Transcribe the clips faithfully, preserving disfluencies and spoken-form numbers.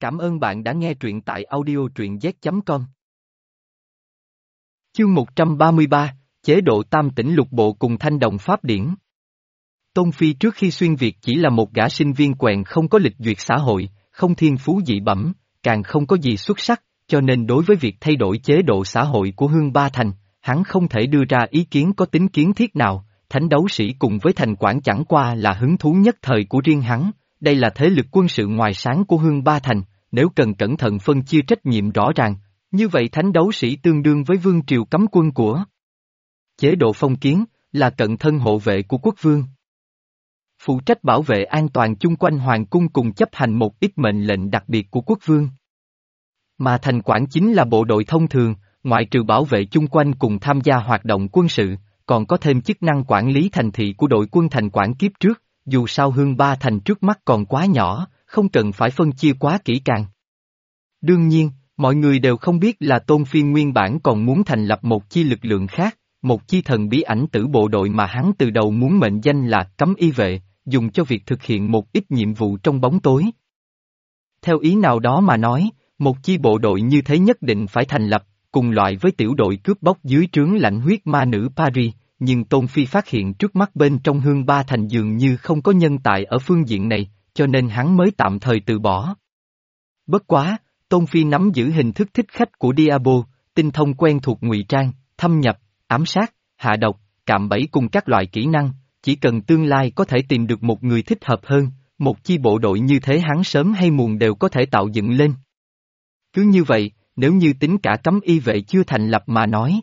Cảm ơn bạn đã nghe truyện tại audio truyện z chấm com. Chương một trăm ba mươi ba, chế độ tam tỉnh lục bộ cùng thanh đồng pháp điển. Tôn Phi trước khi xuyên Việt chỉ là một gã sinh viên quèn không có lịch duyệt xã hội, không thiên phú dị bẩm, càng không có gì xuất sắc, cho nên đối với việc thay đổi chế độ xã hội của Hương Ba Thành, hắn không thể đưa ra ý kiến có tính kiến thiết nào. Thánh đấu sĩ cùng với thành quản chẳng qua là hứng thú nhất thời của riêng hắn, đây là thế lực quân sự ngoài sáng của Hương Ba Thành, nếu cần cẩn thận phân chia trách nhiệm rõ ràng, như vậy thánh đấu sĩ tương đương với vương triều cấm quân của chế độ phong kiến, là cận thân hộ vệ của quốc vương. Phụ trách bảo vệ an toàn chung quanh hoàng cung cùng chấp hành một ít mệnh lệnh đặc biệt của quốc vương. Mà thành quản chính là bộ đội thông thường, ngoại trừ bảo vệ chung quanh cùng tham gia hoạt động quân sự, còn có thêm chức năng quản lý thành thị của đội quân thành quản kiếp trước, dù sao Hương Ba Thành trước mắt còn quá nhỏ, không cần phải phân chia quá kỹ càng. Đương nhiên, mọi người đều không biết là Tôn Phi nguyên bản còn muốn thành lập một chi lực lượng khác, một chi thần bí ảnh tử bộ đội mà hắn từ đầu muốn mệnh danh là cấm y vệ, dùng cho việc thực hiện một ít nhiệm vụ trong bóng tối. Theo ý nào đó mà nói, một chi bộ đội như thế nhất định phải thành lập, cùng loại với tiểu đội cướp bóc dưới trướng lãnh huyết ma nữ Paris, nhưng Tôn Phi phát hiện trước mắt bên trong Hương Ba Thành dường như không có nhân tài ở phương diện này, cho nên hắn mới tạm thời từ bỏ. Bất quá, Tôn Phi nắm giữ hình thức thích khách của Diabo, tinh thông quen thuộc ngụy trang, thâm nhập, ám sát, hạ độc, cạm bẫy cùng các loại kỹ năng, chỉ cần tương lai có thể tìm được một người thích hợp hơn, một chi bộ đội như thế hắn sớm hay muộn đều có thể tạo dựng lên. Cứ như vậy, nếu như tính cả cấm y vệ chưa thành lập mà nói,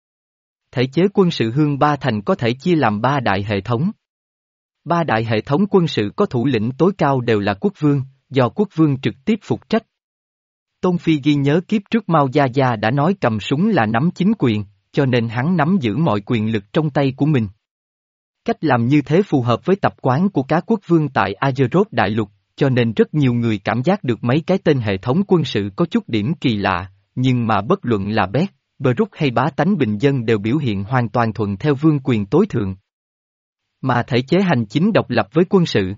thể chế quân sự Hương Ba Thành có thể chia làm ba đại hệ thống. Ba đại hệ thống quân sự có thủ lĩnh tối cao đều là quốc vương, do quốc vương trực tiếp phụ trách. Tôn Phi ghi nhớ kiếp trước Mao Gia Gia đã nói cầm súng là nắm chính quyền, cho nên hắn nắm giữ mọi quyền lực trong tay của mình. Cách làm như thế phù hợp với tập quán của các quốc vương tại Azeroth Đại Lục, cho nên rất nhiều người cảm giác được mấy cái tên hệ thống quân sự có chút điểm kỳ lạ, nhưng mà bất luận là Bét, Brook hay bá tánh bình dân đều biểu hiện hoàn toàn thuận theo vương quyền tối thượng. Mà thể chế hành chính độc lập với quân sự.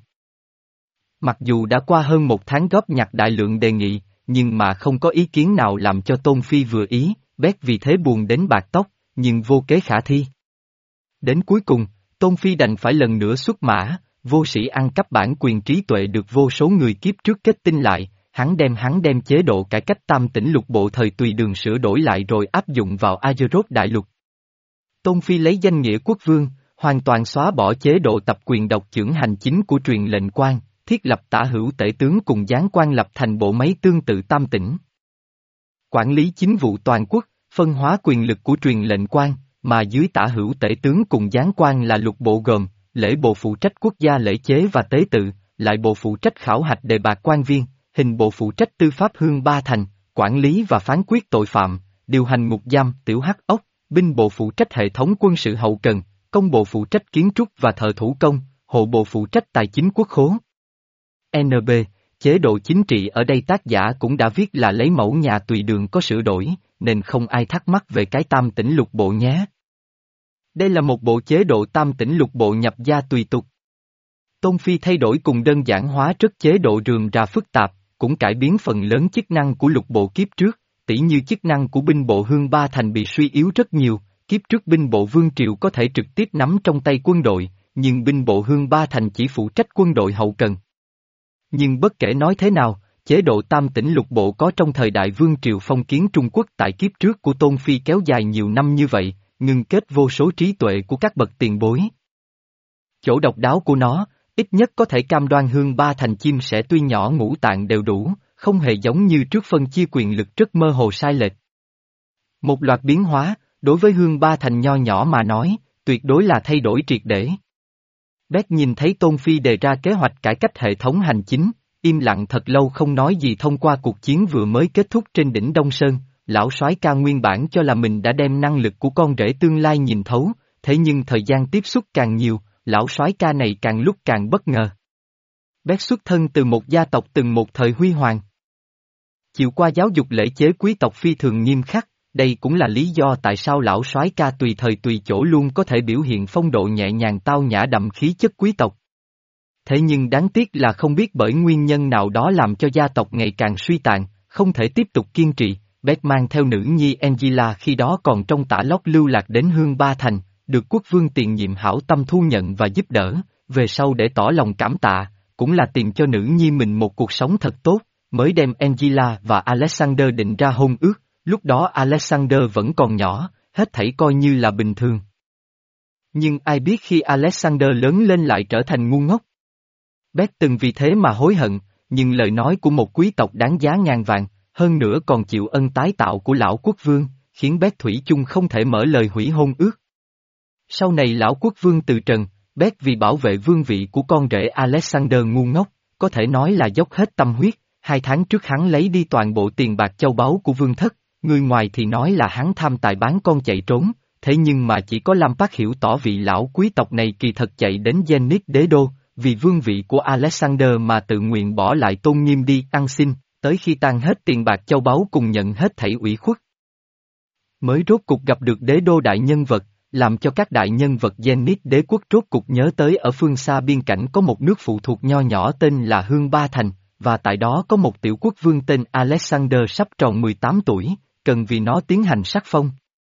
Mặc dù đã qua hơn một tháng góp nhặt đại lượng đề nghị, nhưng mà không có ý kiến nào làm cho Tôn Phi vừa ý, Bét vì thế buồn đến bạc tóc, nhưng vô kế khả thi. Đến cuối cùng, Tôn Phi đành phải lần nữa xuất mã, vô sĩ ăn cắp bản quyền trí tuệ được vô số người kiếp trước kết tinh lại, hắn đem hắn đem chế độ cải cách tam tỉnh lục bộ thời tùy đường sửa đổi lại rồi áp dụng vào Azeroth Đại Lục. Tôn Phi lấy danh nghĩa quốc vương, hoàn toàn xóa bỏ chế độ tập quyền độc chưởng hành chính của truyền lệnh quan, thiết lập tả hữu tể tướng cùng giáng quan lập thành bộ máy tương tự tam tỉnh. Quản lý chính vụ toàn quốc, phân hóa quyền lực của truyền lệnh quan, mà dưới tả hữu tể tướng cùng giáng quan là lục bộ gồm, lễ bộ phụ trách quốc gia lễ chế và tế tự, lại bộ phụ trách khảo hạch đề bạt quan viên, hình bộ phụ trách tư pháp Hương Ba Thành, quản lý và phán quyết tội phạm, điều hành ngục giam tiểu hắc ốc, binh bộ phụ trách hệ thống quân sự hậu cần, công bộ phụ trách kiến trúc và thợ thủ công, hộ bộ phụ trách tài chính quốc khố. en bê, chế độ chính trị ở đây tác giả cũng đã viết là lấy mẫu nhà tùy đường có sửa đổi, nên không ai thắc mắc về cái tam tỉnh lục bộ nhé. Đây là một bộ chế độ tam tỉnh lục bộ nhập gia tùy tục. Tôn Phi thay đổi cùng đơn giản hóa rất chế độ rườm rà phức tạp, cũng cải biến phần lớn chức năng của lục bộ kiếp trước, tỉ như chức năng của binh bộ Hương Ba Thành bị suy yếu rất nhiều, kiếp trước binh bộ Vương Triều có thể trực tiếp nắm trong tay quân đội, nhưng binh bộ Hương Ba Thành chỉ phụ trách quân đội hậu cần. Nhưng bất kể nói thế nào, chế độ tam tỉnh lục bộ có trong thời đại Vương Triều phong kiến Trung Quốc tại kiếp trước của Tôn Phi kéo dài nhiều năm như vậy, ngưng kết vô số trí tuệ của các bậc tiền bối. Chỗ độc đáo của nó, ít nhất có thể cam đoan Hương Ba Thành chim sẻ tuy nhỏ ngũ tạng đều đủ, không hề giống như trước phân chia quyền lực rất mơ hồ sai lệch. Một loạt biến hóa, đối với Hương Ba Thành nho nhỏ mà nói, tuyệt đối là thay đổi triệt để. Bét nhìn thấy Tôn Phi đề ra kế hoạch cải cách hệ thống hành chính, im lặng thật lâu không nói gì. Thông qua cuộc chiến vừa mới kết thúc trên đỉnh Đông Sơn, lão soái ca nguyên bản cho là mình đã đem năng lực của con rể tương lai nhìn thấu, thế nhưng thời gian tiếp xúc càng nhiều, lão soái ca này càng lúc càng bất ngờ. Bét xuất thân từ một gia tộc từng một thời huy hoàng. Chịu qua giáo dục lễ chế quý tộc phi thường nghiêm khắc, đây cũng là lý do tại sao lão soái ca tùy thời tùy chỗ luôn có thể biểu hiện phong độ nhẹ nhàng tao nhã đậm khí chất quý tộc. Thế nhưng đáng tiếc là không biết bởi nguyên nhân nào đó làm cho gia tộc ngày càng suy tàn, không thể tiếp tục kiên trì, Beth mang theo nữ nhi Angela khi đó còn trong tả lót lưu lạc đến Hương Ba Thành, được quốc vương tiền nhiệm hảo tâm thu nhận và giúp đỡ, về sau để tỏ lòng cảm tạ, cũng là tìm cho nữ nhi mình một cuộc sống thật tốt, mới đem Angela và Alexander định ra hôn ước, lúc đó Alexander vẫn còn nhỏ, hết thảy coi như là bình thường. Nhưng ai biết khi Alexander lớn lên lại trở thành ngu ngốc. Beth từng vì thế mà hối hận, nhưng lời nói của một quý tộc đáng giá ngàn vàng, hơn nữa còn chịu ân tái tạo của lão quốc vương, khiến Beth thủy chung không thể mở lời hủy hôn ước. Sau này lão quốc vương từ trần, Beth vì bảo vệ vương vị của con rể Alexander ngu ngốc, có thể nói là dốc hết tâm huyết, hai tháng trước hắn lấy đi toàn bộ tiền bạc châu báu của vương thất, người ngoài thì nói là hắn tham tài bán con chạy trốn, thế nhưng mà chỉ có Lam Phát hiểu tỏ vị lão quý tộc này kỳ thật chạy đến Zenith đế đô, vì vương vị của Alexander mà tự nguyện bỏ lại tôn nghiêm đi ăn xin, tới khi tan hết tiền bạc châu báu cùng nhận hết thảy ủy khuất. Mới rốt cục gặp được đế đô đại nhân vật, làm cho các đại nhân vật Zenith đế quốc rốt cục nhớ tới ở phương xa biên cảnh có một nước phụ thuộc nho nhỏ tên là Hương Ba Thành, và tại đó có một tiểu quốc vương tên Alexander sắp tròn mười tám tuổi, cần vì nó tiến hành sắc phong.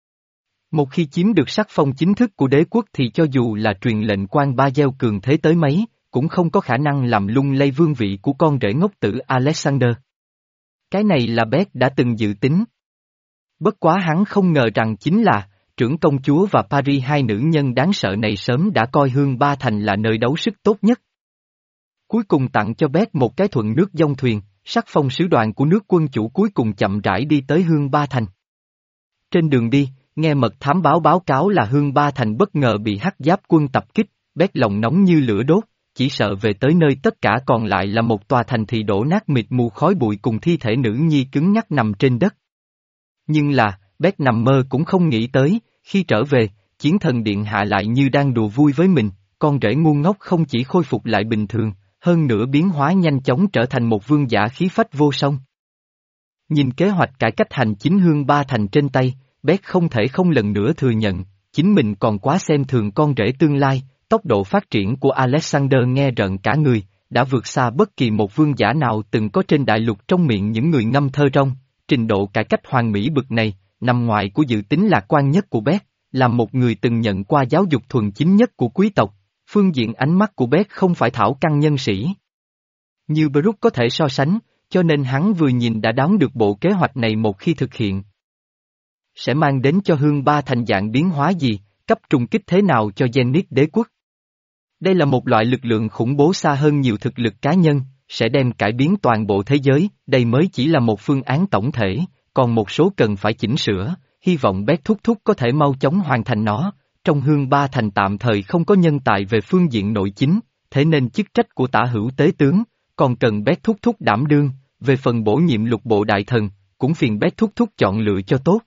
Một khi chiếm được sắc phong chính thức của đế quốc thì cho dù là truyền lệnh quan ba gieo cường thế tới mấy, cũng không có khả năng làm lung lay vương vị của con rể ngốc tử Alexander. Cái này là Beth đã từng dự tính. Bất quá hắn không ngờ rằng chính là, trưởng công chúa và Paris hai nữ nhân đáng sợ này sớm đã coi Hương Ba Thành là nơi đấu sức tốt nhất. Cuối cùng tặng cho Beth một cái thuận nước dông thuyền, sắc phong sứ đoàn của nước quân chủ cuối cùng chậm rãi đi tới Hương Ba Thành. Trên đường đi, nghe mật thám báo báo cáo là Hương Ba Thành bất ngờ bị hắc giáp quân tập kích, Beth lòng nóng như lửa đốt, chỉ sợ về tới nơi tất cả còn lại là một tòa thành thị đổ nát mịt mù khói bụi cùng thi thể nữ nhi cứng nhắc nằm trên đất. Nhưng là, Beth nằm mơ cũng không nghĩ tới, khi trở về, chiến thần điện hạ lại như đang đùa vui với mình, con rể ngu ngốc không chỉ khôi phục lại bình thường, hơn nữa biến hóa nhanh chóng trở thành một vương giả khí phách vô song. Nhìn kế hoạch cải cách hành chính Hương Ba Thành trên tay, Beth không thể không lần nữa thừa nhận, chính mình còn quá xem thường con rể tương lai, tốc độ phát triển của Alexander nghe rợn cả người, đã vượt xa bất kỳ một vương giả nào từng có trên đại lục trong miệng những người ngâm thơ rong, trình độ cải cách hoàn mỹ bực này, nằm ngoài của dự tính lạc quan nhất của Beth, là một người từng nhận qua giáo dục thuần chính nhất của quý tộc, phương diện ánh mắt của Beth không phải thảo căn nhân sĩ. Như Brooke có thể so sánh, cho nên hắn vừa nhìn đã đoán được bộ kế hoạch này một khi thực hiện. Sẽ mang đến cho Hương Ba Thành dạng biến hóa gì, cấp trùng kích thế nào cho Zenith đế quốc. Đây là một loại lực lượng khủng bố xa hơn nhiều thực lực cá nhân, sẽ đem cải biến toàn bộ thế giới, đây mới chỉ là một phương án tổng thể, còn một số cần phải chỉnh sửa, hy vọng Beth thúc thúc có thể mau chóng hoàn thành nó. Trong Hương Ba Thành tạm thời không có nhân tài về phương diện nội chính, thế nên chức trách của tả hữu tế tướng, còn cần Beth thúc thúc đảm đương, về phần bổ nhiệm lục bộ đại thần, cũng phiền Beth thúc thúc chọn lựa cho tốt.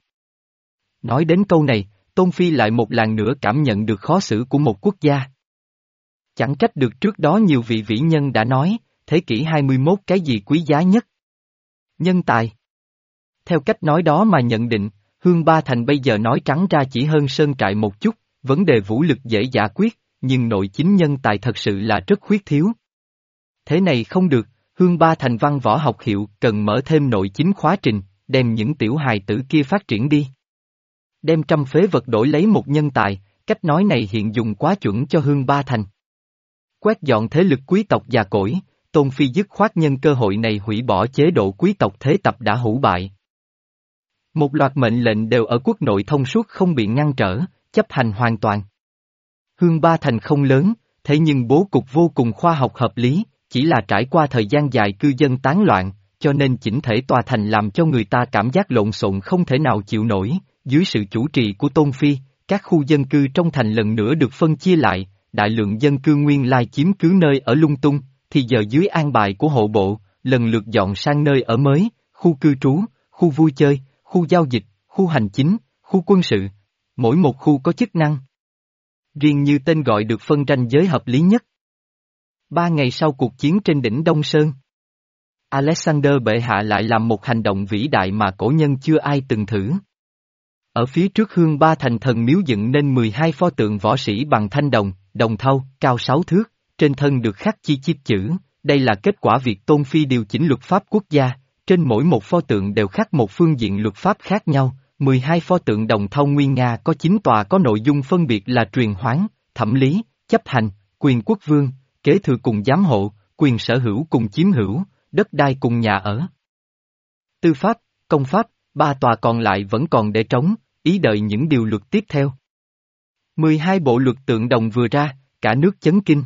Nói đến câu này, Tôn Phi lại một lần nữa cảm nhận được khó xử của một quốc gia. Chẳng trách được trước đó nhiều vị vĩ nhân đã nói, thế kỷ hai mươi mốt cái gì quý giá nhất? Nhân tài. Theo cách nói đó mà nhận định, Hương Ba Thành bây giờ nói trắng ra chỉ hơn sơn trại một chút, vấn đề vũ lực dễ giải quyết, nhưng nội chính nhân tài thật sự là rất khuyết thiếu. Thế này không được, Hương Ba Thành văn võ học hiệu cần mở thêm nội chính khóa trình, đem những tiểu hài tử kia phát triển đi. Đem trăm phế vật đổi lấy một nhân tài, cách nói này hiện dùng quá chuẩn cho Hương Ba Thành. Quét dọn thế lực quý tộc già cỗi, Tôn Phi dứt khoát nhân cơ hội này hủy bỏ chế độ quý tộc thế tập đã hủ bại. Một loạt mệnh lệnh đều ở quốc nội thông suốt không bị ngăn trở, chấp hành hoàn toàn. Hương Ba Thành không lớn, thế nhưng bố cục vô cùng khoa học hợp lý, chỉ là trải qua thời gian dài cư dân tán loạn, cho nên chỉnh thể tòa thành làm cho người ta cảm giác lộn xộn không thể nào chịu nổi. Dưới sự chủ trì của Tôn Phi, các khu dân cư trong thành lần nữa được phân chia lại, đại lượng dân cư nguyên lai chiếm cứ nơi ở lung tung, thì giờ dưới an bài của hộ bộ, lần lượt dọn sang nơi ở mới, khu cư trú, khu vui chơi, khu giao dịch, khu hành chính, khu quân sự. Mỗi một khu có chức năng riêng như tên gọi được phân ranh giới hợp lý nhất. Ba ngày sau cuộc chiến trên đỉnh Đông Sơn, Alexander bệ hạ lại làm một hành động vĩ đại mà cổ nhân chưa ai từng thử. Ở phía trước Hương Ba Thành thần miếu dựng nên mười hai pho tượng võ sĩ bằng thanh đồng, đồng thau, cao sáu thước, trên thân được khắc chi chít chữ, đây là kết quả việc Tôn Phi điều chỉnh luật pháp quốc gia, trên mỗi một pho tượng đều khắc một phương diện luật pháp khác nhau, mười hai pho tượng đồng thau nguyên Nga có chín tòa có nội dung phân biệt là truyền hoán, thẩm lý, chấp hành, quyền quốc vương, kế thừa cùng giám hộ, quyền sở hữu cùng chiếm hữu, đất đai cùng nhà ở. Tư pháp, công pháp, ba tòa còn lại vẫn còn để trống, ý đợi những điều luật tiếp theo. mười hai bộ luật tượng đồng vừa ra, cả nước chấn kinh.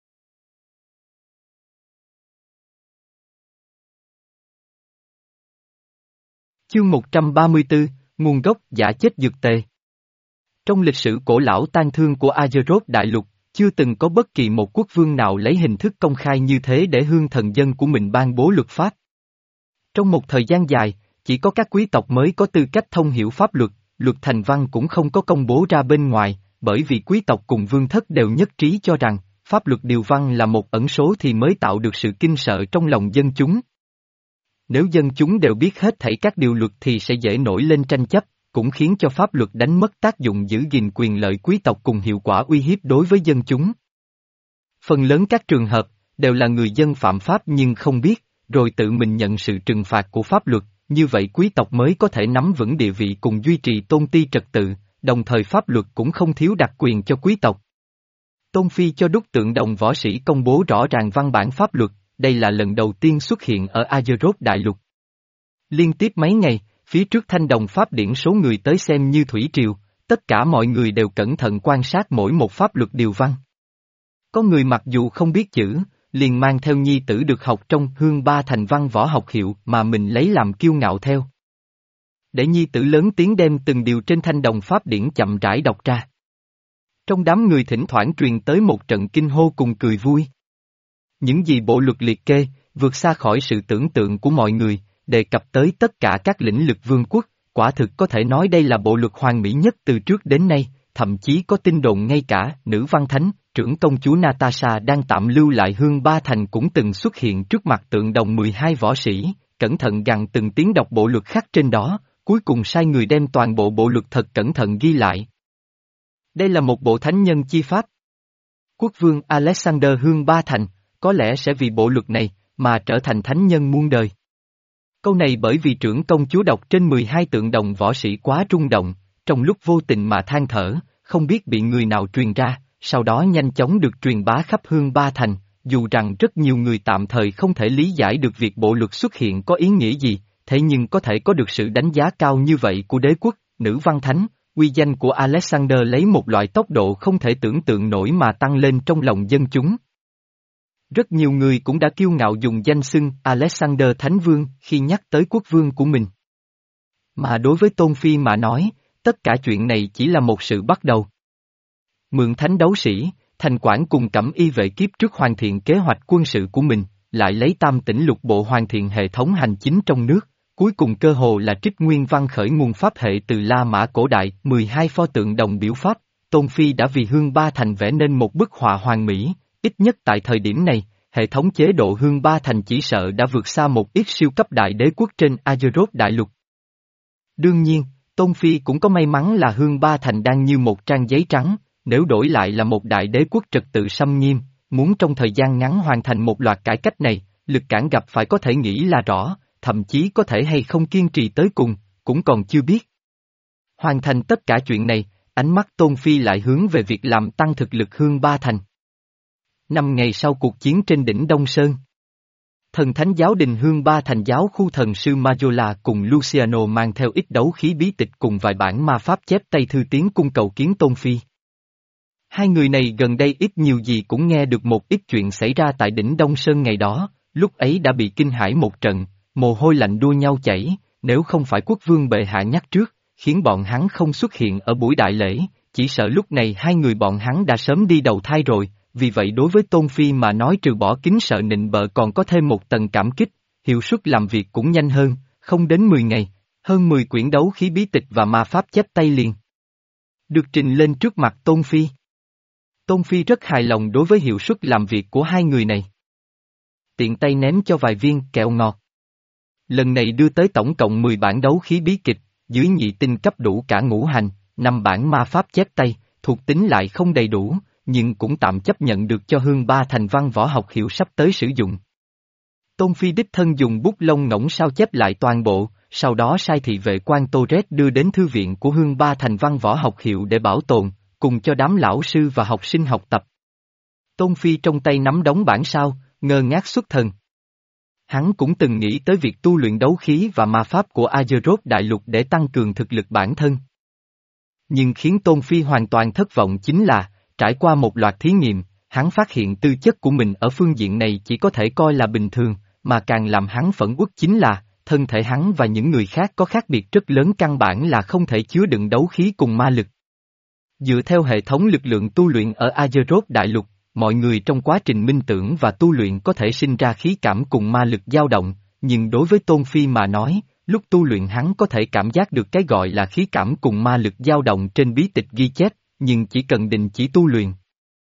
Chương một trăm ba mươi tư, nguồn gốc giả chết dược tề. Trong lịch sử cổ lão tang thương của Azeroth đại lục, chưa từng có bất kỳ một quốc vương nào lấy hình thức công khai như thế để hương thần dân của mình ban bố luật pháp. Trong một thời gian dài, chỉ có các quý tộc mới có tư cách thông hiểu pháp luật, luật thành văn cũng không có công bố ra bên ngoài, bởi vì quý tộc cùng vương thất đều nhất trí cho rằng, pháp luật điều văn là một ẩn số thì mới tạo được sự kinh sợ trong lòng dân chúng. Nếu dân chúng đều biết hết thảy các điều luật thì sẽ dễ nổi lên tranh chấp, cũng khiến cho pháp luật đánh mất tác dụng giữ gìn quyền lợi quý tộc cùng hiệu quả uy hiếp đối với dân chúng. Phần lớn các trường hợp, đều là người dân phạm pháp nhưng không biết, rồi tự mình nhận sự trừng phạt của pháp luật, như vậy quý tộc mới có thể nắm vững địa vị cùng duy trì tôn ti trật tự, đồng thời pháp luật cũng không thiếu đặc quyền cho quý tộc. Tôn Phi cho đúc tượng đồng võ sĩ công bố rõ ràng văn bản pháp luật, đây là lần đầu tiên xuất hiện ở Azeroth đại lục. Liên tiếp mấy ngày, phía trước thanh đồng pháp điển số người tới xem như thủy triều, tất cả mọi người đều cẩn thận quan sát mỗi một pháp luật điều văn. Có người mặc dù không biết chữ, liền mang theo nhi tử được học trong Hương Ba Thành văn võ học hiệu mà mình lấy làm kiêu ngạo theo. Để nhi tử lớn tiếng đem từng điều trên thanh đồng pháp điển chậm rãi đọc ra. Trong đám người thỉnh thoảng truyền tới một trận kinh hô cùng cười vui. Những gì bộ luật liệt kê, vượt xa khỏi sự tưởng tượng của mọi người, đề cập tới tất cả các lĩnh lực vương quốc, quả thực có thể nói đây là bộ luật hoàn mỹ nhất từ trước đến nay, thậm chí có tin đồn ngay cả nữ văn thánh, trưởng công chúa Natasha đang tạm lưu lại Hương Ba Thành cũng từng xuất hiện trước mặt tượng đồng mười hai võ sĩ, cẩn thận gằn từng tiếng đọc bộ luật khắc trên đó, cuối cùng sai người đem toàn bộ bộ luật thật cẩn thận ghi lại. Đây là một bộ thánh nhân chi pháp. Quốc vương Alexander Hương Ba Thành, có lẽ sẽ vì bộ luật này, mà trở thành thánh nhân muôn đời. Câu này bởi vì trưởng công chúa đọc trên mười hai tượng đồng võ sĩ quá rung động, trong lúc vô tình mà than thở, không biết bị người nào truyền ra, sau đó nhanh chóng được truyền bá khắp Hương Ba Thành, dù rằng rất nhiều người tạm thời không thể lý giải được việc bộ luật xuất hiện có ý nghĩa gì, thế nhưng có thể có được sự đánh giá cao như vậy của đế quốc, nữ văn thánh, uy danh của Alexander lấy một loại tốc độ không thể tưởng tượng nổi mà tăng lên trong lòng dân chúng. Rất nhiều người cũng đã kiêu ngạo dùng danh xưng Alexander Thánh Vương khi nhắc tới quốc vương của mình. Mà đối với Tôn Phi mà nói, tất cả chuyện này chỉ là một sự bắt đầu. Mượn thánh đấu sĩ, thành quản cùng Cẩm Y vệ kiếp trước hoàn thiện kế hoạch quân sự của mình, lại lấy tam tỉnh lục bộ hoàn thiện hệ thống hành chính trong nước, cuối cùng cơ hồ là trích nguyên văn khởi nguồn pháp hệ từ La Mã cổ đại, mười hai pho tượng đồng biểu pháp, Tôn Phi đã vì Hương Ba Thành vẽ nên một bức họa hoàn mỹ, ít nhất tại thời điểm này, hệ thống chế độ Hương Ba Thành chỉ sợ đã vượt xa một ít siêu cấp đại đế quốc trên Azeroth đại lục. Đương nhiên, Tôn Phi cũng có may mắn là Hương Ba Thành đang như một trang giấy trắng, nếu đổi lại là một đại đế quốc trật tự xâm nghiêm, muốn trong thời gian ngắn hoàn thành một loạt cải cách này, lực cản gặp phải có thể nghĩ là rõ, thậm chí có thể hay không kiên trì tới cùng, cũng còn chưa biết. Hoàn thành tất cả chuyện này, ánh mắt Tôn Phi lại hướng về việc làm tăng thực lực Hương Ba Thành. Năm ngày sau cuộc chiến trên đỉnh Đông Sơn, thần thánh giáo đình Hương Ba Thành giáo khu thần sư Majola cùng Luciano mang theo ít đấu khí bí tịch cùng vài bản ma pháp chép tay thư tiến cung cầu kiến Tôn Phi. Hai người này gần đây ít nhiều gì cũng nghe được một ít chuyện xảy ra tại đỉnh Đông Sơn ngày đó, lúc ấy đã bị kinh hãi một trận, mồ hôi lạnh đua nhau chảy, nếu không phải quốc vương bệ hạ nhắc trước, khiến bọn hắn không xuất hiện ở buổi đại lễ, chỉ sợ lúc này hai người bọn hắn đã sớm đi đầu thai rồi, vì vậy đối với Tôn Phi mà nói trừ bỏ kính sợ nịnh bợ còn có thêm một tầng cảm kích, hiệu suất làm việc cũng nhanh hơn, không đến mười ngày, hơn mười quyển đấu khí bí tịch và ma pháp chép tay liền được trình lên trước mặt Tôn Phi. Tôn Phi rất hài lòng đối với hiệu suất làm việc của hai người này. Tiện tay ném cho vài viên kẹo ngọt. Lần này đưa tới tổng cộng mười bản đấu khí bí kịch, dưới nhị tinh cấp đủ cả ngũ hành, năm bản ma pháp chép tay, thuộc tính lại không đầy đủ, nhưng cũng tạm chấp nhận được cho Hương Ba Thành văn võ học hiệu sắp tới sử dụng. Tôn Phi đích thân dùng bút lông ngỗng sao chép lại toàn bộ, sau đó sai thị vệ quan Torres đưa đến thư viện của Hương Ba Thành văn võ học hiệu để bảo tồn, cùng cho đám lão sư và học sinh học tập. Tôn Phi trong tay nắm đống bản sao, ngơ ngác xuất thần. Hắn cũng từng nghĩ tới việc tu luyện đấu khí và ma pháp của Azeroth Đại Lục để tăng cường thực lực bản thân. Nhưng khiến Tôn Phi hoàn toàn thất vọng chính là, trải qua một loạt thí nghiệm, hắn phát hiện tư chất của mình ở phương diện này chỉ có thể coi là bình thường, mà càng làm hắn phẫn uất chính là, thân thể hắn và những người khác có khác biệt rất lớn, căn bản là không thể chứa đựng đấu khí cùng ma lực. Dựa theo hệ thống lực lượng tu luyện ở Azeroth Đại Lục, mọi người trong quá trình minh tưởng và tu luyện có thể sinh ra khí cảm cùng ma lực dao động, nhưng đối với Tôn Phi mà nói, lúc tu luyện hắn có thể cảm giác được cái gọi là khí cảm cùng ma lực dao động trên bí tịch ghi chép, nhưng chỉ cần đình chỉ tu luyện.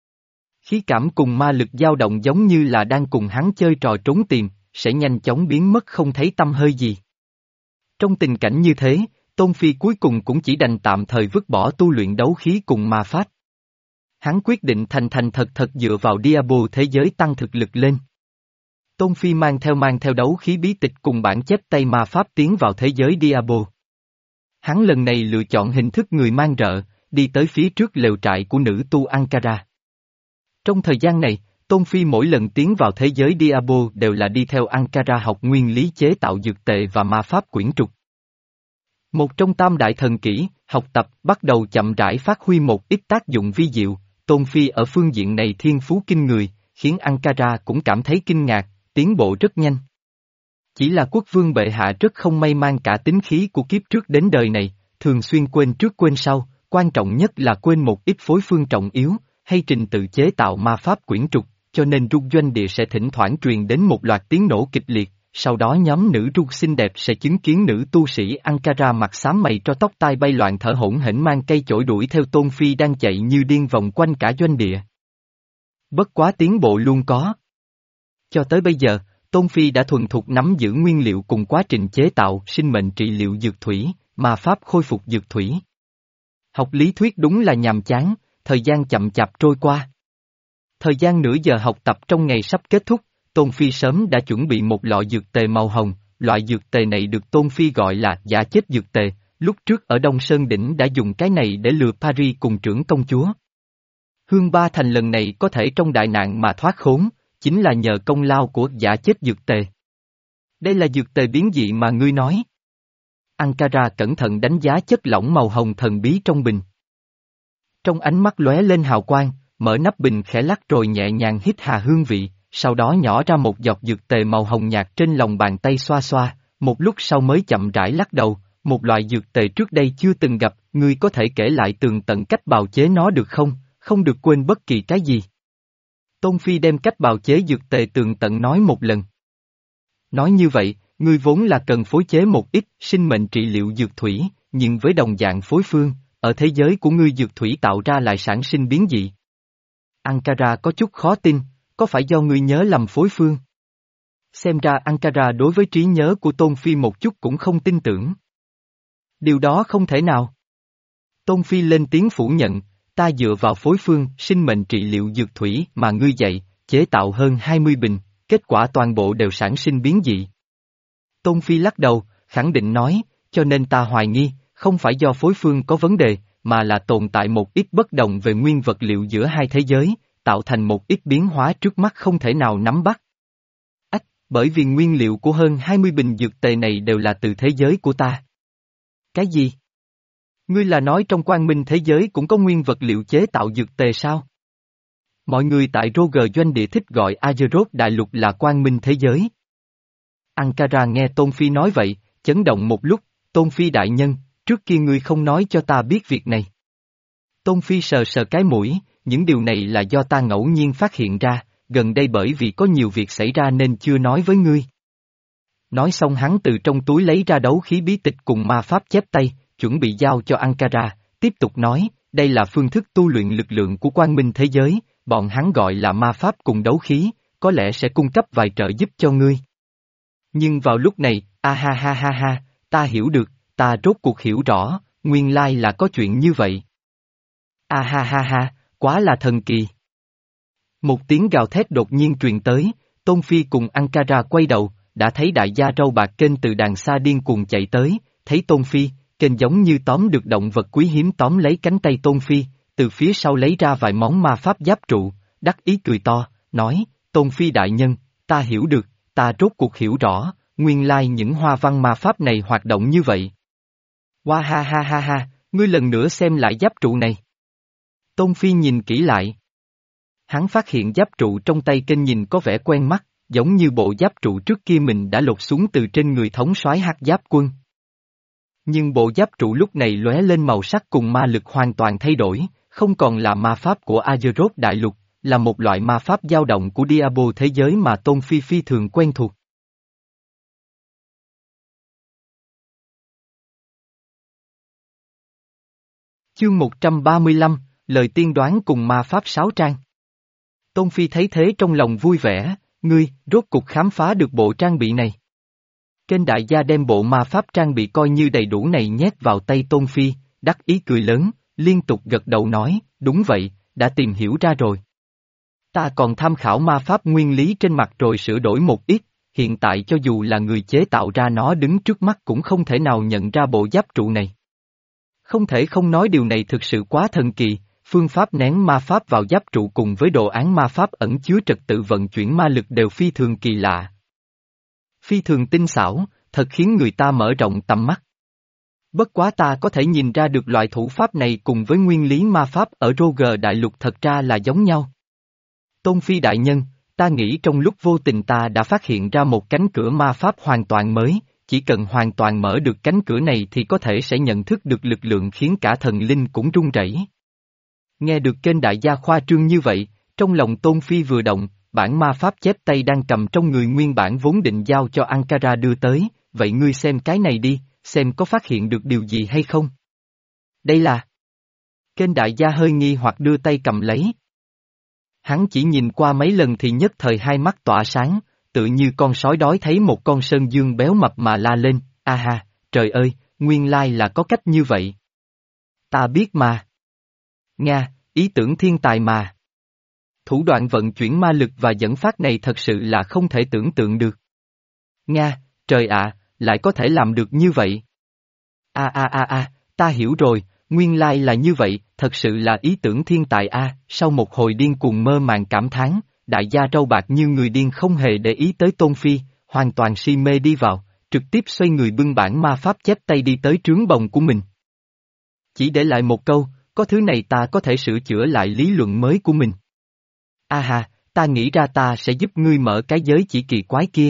Khí cảm cùng ma lực dao động giống như là đang cùng hắn chơi trò trốn tìm, sẽ nhanh chóng biến mất không thấy tăm hơi gì. Trong tình cảnh như thế, Tôn Phi cuối cùng cũng chỉ đành tạm thời vứt bỏ tu luyện đấu khí cùng ma pháp. Hắn quyết định thành thành thật thật dựa vào Diablo thế giới tăng thực lực lên. Tôn Phi mang theo mang theo đấu khí bí tịch cùng bản chép tay ma pháp tiến vào thế giới Diablo. Hắn lần này lựa chọn hình thức người mang rợ, đi tới phía trước lều trại của nữ tu Ankara. Trong thời gian này, Tôn Phi mỗi lần tiến vào thế giới Diablo đều là đi theo Ankara học nguyên lý chế tạo dược tệ và ma pháp quyển trục. Một trong tam đại thần kỹ, học tập bắt đầu chậm rãi phát huy một ít tác dụng vi diệu, Tôn Phi ở phương diện này thiên phú kinh người, khiến Ankara cũng cảm thấy kinh ngạc, tiến bộ rất nhanh. Chỉ là quốc vương bệ hạ rất không may mang cả tính khí của kiếp trước đến đời này, thường xuyên quên trước quên sau, quan trọng nhất là quên một ít phối phương trọng yếu, hay trình tự chế tạo ma pháp quyển trục, cho nên rung doanh địa sẽ thỉnh thoảng truyền đến một loạt tiếng nổ kịch liệt, sau đó nhóm nữ rung xinh đẹp sẽ chứng kiến nữ tu sĩ Ankara mặt xám mày cho tóc tai bay loạn thở hổn hển mang cây chổi đuổi theo Tôn Phi đang chạy như điên vòng quanh cả doanh địa. Bất quá tiến bộ luôn có. Cho tới bây giờ, Tôn Phi đã thuần thục nắm giữ nguyên liệu cùng quá trình chế tạo sinh mệnh trị liệu dược thủy, ma pháp khôi phục dược thủy. Học lý thuyết đúng là nhàm chán, thời gian chậm chạp trôi qua. Thời gian nửa giờ học tập trong ngày sắp kết thúc, Tôn Phi sớm đã chuẩn bị một lọ dược tề màu hồng, loại dược tề này được Tôn Phi gọi là giả chết dược tề, lúc trước ở Đông Sơn Đỉnh đã dùng cái này để lừa Paris cùng trưởng công chúa. Hương Ba Thành lần này có thể trong đại nạn mà thoát khốn, chính là nhờ công lao của giả chết dược tề. Đây là dược tề biến dị mà ngươi nói. Ankara cẩn thận đánh giá chất lỏng màu hồng thần bí trong bình. Trong ánh mắt lóe lên hào quang, mở nắp bình khẽ lắc rồi nhẹ nhàng hít hà hương vị, sau đó nhỏ ra một giọt dược tề màu hồng nhạt trên lòng bàn tay xoa xoa, một lúc sau mới chậm rãi lắc đầu, một loại dược tề trước đây chưa từng gặp, ngươi có thể kể lại tường tận cách bào chế nó được không, không được quên bất kỳ cái gì. Tôn Phi đem cách bào chế dược tề tường tận nói một lần. Nói như vậy, ngươi vốn là cần phối chế một ít sinh mệnh trị liệu dược thủy, nhưng với đồng dạng phối phương, ở thế giới của ngươi dược thủy tạo ra lại sản sinh biến dị. Ankara có chút khó tin, có phải do ngươi nhớ lầm phối phương? Xem ra Ankara đối với trí nhớ của Tôn Phi một chút cũng không tin tưởng. Điều đó không thể nào. Tôn Phi lên tiếng phủ nhận, ta dựa vào phối phương sinh mệnh trị liệu dược thủy mà ngươi dạy, chế tạo hơn hai mươi bình, kết quả toàn bộ đều sản sinh biến dị. Tôn Phi lắc đầu, khẳng định nói, cho nên ta hoài nghi, không phải do phối phương có vấn đề, mà là tồn tại một ít bất đồng về nguyên vật liệu giữa hai thế giới, tạo thành một ít biến hóa trước mắt không thể nào nắm bắt. Ách, bởi vì nguyên liệu của hơn hai mươi bình dược tề này đều là từ thế giới của ta. Cái gì? Ngươi là nói trong quang minh thế giới cũng có nguyên vật liệu chế tạo dược tề sao? Mọi người tại Roger doanh địa thích gọi Azeroth Đại Lục là quang minh thế giới. Ankara nghe Tôn Phi nói vậy, chấn động một lúc, Tôn Phi đại nhân, trước kia ngươi không nói cho ta biết việc này. Tôn Phi sờ sờ cái mũi, những điều này là do ta ngẫu nhiên phát hiện ra, gần đây bởi vì có nhiều việc xảy ra nên chưa nói với ngươi. Nói xong hắn từ trong túi lấy ra đấu khí bí tịch cùng ma pháp chép tay, chuẩn bị giao cho Ankara, tiếp tục nói, đây là phương thức tu luyện lực lượng của quang minh thế giới, bọn hắn gọi là ma pháp cùng đấu khí, có lẽ sẽ cung cấp vài trợ giúp cho ngươi. Nhưng vào lúc này, a ha ha ha ha, ta hiểu được, ta rốt cuộc hiểu rõ, nguyên lai là có chuyện như vậy. A ha ha ha, quá là thần kỳ. Một tiếng gào thét đột nhiên truyền tới, Tôn Phi cùng Ankara quay đầu, đã thấy đại gia râu bạc kênh từ đàng xa điên cuồng chạy tới, thấy Tôn Phi, kênh giống như tóm được động vật quý hiếm tóm lấy cánh tay Tôn Phi, từ phía sau lấy ra vài món ma pháp giáp trụ, đắc ý cười to, nói, Tôn Phi đại nhân, ta hiểu được, ta rốt cuộc hiểu rõ, nguyên lai những hoa văn ma pháp này hoạt động như vậy. Hoa ha ha ha ha, ngươi lần nữa xem lại giáp trụ này. Tôn Phi nhìn kỹ lại. Hắn phát hiện giáp trụ trong tay kênh nhìn có vẻ quen mắt, giống như bộ giáp trụ trước kia mình đã lột xuống từ trên người thống soái hắc giáp quân. Nhưng bộ giáp trụ lúc này lóe lên màu sắc cùng ma lực hoàn toàn thay đổi, không còn là ma pháp của Azeroth đại lục, là một loại ma pháp dao động của Diablo thế giới mà Tôn Phi phi thường quen thuộc. Chương một trăm ba mươi lăm, lời tiên đoán cùng ma pháp sáu trang. Tôn Phi thấy thế trong lòng vui vẻ, ngươi, rốt cục khám phá được bộ trang bị này. Kênh đại gia đem bộ ma pháp trang bị coi như đầy đủ này nhét vào tay Tôn Phi, đắc ý cười lớn, liên tục gật đầu nói, đúng vậy, đã tìm hiểu ra rồi. Ta còn tham khảo ma pháp nguyên lý trên mặt rồi sửa đổi một ít, hiện tại cho dù là người chế tạo ra nó đứng trước mắt cũng không thể nào nhận ra bộ giáp trụ này. Không thể không nói điều này thực sự quá thần kỳ, phương pháp nén ma pháp vào giáp trụ cùng với đồ án ma pháp ẩn chứa trật tự vận chuyển ma lực đều phi thường kỳ lạ. Phi thường tinh xảo, thật khiến người ta mở rộng tầm mắt. Bất quá ta có thể nhìn ra được loại thủ pháp này cùng với nguyên lý ma pháp ở Roger Đại Lục thật ra là giống nhau. Tôn Phi đại nhân, ta nghĩ trong lúc vô tình ta đã phát hiện ra một cánh cửa ma pháp hoàn toàn mới, chỉ cần hoàn toàn mở được cánh cửa này thì có thể sẽ nhận thức được lực lượng khiến cả thần linh cũng run rẩy. Nghe được kênh đại gia khoa trương như vậy, trong lòng Tôn Phi vừa động, bản ma pháp chép tay đang cầm trong người nguyên bản vốn định giao cho Ankara đưa tới, vậy ngươi xem cái này đi, xem có phát hiện được điều gì hay không. Đây là... Kênh đại gia hơi nghi hoặc đưa tay cầm lấy. Hắn chỉ nhìn qua mấy lần thì nhất thời hai mắt tỏa sáng, tự như con sói đói thấy một con sơn dương béo mập mà la lên, a ha, trời ơi, nguyên lai là có cách như vậy. Ta biết mà. Nga, ý tưởng thiên tài mà. Thủ đoạn vận chuyển ma lực và dẫn phát này thật sự là không thể tưởng tượng được. Nga, trời ạ, lại có thể làm được như vậy. A a a a, ta hiểu rồi, nguyên lai là như vậy, thật sự là ý tưởng thiên tài a. Sau một hồi điên cuồng mơ màng cảm thán, đại gia râu bạc như người điên không hề để ý tới Tôn Phi, hoàn toàn si mê đi vào, trực tiếp xoay người bưng bản ma pháp chép tay đi tới trướng bồng của mình. Chỉ để lại một câu, có thứ này ta có thể sửa chữa lại lý luận mới của mình. A hà, ta nghĩ ra ta sẽ giúp ngươi mở cái giới chỉ kỳ quái kia.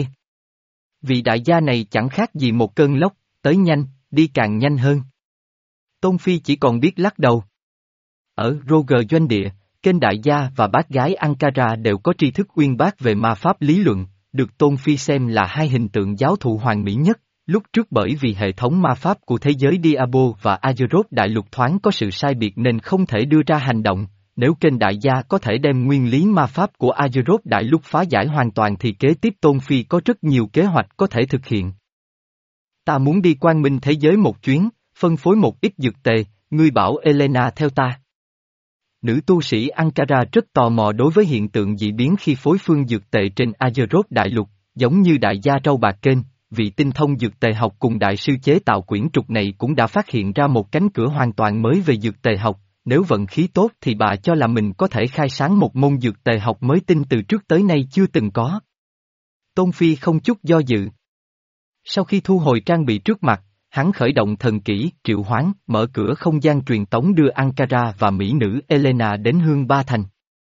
Vị đại gia này chẳng khác gì một cơn lốc, tới nhanh, đi càng nhanh hơn. Tôn Phi chỉ còn biết lắc đầu. Ở Roger doanh địa, kênh đại gia và bác gái Ankara đều có tri thức uyên bác về ma pháp lý luận, được Tôn Phi xem là hai hình tượng giáo thụ hoàn mỹ nhất. Lúc trước bởi vì hệ thống ma pháp của thế giới Diablo và Azeroth đại lục thoáng có sự sai biệt nên không thể đưa ra hành động, nếu kênh đại gia có thể đem nguyên lý ma pháp của Azeroth đại lục phá giải hoàn toàn thì kế tiếp Tôn Phi có rất nhiều kế hoạch có thể thực hiện. Ta muốn đi quang minh thế giới một chuyến, phân phối một ít dược tề, ngươi bảo Elena theo ta. Nữ tu sĩ Ankara rất tò mò đối với hiện tượng dị biến khi phối phương dược tề trên Azeroth đại lục, giống như đại gia râu bạc kênh. Vị tinh thông dược tề học cùng đại sư chế tạo quyển trục này cũng đã phát hiện ra một cánh cửa hoàn toàn mới về dược tề học, nếu vận khí tốt thì bà cho là mình có thể khai sáng một môn dược tề học mới tinh từ trước tới nay chưa từng có. Tôn Phi không chút do dự. Sau khi thu hồi trang bị trước mặt, hắn khởi động thần kỹ, triệu hoán, mở cửa không gian truyền tống đưa Ankara và mỹ nữ Elena đến Hương Ba Thành.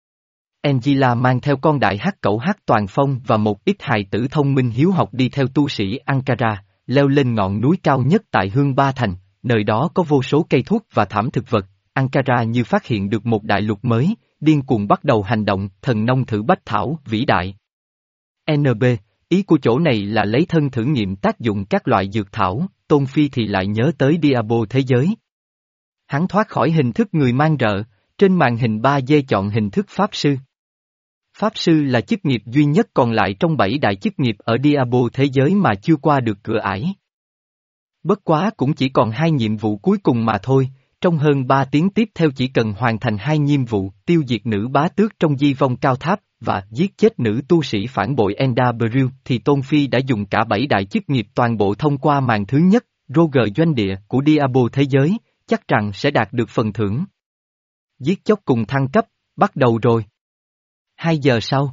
Angela mang theo con đại hắc cẩu hắc toàn phong và một ít hài tử thông minh hiếu học đi theo tu sĩ Ankara, leo lên ngọn núi cao nhất tại Hương Ba Thành, nơi đó có vô số cây thuốc và thảm thực vật. Ankara như phát hiện được một đại lục mới, điên cuồng bắt đầu hành động, thần nông thử bách thảo, vĩ đại. en bê, ý của chỗ này là lấy thân thử nghiệm tác dụng các loại dược thảo, Tôn Phi thì lại nhớ tới Diablo thế giới. Hắn thoát khỏi hình thức người mang rợ, trên màn hình ba D chọn hình thức Pháp Sư. Pháp Sư là chức nghiệp duy nhất còn lại trong bảy đại chức nghiệp ở Diablo thế giới mà chưa qua được cửa ải. Bất quá cũng chỉ còn hai nhiệm vụ cuối cùng mà thôi, trong hơn ba tiếng tiếp theo chỉ cần hoàn thành hai nhiệm vụ tiêu diệt nữ bá tước trong di vong cao tháp và giết chết nữ tu sĩ phản bội Enda Bril thì Tôn Phi đã dùng cả bảy đại chức nghiệp toàn bộ thông qua màn thứ nhất, Roger doanh địa của Diablo thế giới, chắc rằng sẽ đạt được phần thưởng. Giết chóc cùng thăng cấp, bắt đầu rồi. Hai giờ sau.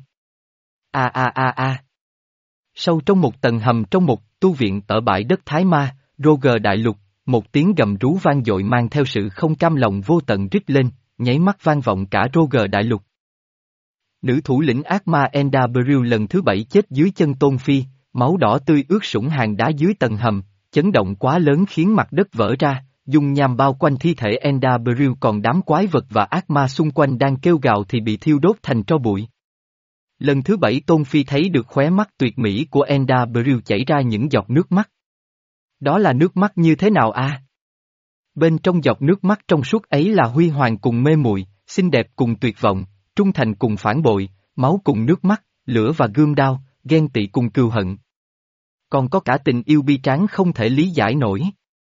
A a a a. Sâu trong một tầng hầm trong một tu viện ở bãi đất Thái Ma, Roger đại lục, một tiếng gầm rú vang dội mang theo sự không cam lòng vô tận rít lên, nháy mắt vang vọng cả Roger đại lục. Nữ thủ lĩnh ác ma Enda Bril lần thứ bảy chết dưới chân Tôn Phi, máu đỏ tươi ướt sũng hang đá dưới tầng hầm, chấn động quá lớn khiến mặt đất vỡ ra, dung nham bao quanh thi thể Enda Bril, còn đám quái vật và ác ma xung quanh đang kêu gào thì bị thiêu đốt thành tro bụi. Lần thứ bảy Tôn Phi thấy được khóe mắt tuyệt mỹ của Enda Bril chảy ra những giọt nước mắt. Đó là nước mắt như thế nào a? À? Bên trong giọt nước mắt trong suốt ấy là huy hoàng cùng mê muội, xinh đẹp cùng tuyệt vọng, trung thành cùng phản bội, máu cùng nước mắt, lửa và gươm đao, ghen tị cùng cừu hận. Còn có cả tình yêu bi tráng không thể lý giải nổi.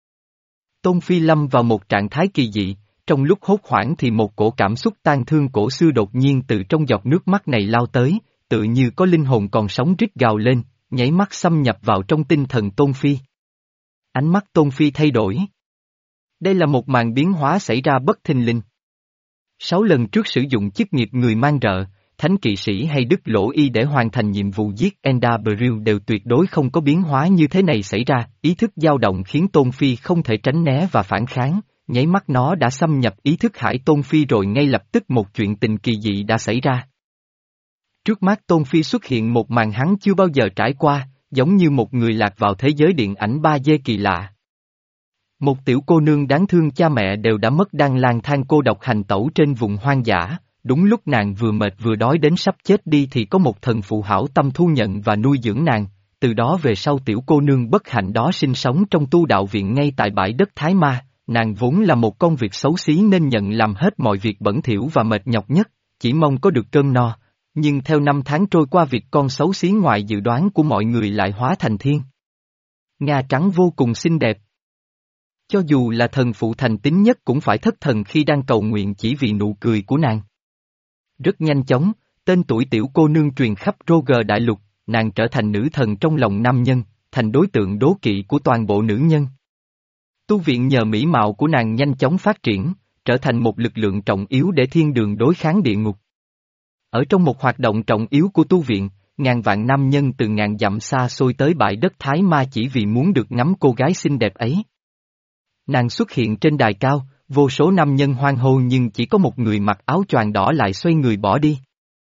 Tôn Phi lâm vào một trạng thái kỳ dị, trong lúc hốt hoảng thì một cổ cảm xúc tang thương cổ xưa đột nhiên từ trong giọt nước mắt này lao tới, tự như có linh hồn còn sống rít gào lên, nháy mắt xâm nhập vào trong tinh thần Tôn Phi. Ánh mắt Tôn Phi thay đổi. Đây là một màn biến hóa xảy ra bất thình lình. Sáu lần trước sử dụng chức nghiệp người mang rợ, thánh kỵ sĩ hay đức lỗ y để hoàn thành nhiệm vụ giết Enda Bril đều tuyệt đối không có biến hóa như thế này xảy ra, ý thức dao động khiến Tôn Phi không thể tránh né và phản kháng, nháy mắt nó đã xâm nhập ý thức hải Tôn Phi rồi ngay lập tức một chuyện tình kỳ dị đã xảy ra. Trước mắt Tôn Phi xuất hiện một màn hắn chưa bao giờ trải qua, giống như một người lạc vào thế giới điện ảnh ba D kỳ lạ. Một tiểu cô nương đáng thương cha mẹ đều đã mất đang lang thang cô độc hành tẩu trên vùng hoang dã, đúng lúc nàng vừa mệt vừa đói đến sắp chết đi thì có một thần phụ hảo tâm thu nhận và nuôi dưỡng nàng, từ đó về sau tiểu cô nương bất hạnh đó sinh sống trong tu đạo viện ngay tại bãi đất Thái Ma, nàng vốn là một con việc xấu xí nên nhận làm hết mọi việc bẩn thỉu và mệt nhọc nhất, chỉ mong có được cơm no, nhưng theo năm tháng trôi qua việc con xấu xí ngoài dự đoán của mọi người lại hóa thành thiên nga trắng vô cùng xinh đẹp. Cho dù là thần phụ thành tín nhất cũng phải thất thần khi đang cầu nguyện chỉ vì nụ cười của nàng. Rất nhanh chóng, tên tuổi tiểu cô nương truyền khắp Roger đại lục, nàng trở thành nữ thần trong lòng nam nhân, thành đối tượng đố kỵ của toàn bộ nữ nhân. Tu viện nhờ mỹ mạo của nàng nhanh chóng phát triển, trở thành một lực lượng trọng yếu để thiên đường đối kháng địa ngục. Ở trong một hoạt động trọng yếu của tu viện, ngàn vạn nam nhân từ ngàn dặm xa xôi tới bãi đất Thái Ma chỉ vì muốn được ngắm cô gái xinh đẹp ấy. Nàng xuất hiện trên đài cao, vô số nam nhân hoan hô nhưng chỉ có một người mặc áo choàng đỏ lại xoay người bỏ đi.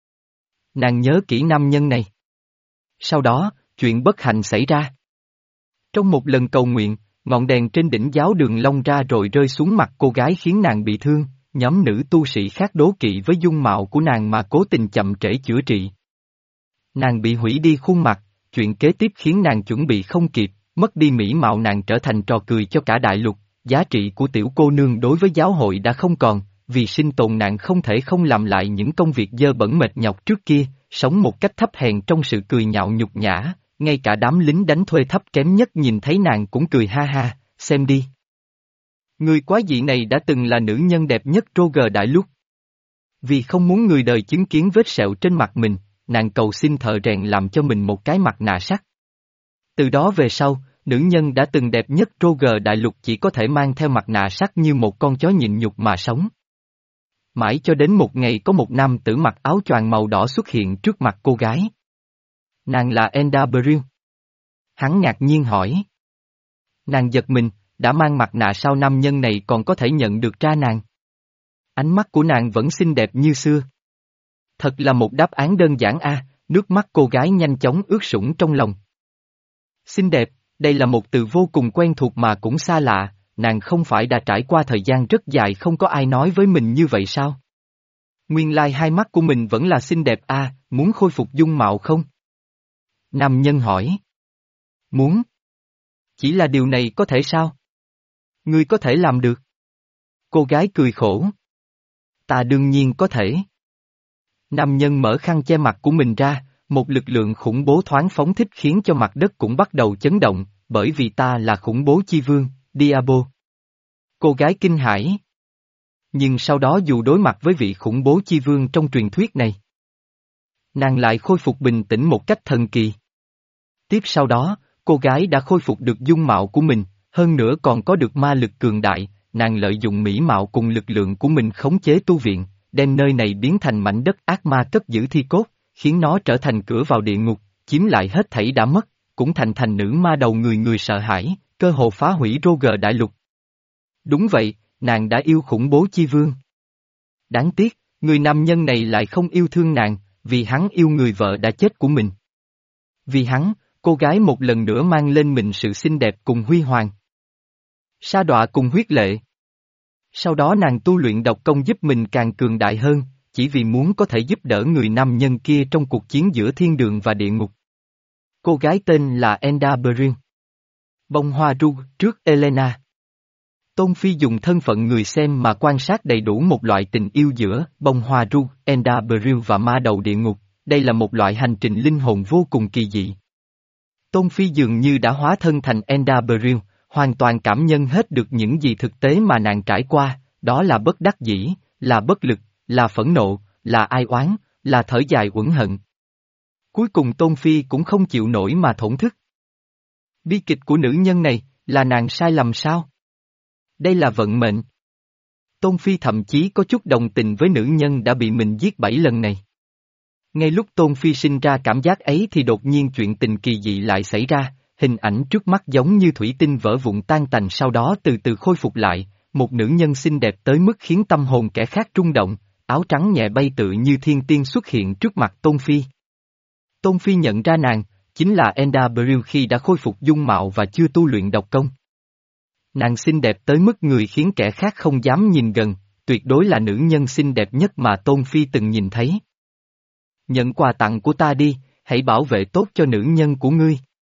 Nàng nhớ kỹ nam nhân này. Sau đó, chuyện bất hạnh xảy ra. Trong một lần cầu nguyện, ngọn đèn trên đỉnh giáo đường long ra rồi rơi xuống mặt cô gái khiến nàng bị thương, nhóm nữ tu sĩ khác đố kỵ với dung mạo của nàng mà cố tình chậm trễ chữa trị. Nàng bị hủy đi khuôn mặt, chuyện kế tiếp khiến nàng chuẩn bị không kịp, mất đi mỹ mạo nàng trở thành trò cười cho cả đại lục, giá trị của tiểu cô nương đối với giáo hội đã không còn, vì sinh tồn nàng không thể không làm lại những công việc dơ bẩn mệt nhọc trước kia, sống một cách thấp hèn trong sự cười nhạo nhục nhã, ngay cả đám lính đánh thuê thấp kém nhất nhìn thấy nàng cũng cười ha ha, xem đi. Người quái dị này đã từng là nữ nhân đẹp nhất Roger đại lục. Vì không muốn người đời chứng kiến vết sẹo trên mặt mình, nàng cầu xin thợ rèn làm cho mình một cái mặt nạ sắt. Từ đó về sau, nữ nhân đã từng đẹp nhất Roger đại lục chỉ có thể mang theo mặt nạ sắt như một con chó nhịn nhục mà sống. Mãi cho đến một ngày có một nam tử mặc áo choàng màu đỏ xuất hiện trước mặt cô gái. Nàng là Enda Bril. Hắn ngạc nhiên hỏi. Nàng giật mình, đã mang mặt nạ sao nam nhân này còn có thể nhận được ra nàng. Ánh mắt của nàng vẫn xinh đẹp như xưa. Thật là một đáp án đơn giản a, nước mắt cô gái nhanh chóng ướt sũng trong lòng. Xinh đẹp, đây là một từ vô cùng quen thuộc mà cũng xa lạ, nàng không phải đã trải qua thời gian rất dài không có ai nói với mình như vậy sao? Nguyên lai hai mắt của mình vẫn là xinh đẹp a, muốn khôi phục dung mạo không? Nam nhân hỏi. Muốn. Chỉ là điều này có thể sao? Ngươi có thể làm được. Cô gái cười khổ. Ta đương nhiên có thể. Nam nhân mở khăn che mặt của mình ra, một lực lượng khủng bố thoáng phóng thích khiến cho mặt đất cũng bắt đầu chấn động, bởi vì ta là khủng bố chi vương, Diablo. Cô gái kinh hãi. Nhưng sau đó dù đối mặt với vị khủng bố chi vương trong truyền thuyết này, nàng lại khôi phục bình tĩnh một cách thần kỳ. Tiếp sau đó, cô gái đã khôi phục được dung mạo của mình, hơn nữa còn có được ma lực cường đại, nàng lợi dụng mỹ mạo cùng lực lượng của mình khống chế tu viện, đem nơi này biến thành mảnh đất ác ma cất giữ thi cốt, khiến nó trở thành cửa vào địa ngục, chiếm lại hết thảy đã mất, cũng thành thành nữ ma đầu người người sợ hãi, cơ hồ phá hủy Roger đại lục. Đúng vậy, nàng đã yêu khủng bố chi vương. Đáng tiếc, người nam nhân này lại không yêu thương nàng, vì hắn yêu người vợ đã chết của mình. Vì hắn, cô gái một lần nữa mang lên mình sự xinh đẹp cùng huy hoàng. Sa đọa cùng huyết lệ. Sau đó nàng tu luyện độc công giúp mình càng cường đại hơn, chỉ vì muốn có thể giúp đỡ người nam nhân kia trong cuộc chiến giữa thiên đường và địa ngục. Cô gái tên là Enda Beryl. Bông hoa ru trước Elena. Tôn Phi dùng thân phận người xem mà quan sát đầy đủ một loại tình yêu giữa bông hoa ru, Enda Beryl và ma đầu địa ngục, đây là một loại hành trình linh hồn vô cùng kỳ dị. Tôn Phi dường như đã hóa thân thành Enda Beryl, hoàn toàn cảm nhận hết được những gì thực tế mà nàng trải qua, đó là bất đắc dĩ, là bất lực, là phẫn nộ, là ai oán, là thở dài uẩn hận. Cuối cùng Tôn Phi cũng không chịu nổi mà thổn thức. Bi kịch của nữ nhân này, là nàng sai lầm sao? Đây là vận mệnh. Tôn Phi thậm chí có chút đồng tình với nữ nhân đã bị mình giết bảy lần này. Ngay lúc Tôn Phi sinh ra cảm giác ấy thì đột nhiên chuyện tình kỳ dị lại xảy ra, hình ảnh trước mắt giống như thủy tinh vỡ vụn tan tành sau đó từ từ khôi phục lại, một nữ nhân xinh đẹp tới mức khiến tâm hồn kẻ khác rung động, áo trắng nhẹ bay tự như thiên tiên xuất hiện trước mặt Tôn Phi. Tôn Phi nhận ra nàng, chính là Enda Beryl khi đã khôi phục dung mạo và chưa tu luyện độc công. Nàng xinh đẹp tới mức người khiến kẻ khác không dám nhìn gần, tuyệt đối là nữ nhân xinh đẹp nhất mà Tôn Phi từng nhìn thấy. Nhận quà tặng của ta đi, hãy bảo vệ tốt cho nữ nhân của ngươi.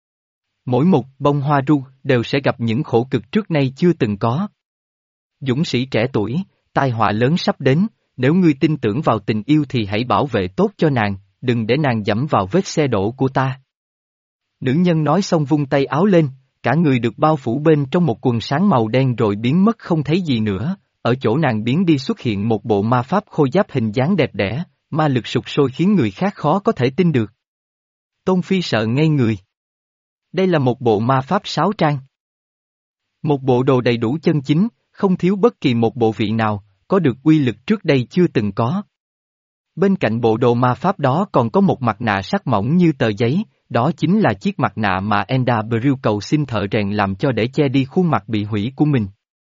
Mỗi một bông hoa ru đều sẽ gặp những khổ cực trước nay chưa từng có. Dũng sĩ trẻ tuổi, tai họa lớn sắp đến, nếu ngươi tin tưởng vào tình yêu thì hãy bảo vệ tốt cho nàng, đừng để nàng dẫm vào vết xe đổ của ta. Nữ nhân nói xong vung tay áo lên, cả người được bao phủ bên trong một quần sáng màu đen rồi biến mất không thấy gì nữa, ở chỗ nàng biến đi xuất hiện một bộ ma pháp khôi giáp hình dáng đẹp đẽ, ma lực sục sôi khiến người khác khó có thể tin được. Tôn Phi sợ ngây người. Đây là một bộ ma pháp sáo trang. Một bộ đồ đầy đủ chân chính, không thiếu bất kỳ một bộ vị nào, có được uy lực trước đây chưa từng có. Bên cạnh bộ đồ ma pháp đó còn có một mặt nạ sắc mỏng như tờ giấy, đó chính là chiếc mặt nạ mà Enda Beryl cầu xin thợ rèn làm cho để che đi khuôn mặt bị hủy của mình.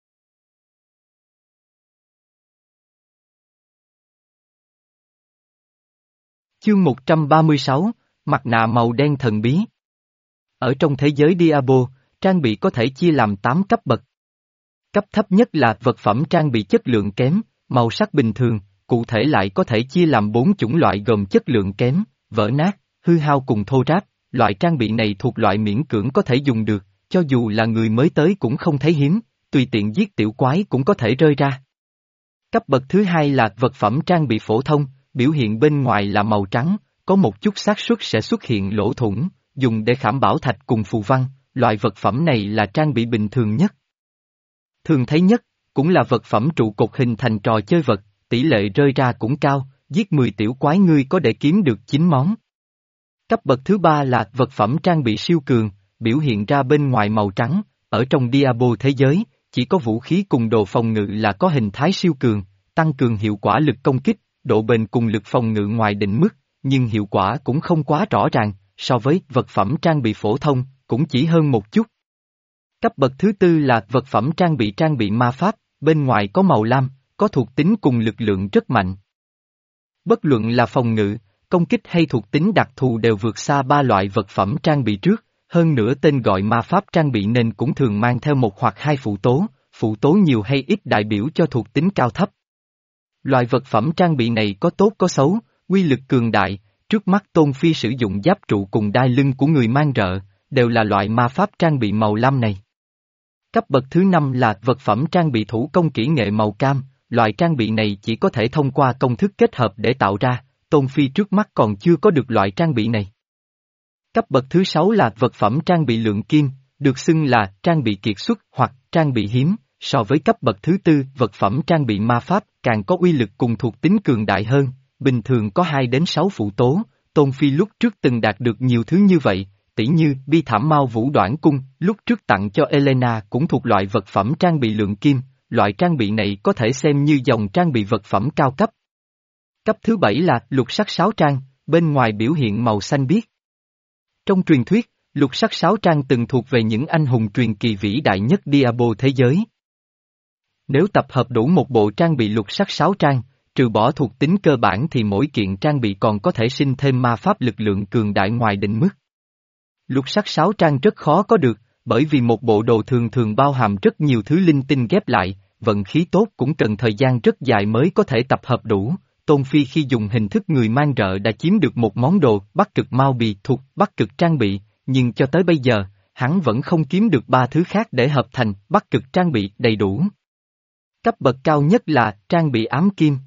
Chương một trăm ba mươi sáu, mặt nạ màu đen thần bí. Ở trong thế giới Diablo, trang bị có thể chia làm tám cấp bậc. Cấp thấp nhất là vật phẩm trang bị chất lượng kém, màu sắc bình thường, cụ thể lại có thể chia làm bốn chủng loại gồm chất lượng kém, vỡ nát, hư hao cùng thô ráp. Loại trang bị này thuộc loại miễn cưỡng có thể dùng được, cho dù là người mới tới cũng không thấy hiếm, tùy tiện giết tiểu quái cũng có thể rơi ra. Cấp bậc thứ hai là vật phẩm trang bị phổ thông, biểu hiện bên ngoài là màu trắng, có một chút xác suất sẽ xuất hiện lỗ thủng, dùng để khảm bảo thạch cùng phù văn, loại vật phẩm này là trang bị bình thường nhất. Thường thấy nhất, cũng là vật phẩm trụ cột hình thành trò chơi vật, tỷ lệ rơi ra cũng cao, giết mười tiểu quái ngươi có để kiếm được chín món. Cấp bậc thứ ba là vật phẩm trang bị siêu cường, biểu hiện ra bên ngoài màu trắng, ở trong Diablo thế giới, chỉ có vũ khí cùng đồ phòng ngự là có hình thái siêu cường, tăng cường hiệu quả lực công kích, độ bền cùng lực phòng ngự ngoài định mức, nhưng hiệu quả cũng không quá rõ ràng, so với vật phẩm trang bị phổ thông, cũng chỉ hơn một chút. Cấp bậc thứ tư là vật phẩm trang bị trang bị ma pháp, bên ngoài có màu lam, có thuộc tính cùng lực lượng rất mạnh. Bất luận là phòng ngự, công kích hay thuộc tính đặc thù đều vượt xa ba loại vật phẩm trang bị trước, hơn nữa tên gọi ma pháp trang bị nên cũng thường mang theo một hoặc hai phụ tố, phụ tố nhiều hay ít đại biểu cho thuộc tính cao thấp. Loại vật phẩm trang bị này có tốt có xấu, uy lực cường đại, trước mắt Tôn Phi sử dụng giáp trụ cùng đai lưng của người mang rợ, đều là loại ma pháp trang bị màu lam này. Cấp bậc thứ năm là vật phẩm trang bị thủ công kỹ nghệ màu cam, loại trang bị này chỉ có thể thông qua công thức kết hợp để tạo ra, Tôn Phi trước mắt còn chưa có được loại trang bị này. Cấp bậc thứ sáu là vật phẩm trang bị lượng kim, được xưng là trang bị kiệt xuất hoặc trang bị hiếm, so với cấp bậc thứ tư vật phẩm trang bị ma pháp càng có uy lực cùng thuộc tính cường đại hơn, bình thường có hai đến sáu phụ tố, Tôn Phi lúc trước từng đạt được nhiều thứ như vậy, tỉ như bi thảm mao vũ đoản cung, lúc trước tặng cho Elena cũng thuộc loại vật phẩm trang bị lượng kim, loại trang bị này có thể xem như dòng trang bị vật phẩm cao cấp. Cấp thứ bảy là lục sắc sáo trang, bên ngoài biểu hiện màu xanh biếc. Trong truyền thuyết, lục sắc sáo trang từng thuộc về những anh hùng truyền kỳ vĩ đại nhất Diablo thế giới. Nếu tập hợp đủ một bộ trang bị lục sắc sáo trang, trừ bỏ thuộc tính cơ bản thì mỗi kiện trang bị còn có thể sinh thêm ma pháp lực lượng cường đại ngoài định mức. Lục sắc sáo trang rất khó có được, bởi vì một bộ đồ thường thường bao hàm rất nhiều thứ linh tinh ghép lại, vận khí tốt cũng cần thời gian rất dài mới có thể tập hợp đủ. Tôn Phi khi dùng hình thức người mang rợ đã chiếm được một món đồ Bắc Cực Mao Bì thuộc Bắc Cực trang bị, nhưng cho tới bây giờ, hắn vẫn không kiếm được ba thứ khác để hợp thành Bắc Cực trang bị đầy đủ. Cấp bậc cao nhất là trang bị ám kim.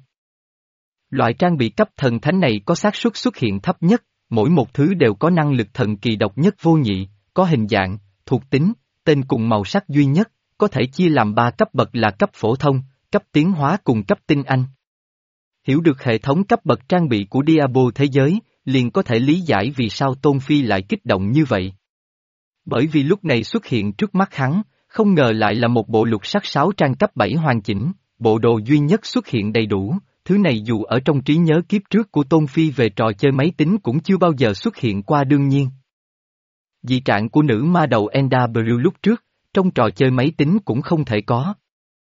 Loại trang bị cấp thần thánh này có xác suất xuất hiện thấp nhất, mỗi một thứ đều có năng lực thần kỳ độc nhất vô nhị, có hình dạng, thuộc tính, tên cùng màu sắc duy nhất, có thể chia làm ba cấp bậc là cấp phổ thông, cấp tiến hóa cùng cấp tinh anh. Hiểu được hệ thống cấp bậc trang bị của Diablo thế giới, liền có thể lý giải vì sao Tôn Phi lại kích động như vậy. Bởi vì lúc này xuất hiện trước mắt hắn, không ngờ lại là một bộ lục sắc sáo trang cấp bảy hoàn chỉnh, bộ đồ duy nhất xuất hiện đầy đủ, thứ này dù ở trong trí nhớ kiếp trước của Tôn Phi về trò chơi máy tính cũng chưa bao giờ xuất hiện qua đương nhiên. Dị trạng của nữ ma đầu Enda Brill lúc trước, trong trò chơi máy tính cũng không thể có.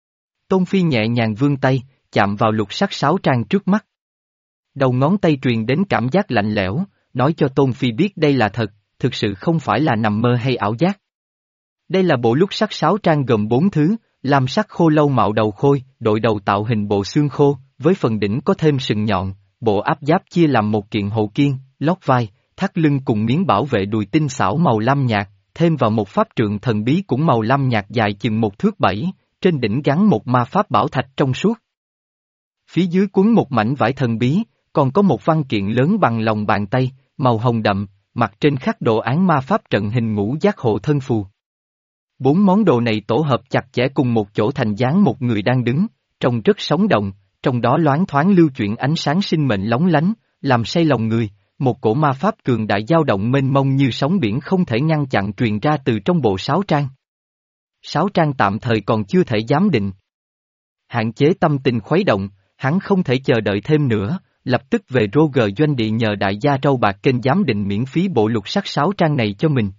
Tôn Phi nhẹ nhàng vươn tay, chạm vào lục sắc sáo trang trước mắt. Đầu ngón tay truyền đến cảm giác lạnh lẽo, nói cho Tôn Phi biết đây là thật, thực sự không phải là nằm mơ hay ảo giác. Đây là bộ lục sắc sáo trang gồm bốn thứ, lam sắc khô lâu mạo đầu khôi, đội đầu tạo hình bộ xương khô, với phần đỉnh có thêm sừng nhọn, bộ áp giáp chia làm một kiện hậu kiên, lót vai, thắt lưng cùng miếng bảo vệ đùi tinh xảo màu lam nhạt, thêm vào một pháp trượng thần bí cũng màu lam nhạt dài chừng một thước bảy, trên đỉnh gắn một ma pháp bảo thạch trong suốt. Phía dưới cuốn một mảnh vải thần bí, còn có một văn kiện lớn bằng lòng bàn tay, màu hồng đậm, mặt trên khắc đồ án ma pháp trận hình ngũ giác hộ thân phù. Bốn món đồ này tổ hợp chặt chẽ cùng một chỗ thành dáng một người đang đứng, trông rất sống động, trong đó loáng thoáng lưu chuyển ánh sáng sinh mệnh lóng lánh, làm say lòng người, một cổ ma pháp cường đại dao động mênh mông như sóng biển không thể ngăn chặn truyền ra từ trong bộ sáo trang. Sáo trang tạm thời còn chưa thể giám định. Hạn chế tâm tình khuấy động, hắn không thể chờ đợi thêm nữa, lập tức về Roger doanh địa nhờ đại gia trâu bạc kênh giám định miễn phí bộ lục sắc sáo trang này cho mình.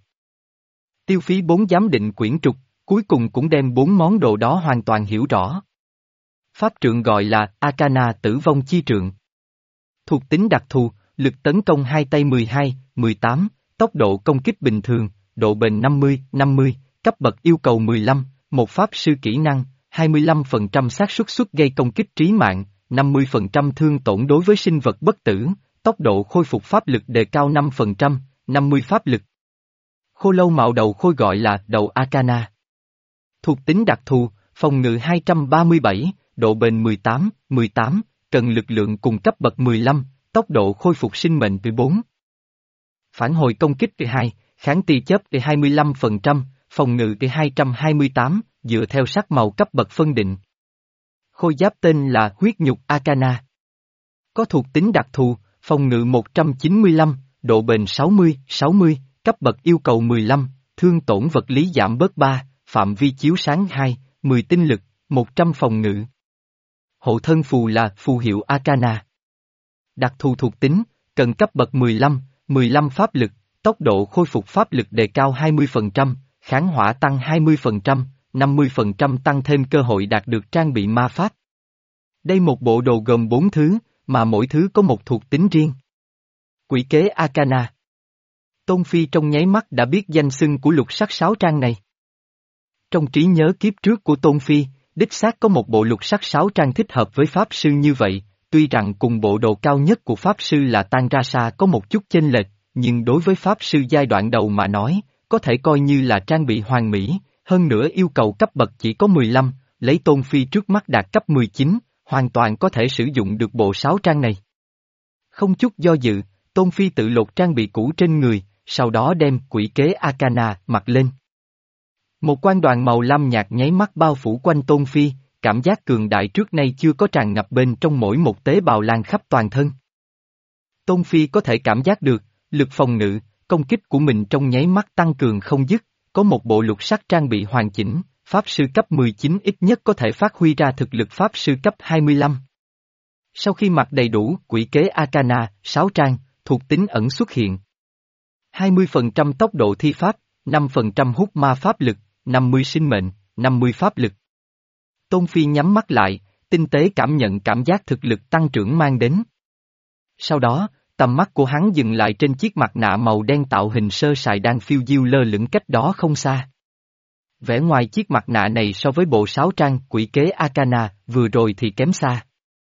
Tiêu phí bốn giám định quyển trục, cuối cùng cũng đem bốn món đồ đó hoàn toàn hiểu rõ. Pháp trượng gọi là Arcana tử vong chi trượng. Thuộc tính đặc thù, lực tấn công hai tay mười hai, mười tám, tốc độ công kích bình thường, độ bền năm mươi, năm mươi, cấp bậc yêu cầu mười lăm, một pháp sư kỹ năng, hai mươi lăm phần trăm xác suất suất gây công kích trí mạng, năm mươi phần trăm thương tổn đối với sinh vật bất tử, tốc độ khôi phục pháp lực đề cao năm phần trăm, năm mươi pháp lực. Khô lâu mạo đầu khôi gọi là đầu Arcana. Thuộc tính đặc thù, phòng ngự hai trăm ba mươi bảy, độ bền mười tám, mười tám, cần lực lượng cùng cấp bậc mười lăm, tốc độ khôi phục sinh mệnh từ bốn. Phản hồi công kích từ hai, kháng tia chớp từ hai mươi lăm phần trăm, phòng ngự từ hai trăm hai mươi tám, dựa theo sắc màu cấp bậc phân định. Khôi giáp tên là huyết nhục Arcana. Có thuộc tính đặc thù, phòng ngự một trăm chín mươi lăm, độ bền sáu mươi, sáu mươi, cấp bậc yêu cầu mười lăm, thương tổn vật lý giảm bớt ba, phạm vi chiếu sáng hai, mười tinh lực, một trăm phòng ngự. Hộ thân phù là phù hiệu Arcana. Đặc thù thuộc tính, cần cấp bậc mười lăm, mười lăm pháp lực, tốc độ khôi phục pháp lực đề cao hai mươi phần trăm, kháng hỏa tăng hai mươi phần trăm, năm mươi phần trăm tăng thêm cơ hội đạt được trang bị ma pháp. Đây một bộ đồ gồm bốn thứ, mà mỗi thứ có một thuộc tính riêng. Quỷ kế Arcana. Tôn Phi trong nháy mắt đã biết danh xưng của lục sắc sáo trang này. Trong trí nhớ kiếp trước của Tôn Phi, đích xác có một bộ lục sắc sáo trang thích hợp với Pháp Sư như vậy, tuy rằng cùng bộ đồ cao nhất của Pháp Sư là Tan Ra Sa có một chút chênh lệch, nhưng đối với Pháp Sư giai đoạn đầu mà nói, có thể coi như là trang bị hoàn mỹ, hơn nữa yêu cầu cấp bậc chỉ có mười lăm, lấy Tôn Phi trước mắt đạt cấp mười chín, hoàn toàn có thể sử dụng được bộ sáo trang này. Không chút do dự, Tôn Phi tự lột trang bị cũ trên người, sau đó đem quỷ kế Arcana mặc lên. Một quang đoàn màu lam nhạt nháy mắt bao phủ quanh Tôn Phi, cảm giác cường đại trước nay chưa có tràn ngập bên trong mỗi một tế bào lan khắp toàn thân. Tôn Phi có thể cảm giác được, lực phòng ngự, công kích của mình trong nháy mắt tăng cường không dứt, có một bộ lục sắc trang bị hoàn chỉnh, Pháp sư cấp mười chín ít nhất có thể phát huy ra thực lực Pháp sư cấp hai mươi lăm. Sau khi mặc đầy đủ, quỷ kế Arcana, sáu trang, thuộc tính ẩn xuất hiện. hai mươi phần trăm tốc độ thi pháp, năm phần trăm hút ma pháp lực, năm mươi sinh mệnh, năm mươi pháp lực. Tôn Phi nhắm mắt lại, tinh tế cảm nhận cảm giác thực lực tăng trưởng mang đến. Sau đó, tầm mắt của hắn dừng lại trên chiếc mặt nạ màu đen tạo hình sơ sài đang phiêu diêu lơ lửng cách đó không xa. Vẻ ngoài chiếc mặt nạ này so với bộ sáu trang quỷ kế Arcana vừa rồi thì kém xa.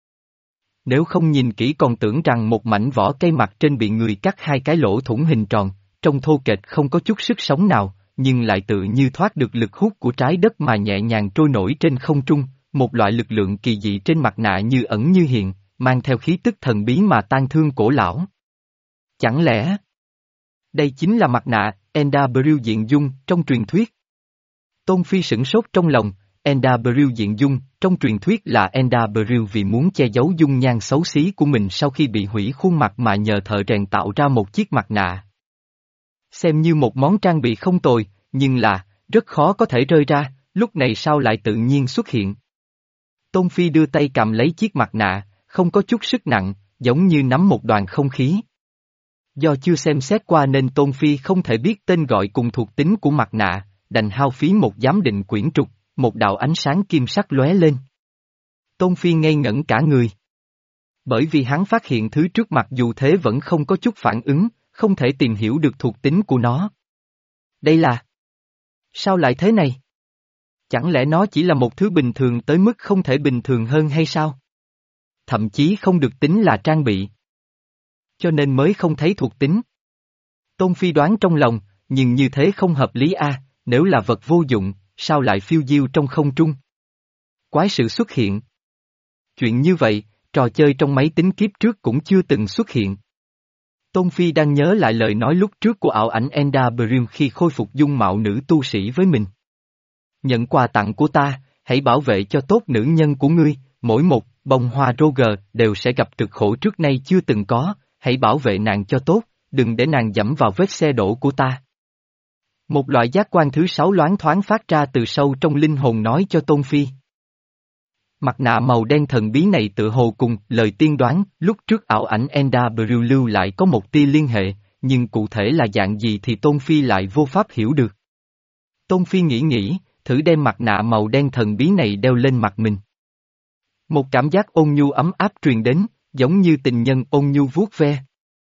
Nếu không nhìn kỹ còn tưởng rằng một mảnh vỏ cây mặt trên bị người cắt hai cái lỗ thủng hình tròn, trông thô kệch không có chút sức sống nào, nhưng lại tự như thoát được lực hút của trái đất mà nhẹ nhàng trôi nổi trên không trung, một loại lực lượng kỳ dị trên mặt nạ như ẩn như hiện, mang theo khí tức thần bí mà tang thương cổ lão. Chẳng lẽ đây chính là mặt nạ Enderbril diện dung trong truyền thuyết? Tôn Phi sửng sốt trong lòng, Enderbril diện dung, trong truyền thuyết là Enderbril vì muốn che giấu dung nhan xấu xí của mình sau khi bị hủy khuôn mặt mà nhờ thợ rèn tạo ra một chiếc mặt nạ. Xem như một món trang bị không tồi, nhưng là, rất khó có thể rơi ra, lúc này sao lại tự nhiên xuất hiện. Tôn Phi đưa tay cầm lấy chiếc mặt nạ, không có chút sức nặng, giống như nắm một đoàn không khí. Do chưa xem xét qua nên Tôn Phi không thể biết tên gọi cùng thuộc tính của mặt nạ, đành hao phí một giám định quyển trục, một đạo ánh sáng kim sắc lóe lên. Tôn Phi ngây ngẩn cả người. Bởi vì hắn phát hiện thứ trước mặt dù thế vẫn không có chút phản ứng, không thể tìm hiểu được thuộc tính của nó. Đây là... Sao lại thế này? Chẳng lẽ nó chỉ là một thứ bình thường tới mức không thể bình thường hơn hay sao? Thậm chí không được tính là trang bị. Cho nên mới không thấy thuộc tính. Tôn Phi đoán trong lòng, nhưng như thế không hợp lý a, nếu là vật vô dụng, sao lại phiêu diêu trong không trung? Quái sự xuất hiện. Chuyện như vậy, trò chơi trong máy tính kiếp trước cũng chưa từng xuất hiện. Tôn Phi đang nhớ lại lời nói lúc trước của ảo ảnh Enderbril khi khôi phục dung mạo nữ tu sĩ với mình. Nhận quà tặng của ta, hãy bảo vệ cho tốt nữ nhân của ngươi, mỗi một bông hoa Roger đều sẽ gặp cực khổ trước nay chưa từng có, hãy bảo vệ nàng cho tốt, đừng để nàng dẫm vào vết xe đổ của ta. Một loại giác quan thứ sáu loáng thoáng phát ra từ sâu trong linh hồn nói cho Tôn Phi. Mặt nạ màu đen thần bí này tự hồ cùng lời tiên đoán lúc trước ảo ảnh Enderbril lưu lại có một tia liên hệ, nhưng cụ thể là dạng gì thì Tôn Phi lại vô pháp hiểu được. Tôn Phi nghĩ nghĩ, thử đem mặt nạ màu đen thần bí này đeo lên mặt mình. Một cảm giác ôn nhu ấm áp truyền đến, giống như tình nhân ôn nhu vuốt ve.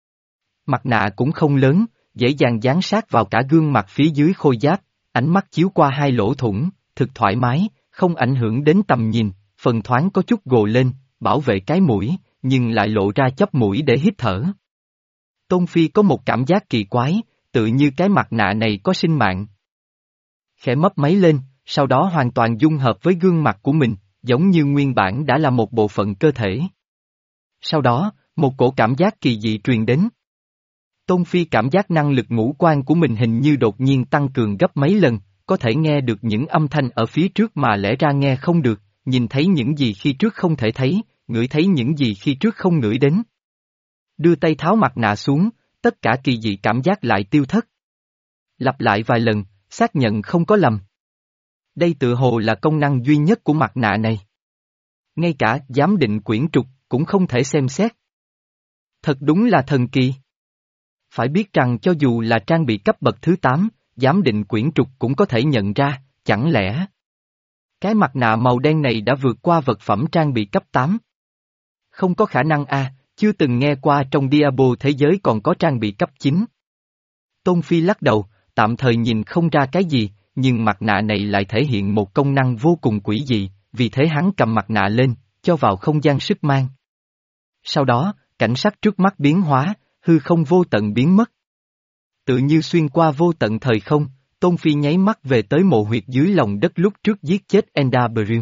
Mặt nạ cũng không lớn, dễ dàng dán sát vào cả gương mặt phía dưới khôi giáp, ánh mắt chiếu qua hai lỗ thủng, thực thoải mái, không ảnh hưởng đến tầm nhìn, phần thoáng có chút gồ lên, bảo vệ cái mũi, nhưng lại lộ ra chóp mũi để hít thở. Tôn Phi có một cảm giác kỳ quái, tự như cái mặt nạ này có sinh mạng. Khẽ mấp máy lên, sau đó hoàn toàn dung hợp với gương mặt của mình, giống như nguyên bản đã là một bộ phận cơ thể. Sau đó, một cổ cảm giác kỳ dị truyền đến. Tôn Phi cảm giác năng lực ngũ quan của mình hình như đột nhiên tăng cường gấp mấy lần, có thể nghe được những âm thanh ở phía trước mà lẽ ra nghe không được, nhìn thấy những gì khi trước không thể thấy, ngửi thấy những gì khi trước không ngửi đến. Đưa tay tháo mặt nạ xuống, tất cả kỳ dị cảm giác lại tiêu thất. Lặp lại vài lần, xác nhận không có lầm. Đây tự hồ là công năng duy nhất của mặt nạ này. Ngay cả giám định quyển trục cũng không thể xem xét. Thật đúng là thần kỳ. Phải biết rằng cho dù là trang bị cấp bậc thứ tám, giám định quyển trục cũng có thể nhận ra, chẳng lẽ cái mặt nạ màu đen này đã vượt qua vật phẩm trang bị cấp tám? Không có khả năng a, chưa từng nghe qua trong Diablo thế giới còn có trang bị cấp chín. Tôn Phi lắc đầu, tạm thời nhìn không ra cái gì, nhưng mặt nạ này lại thể hiện một công năng vô cùng quỷ dị, vì thế hắn cầm mặt nạ lên, cho vào không gian sức mang. Sau đó, cảnh sắc trước mắt biến hóa, hư không vô tận biến mất. Tự như xuyên qua vô tận thời không, Tôn Phi nháy mắt về tới mộ huyệt dưới lòng đất lúc trước giết chết Enderbril.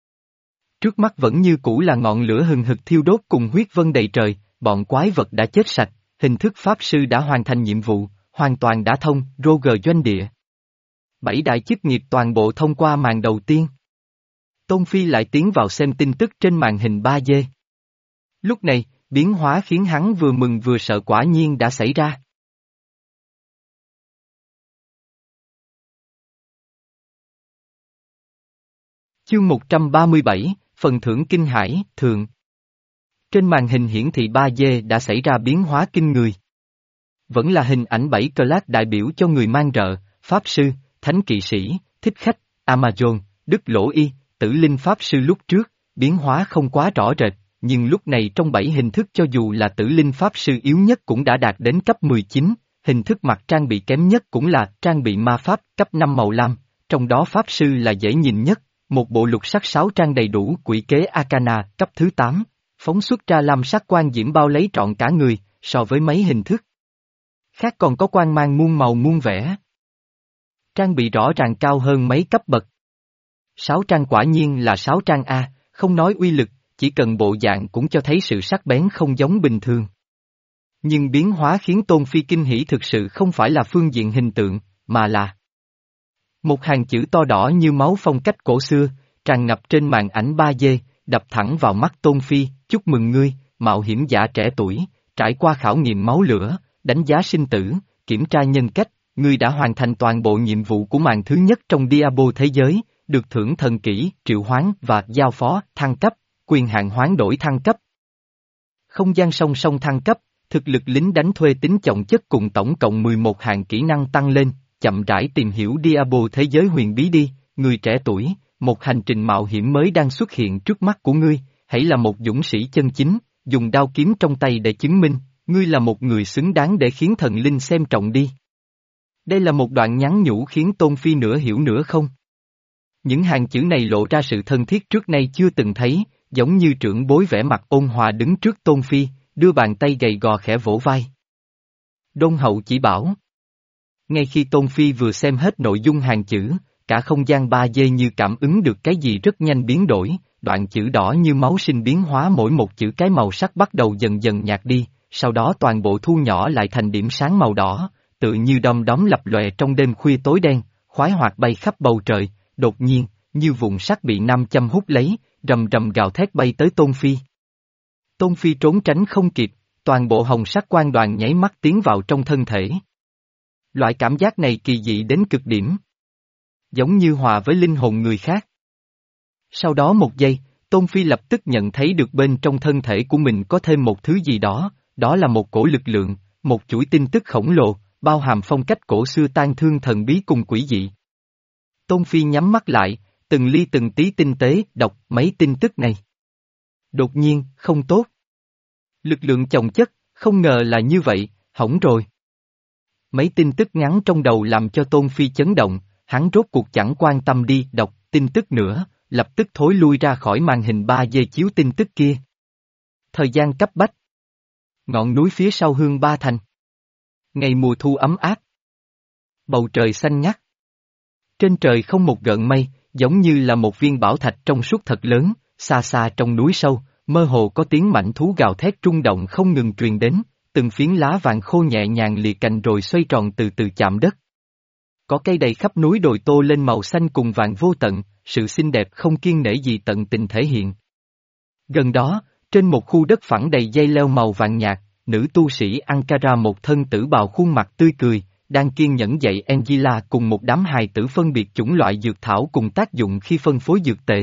Trước mắt vẫn như cũ là ngọn lửa hừng hực thiêu đốt cùng huyết vân đầy trời, bọn quái vật đã chết sạch, hình thức pháp sư đã hoàn thành nhiệm vụ, hoàn toàn đã thông, Roger doanh địa. Bảy đại chức nghiệp toàn bộ thông qua màn đầu tiên. Tôn Phi lại tiến vào xem tin tức trên màn hình ba D. Lúc này, biến hóa khiến hắn vừa mừng vừa sợ quả nhiên đã xảy ra. Chương một trăm ba mươi bảy, Phần thưởng kinh hải, thượng. Trên màn hình hiển thị ba D đã xảy ra biến hóa kinh người. Vẫn là hình ảnh bảy class đại biểu cho người mang rợ, Pháp Sư, Thánh Kỵ Sĩ, Thích Khách, Amazon, Đức Lỗ Y, Tử Linh Pháp Sư lúc trước, biến hóa không quá rõ rệt, nhưng lúc này trong bảy hình thức cho dù là Tử Linh Pháp Sư yếu nhất cũng đã đạt đến cấp mười chín, hình thức mặc trang bị kém nhất cũng là trang bị ma pháp cấp năm màu lam, trong đó Pháp Sư là dễ nhìn nhất, một bộ lục sắc sáu trang đầy đủ quỷ kế Arcana cấp thứ tám, phóng xuất ra lam sắc quang diễm bao lấy trọn cả người, so với mấy hình thức khác còn có quang mang muôn màu muôn vẻ. Trang bị rõ ràng cao hơn mấy cấp bậc. Sáu trang quả nhiên là sáu trang A, không nói uy lực, chỉ cần bộ dạng cũng cho thấy sự sắc bén không giống bình thường. Nhưng biến hóa khiến Tôn Phi kinh hỉ thực sự không phải là phương diện hình tượng, mà là một hàng chữ to đỏ như máu phong cách cổ xưa, tràn ngập trên màn ảnh ba D, đập thẳng vào mắt Tôn Phi, chúc mừng ngươi, mạo hiểm giả trẻ tuổi, trải qua khảo nghiệm máu lửa, đánh giá sinh tử, kiểm tra nhân cách, ngươi đã hoàn thành toàn bộ nhiệm vụ của màn thứ nhất trong Diablo thế giới, được thưởng thần kỹ, triệu hoán và giao phó, thăng cấp, quyền hạn hoán đổi thăng cấp. Không gian song song thăng cấp, thực lực lính đánh thuê tính trọng chất cùng tổng cộng mười một hạng kỹ năng tăng lên, chậm rãi tìm hiểu Diablo thế giới huyền bí đi, người trẻ tuổi, một hành trình mạo hiểm mới đang xuất hiện trước mắt của ngươi, hãy là một dũng sĩ chân chính, dùng đao kiếm trong tay để chứng minh, ngươi là một người xứng đáng để khiến thần linh xem trọng đi. Đây là một đoạn nhắn nhủ khiến Tôn Phi nửa hiểu nửa không. Những hàng chữ này lộ ra sự thân thiết trước nay chưa từng thấy, giống như trưởng bối vẻ mặt ôn hòa đứng trước Tôn Phi, đưa bàn tay gầy gò khẽ vỗ vai. Đôn hậu chỉ bảo. Ngay khi Tôn Phi vừa xem hết nội dung hàng chữ, cả không gian ba D như cảm ứng được cái gì rất nhanh biến đổi, đoạn chữ đỏ như máu sinh biến hóa mỗi một chữ cái màu sắc bắt đầu dần dần nhạt đi, sau đó toàn bộ thu nhỏ lại thành điểm sáng màu đỏ, tự như đom đóm lập lòe trong đêm khuya tối đen, khoái hoạt bay khắp bầu trời, đột nhiên, như vùng sắt bị nam châm hút lấy, rầm rầm gào thét bay tới Tôn Phi. Tôn Phi trốn tránh không kịp, toàn bộ hồng sắc quang đoàn nháy mắt tiến vào trong thân thể. Loại cảm giác này kỳ dị đến cực điểm. Giống như hòa với linh hồn người khác. Sau đó một giây, Tôn Phi lập tức nhận thấy được bên trong thân thể của mình có thêm một thứ gì đó, đó là một cổ lực lượng, một chuỗi tin tức khổng lồ, bao hàm phong cách cổ xưa tan thương thần bí cùng quỷ dị. Tôn Phi nhắm mắt lại, từng ly từng tí tinh tế đọc mấy tin tức này. Đột nhiên, không tốt. Lực lượng chồng chất, không ngờ là như vậy, hỏng rồi. Mấy tin tức ngắn trong đầu làm cho Tôn Phi chấn động, hắn rốt cuộc chẳng quan tâm đi đọc tin tức nữa, lập tức thối lui ra khỏi màn hình ba D chiếu tin tức kia. Thời gian cấp bách. Ngọn núi phía sau Hương Ba Thành. Ngày mùa thu ấm áp. Bầu trời xanh ngắt. Trên trời không một gợn mây, giống như là một viên bảo thạch trong suốt thật lớn, xa xa trong núi sâu, mơ hồ có tiếng mãnh thú gào thét rung động không ngừng truyền đến, từng phiến lá vàng khô nhẹ nhàng lìa cành rồi xoay tròn từ từ chạm đất. Có cây đầy khắp núi đồi tô lên màu xanh cùng vàng vô tận, sự xinh đẹp không kiêng nể gì tận tình thể hiện. Gần đó, trên một khu đất phẳng đầy dây leo màu vàng nhạt, nữ tu sĩ Ankara một thân tử bào khuôn mặt tươi cười, đang kiên nhẫn dạy Angela cùng một đám hài tử phân biệt chủng loại dược thảo cùng tác dụng khi phân phối dược tề.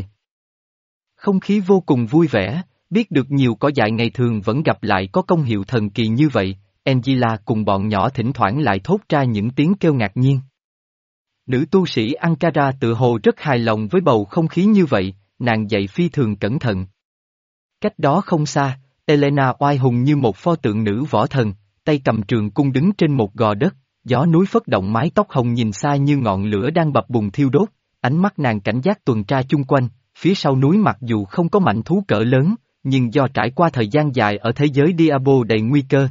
Không khí vô cùng vui vẻ, biết được nhiều cỏ dại ngày thường vẫn gặp lại có công hiệu thần kỳ như vậy, Angela cùng bọn nhỏ thỉnh thoảng lại thốt ra những tiếng kêu ngạc nhiên. Nữ tu sĩ Ankara tự hồ rất hài lòng với bầu không khí như vậy, nàng dạy phi thường cẩn thận. Cách đó không xa, Elena oai hùng như một pho tượng nữ võ thần, tay cầm trường cung đứng trên một gò đất, gió núi phất động mái tóc hồng nhìn xa như ngọn lửa đang bập bùng thiêu đốt, ánh mắt nàng cảnh giác tuần tra chung quanh, phía sau núi mặc dù không có mảnh thú cỡ lớn, nhưng do trải qua thời gian dài ở thế giới Diablo đầy nguy cơ,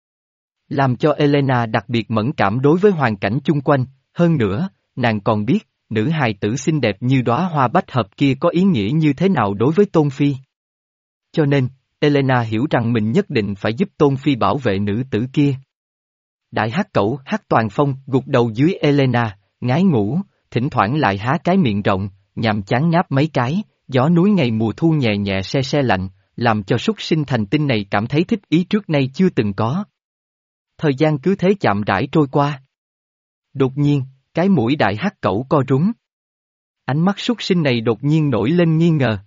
làm cho Elena đặc biệt mẫn cảm đối với hoàn cảnh chung quanh, hơn nữa, nàng còn biết, nữ hài tử xinh đẹp như đóa hoa bách hợp kia có ý nghĩa như thế nào đối với Tôn Phi. Cho nên, Elena hiểu rằng mình nhất định phải giúp Tôn Phi bảo vệ nữ tử kia. Đại hắc cẩu hắc toàn phong gục đầu dưới Elena, ngái ngủ, thỉnh thoảng lại há cái miệng rộng, nhằm chán ngáp mấy cái, gió núi ngày mùa thu nhẹ nhẹ se se lạnh, làm cho súc sinh thành tinh này cảm thấy thích ý trước nay chưa từng có. Thời gian cứ thế chậm rãi trôi qua. Đột nhiên, cái mũi đại hắc cẩu co rúm. Ánh mắt súc sinh này đột nhiên nổi lên nghi ngờ.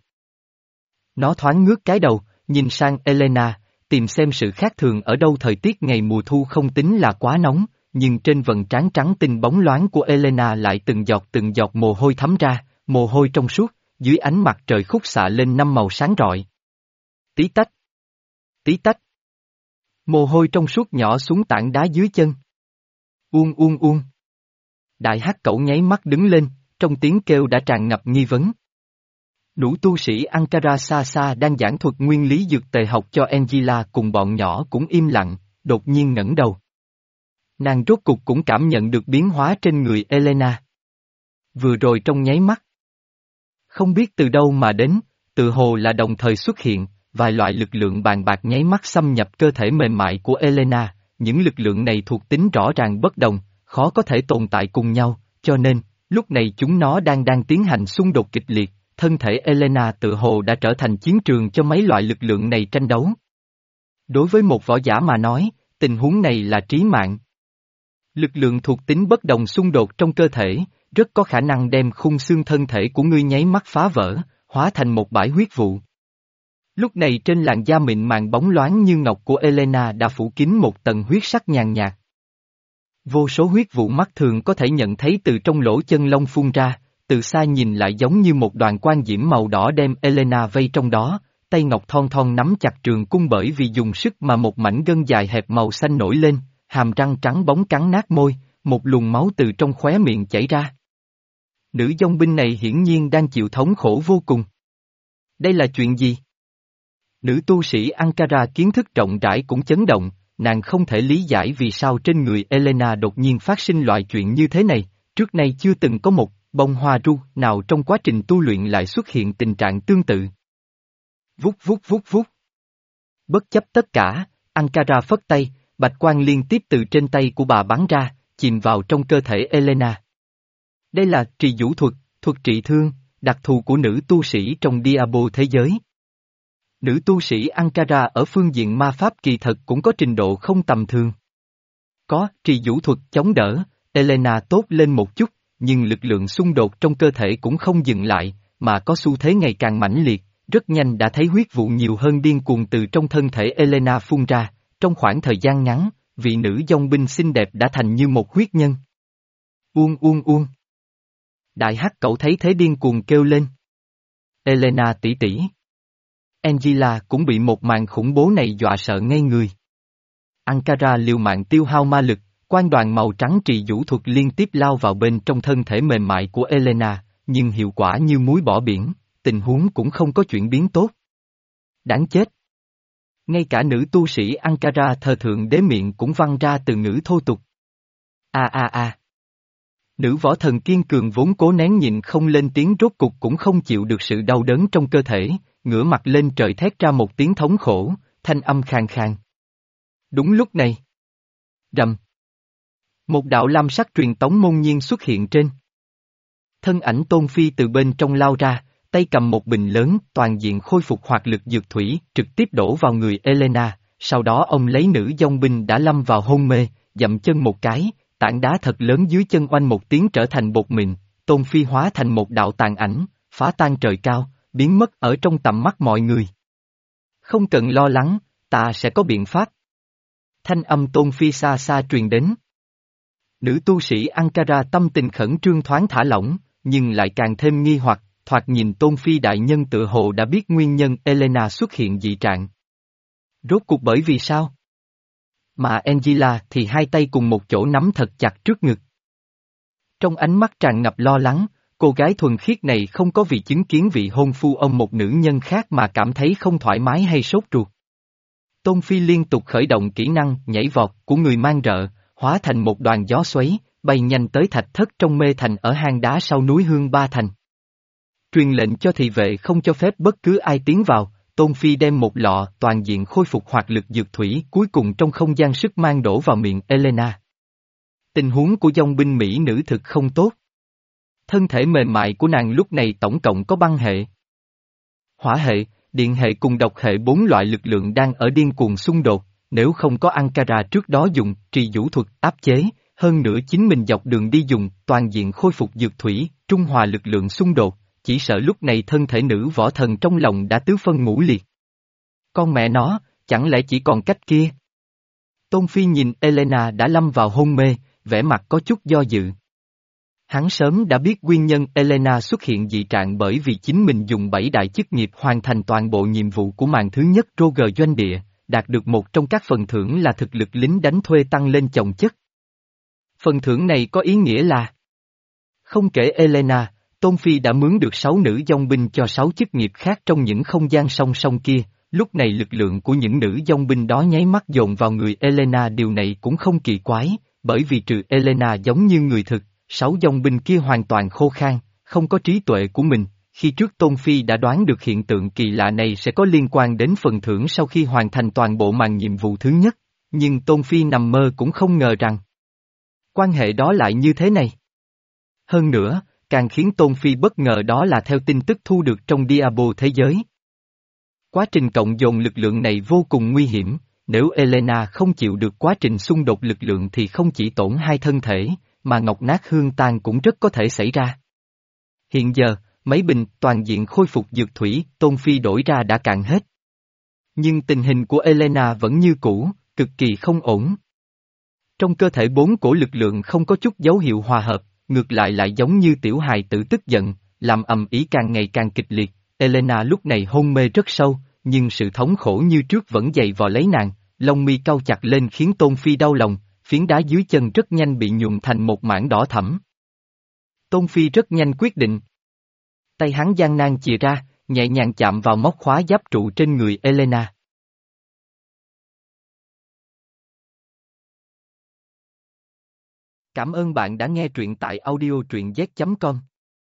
Nó thoáng ngước cái đầu, nhìn sang Elena, tìm xem sự khác thường ở đâu. Thời tiết ngày mùa thu không tính là quá nóng, nhưng trên vầng trán trắng tinh bóng loáng của Elena lại từng giọt từng giọt mồ hôi thấm ra, mồ hôi trong suốt, dưới ánh mặt trời khúc xạ lên năm màu sáng rọi. Tí tách, tí tách. Mồ hôi trong suốt nhỏ xuống tảng đá dưới chân. Uông uông uông. Đại hắc cẩu nháy mắt đứng lên, trong tiếng kêu đã tràn ngập nghi vấn. Nữ tu sĩ Ankara xa xa đang giảng thuật nguyên lý dược tề học cho Angela cùng bọn nhỏ cũng im lặng, đột nhiên ngẩng đầu. Nàng rốt cục cũng cảm nhận được biến hóa trên người Elena. Vừa rồi trong nháy mắt. Không biết từ đâu mà đến, tự hồ là đồng thời xuất hiện, vài loại lực lượng bàn bạc nháy mắt xâm nhập cơ thể mềm mại của Elena, những lực lượng này thuộc tính rõ ràng bất đồng, khó có thể tồn tại cùng nhau, cho nên, lúc này chúng nó đang đang tiến hành xung đột kịch liệt, thân thể Elena tự hồ đã trở thành chiến trường cho mấy loại lực lượng này tranh đấu. Đối với một võ giả mà nói, tình huống này là trí mạng. Lực lượng thuộc tính bất đồng xung đột trong cơ thể, rất có khả năng đem khung xương thân thể của ngươi nháy mắt phá vỡ, hóa thành một bãi huyết vụ. Lúc này trên làn da mịn màng bóng loáng như ngọc của Elena đã phủ kín một tầng huyết sắc nhàn nhạt. Vô số huyết vụ mắt thường có thể nhận thấy từ trong lỗ chân lông phun ra, từ xa nhìn lại giống như một đoàn quang diễm màu đỏ đem Elena vây trong đó, tay ngọc thon thon nắm chặt trường cung bởi vì dùng sức mà một mảnh gân dài hẹp màu xanh nổi lên, hàm răng trắng bóng cắn nát môi, một luồng máu từ trong khóe miệng chảy ra. Nữ dòng binh này hiển nhiên đang chịu thống khổ vô cùng. Đây là chuyện gì? Nữ tu sĩ Ankara kiến thức rộng rãi cũng chấn động, nàng không thể lý giải vì sao trên người Elena đột nhiên phát sinh loại chuyện như thế này, trước nay chưa từng có một bông hoa ru nào trong quá trình tu luyện lại xuất hiện tình trạng tương tự. Vút vút vút vút. Bất chấp tất cả, Ankara phất tay, bạch quang liên tiếp từ trên tay của bà bắn ra, chìm vào trong cơ thể Elena. Đây là trì vũ thuật, thuật trị thương, đặc thù của nữ tu sĩ trong Diablo thế giới. Nữ tu sĩ Ankara ở phương diện ma pháp kỳ thật cũng có trình độ không tầm thường. Có trì vũ thuật chống đỡ, Elena tốt lên một chút, nhưng lực lượng xung đột trong cơ thể cũng không dừng lại, mà có xu thế ngày càng mãnh liệt, rất nhanh đã thấy huyết vụ nhiều hơn điên cuồng từ trong thân thể Elena phun ra, trong khoảng thời gian ngắn, vị nữ dòng binh xinh đẹp đã thành như một huyết nhân. Uông uông uông. Đại hắc cẩu thấy thế điên cuồng kêu lên. Elena tỷ tỷ. Angela cũng bị một màn khủng bố này dọa sợ ngây người. Ankara liều mạng tiêu hao ma lực, quang đoàn màu trắng trì vũ thuật liên tiếp lao vào bên trong thân thể mềm mại của Elena, nhưng hiệu quả như muối bỏ biển, tình huống cũng không có chuyển biến tốt. Đáng chết! Ngay cả nữ tu sĩ Ankara thờ thượng đế miệng cũng văng ra từ ngữ thô tục. A a a! Nữ võ thần kiên cường vốn cố nén nhịn không lên tiếng rốt cục cũng không chịu được sự đau đớn trong cơ thể, ngửa mặt lên trời thét ra một tiếng thống khổ, thanh âm khàn khàn. Đúng lúc này. Rầm. Một đạo lam sắc truyền tống môn nhiên xuất hiện trên. Thân ảnh Tôn Phi từ bên trong lao ra, tay cầm một bình lớn, toàn diện khôi phục hoạt lực dược thủy, trực tiếp đổ vào người Elena, sau đó ông lấy nữ dòng binh đã lâm vào hôn mê, dậm chân một cái, tảng đá thật lớn dưới chân oanh một tiếng trở thành bột mịn, Tôn Phi hóa thành một đạo tàn ảnh, phá tan trời cao, biến mất ở trong tầm mắt mọi người. Không cần lo lắng, ta sẽ có biện pháp. Thanh âm Tôn Phi xa xa truyền đến. Nữ tu sĩ Ankara tâm tình khẩn trương thoáng thả lỏng, nhưng lại càng thêm nghi hoặc, thoạt nhìn Tôn Phi đại nhân tự hồ đã biết nguyên nhân Elena xuất hiện dị trạng. Rốt cuộc bởi vì sao? Mà Angela thì hai tay cùng một chỗ nắm thật chặt trước ngực. Trong ánh mắt tràn ngập lo lắng, cô gái thuần khiết này không có vì chứng kiến vị hôn phu ông một nữ nhân khác mà cảm thấy không thoải mái hay sốt ruột. Tôn Phi liên tục khởi động kỹ năng nhảy vọt của người mang rợ, hóa thành một đoàn gió xoáy, bay nhanh tới thạch thất trong mê thành ở hang đá sau núi Hương Ba Thành. Truyền lệnh cho thị vệ không cho phép bất cứ ai tiến vào, Tôn Phi đem một lọ toàn diện khôi phục hoạt lực dược thủy cuối cùng trong không gian sức mang đổ vào miệng Elena. Tình huống của dòng binh Mỹ nữ thực không tốt. Thân thể mềm mại của nàng lúc này tổng cộng có băng hệ, hỏa hệ, điện hệ cùng độc hệ bốn loại lực lượng đang ở điên cuồng xung đột, nếu không có Ankara trước đó dùng trì vũ thuật áp chế, hơn nữa chính mình dọc đường đi dùng toàn diện khôi phục dược thủy, trung hòa lực lượng xung đột, chỉ sợ lúc này thân thể nữ võ thần trong lòng đã tứ phân ngũ liệt. Con mẹ nó, chẳng lẽ chỉ còn cách kia? Tôn Phi nhìn Elena đã lâm vào hôn mê, vẻ mặt có chút do dự. Hắn sớm đã biết nguyên nhân Elena xuất hiện dị trạng bởi vì chính mình dùng bảy đại chức nghiệp hoàn thành toàn bộ nhiệm vụ của màn thứ nhất Roger doanh địa, đạt được một trong các phần thưởng là thực lực lính đánh thuê tăng lên chồng chất. Phần thưởng này có ý nghĩa là không kể Elena, Tôn Phi đã mướn được sáu nữ dòng binh cho sáu chức nghiệp khác trong những không gian song song kia, lúc này lực lượng của những nữ dòng binh đó nháy mắt dồn vào người Elena, điều này cũng không kỳ quái, bởi vì trừ Elena giống như người thực, sáu dòng binh kia hoàn toàn khô khan, không có trí tuệ của mình, khi trước Tôn Phi đã đoán được hiện tượng kỳ lạ này sẽ có liên quan đến phần thưởng sau khi hoàn thành toàn bộ màn nhiệm vụ thứ nhất, nhưng Tôn Phi nằm mơ cũng không ngờ rằng quan hệ đó lại như thế này. Hơn nữa, càng khiến Tôn Phi bất ngờ đó là theo tin tức thu được trong Diablo thế giới. Quá trình cộng dồn lực lượng này vô cùng nguy hiểm, nếu Elena không chịu được quá trình xung đột lực lượng thì không chỉ tổn hai thân thể, mà ngọc nát hương tan cũng rất có thể xảy ra. Hiện giờ, mấy bình toàn diện khôi phục dược thủy, Tôn Phi đổi ra đã cạn hết. Nhưng tình hình của Elena vẫn như cũ, cực kỳ không ổn. Trong cơ thể bốn cổ lực lượng không có chút dấu hiệu hòa hợp, ngược lại lại giống như tiểu hài tử tức giận, làm ầm ĩ càng ngày càng kịch liệt. Elena lúc này hôn mê rất sâu, nhưng sự thống khổ như trước vẫn dày vò lấy nàng, lông mi cau chặt lên khiến Tôn Phi đau lòng, phiến đá dưới chân rất nhanh bị nhuộm thành một mảng đỏ thẫm. Tôn Phi rất nhanh quyết định. Tay hắn gian nan chìa ra, nhẹ nhàng chạm vào móc khóa giáp trụ trên người Elena. Cảm ơn bạn đã nghe truyện tại audio truyện z chấm com.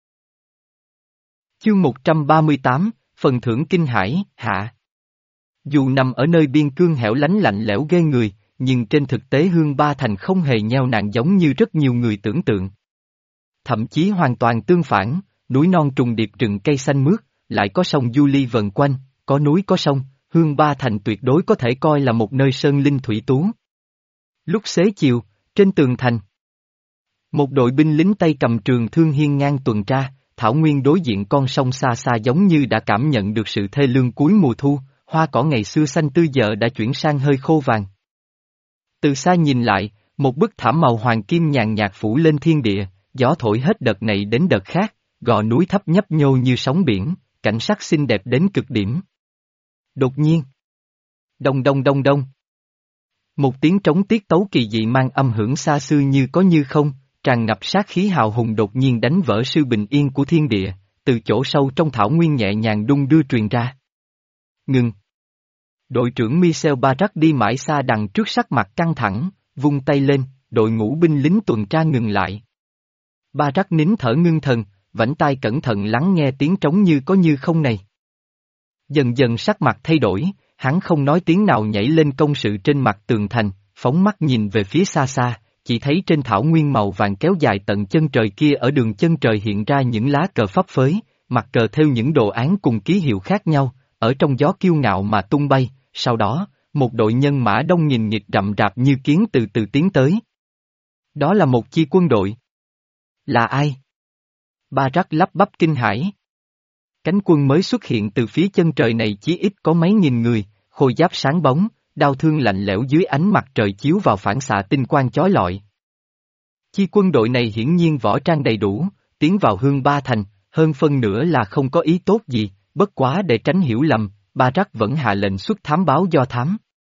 Chương một trăm ba mươi tám, Phần thưởng kinh hải, hạ. Dù nằm ở nơi biên cương hẻo lánh lạnh lẽo ghê người, nhưng trên thực tế Hương Ba Thành không hề nheo nặng giống như rất nhiều người tưởng tượng. Thậm chí hoàn toàn tương phản, núi non trùng điệp rừng cây xanh mướt, lại có sông Du Ly vần quanh, có núi có sông, Hương Ba Thành tuyệt đối có thể coi là một nơi sơn linh thủy tú. Lúc xế chiều, trên tường thành, một đội binh lính tay cầm trường thương hiên ngang tuần tra, thảo nguyên đối diện con sông xa xa giống như đã cảm nhận được sự thê lương cuối mùa thu, hoa cỏ ngày xưa xanh tươi giờ đã chuyển sang hơi khô vàng. Từ xa nhìn lại, một bức thảm màu hoàng kim nhàn nhạt phủ lên thiên địa, gió thổi hết đợt này đến đợt khác, gò núi thấp nhấp nhô như sóng biển, cảnh sắc xinh đẹp đến cực điểm. Đột nhiên, đông đông đông đông. Một tiếng trống tiết tấu kỳ dị mang âm hưởng xa xưa như có như không, tràn ngập sát khí hào hùng đột nhiên đánh vỡ sự bình yên của thiên địa, từ chỗ sâu trong thảo nguyên nhẹ nhàng đung đưa truyền ra. Ngừng. Đội trưởng Michel Barak đi mãi xa đằng trước sắc mặt căng thẳng, vung tay lên, đội ngũ binh lính tuần tra ngừng lại. Barak nín thở ngưng thần, vảnh tai cẩn thận lắng nghe tiếng trống như có như không này. Dần dần sắc mặt thay đổi, hắn không nói tiếng nào nhảy lên công sự trên mặt tường thành, phóng mắt nhìn về phía xa xa, chỉ thấy trên thảo nguyên màu vàng kéo dài tận chân trời kia ở đường chân trời hiện ra những lá cờ phấp phới, mặt cờ thêu những đồ án cùng ký hiệu khác nhau, ở trong gió kiêu ngạo mà tung bay, sau đó, một đội nhân mã đông nghìn nghịt rậm rạp như kiến từ từ tiến tới. Đó là một chi quân đội. Là ai? Barak lắp bắp kinh hãi. Cánh quân mới xuất hiện từ phía chân trời này chí ít có mấy nghìn người, khôi giáp sáng bóng, đao thương lạnh lẽo dưới ánh mặt trời chiếu vào phản xạ tinh quang chói lọi. Chi quân đội này hiển nhiên võ trang đầy đủ, tiến vào Hương Ba Thành, hơn phân nửa là không có ý tốt gì, bất quá để tránh hiểu lầm, Barak vẫn hạ lệnh xuất thám báo do thám.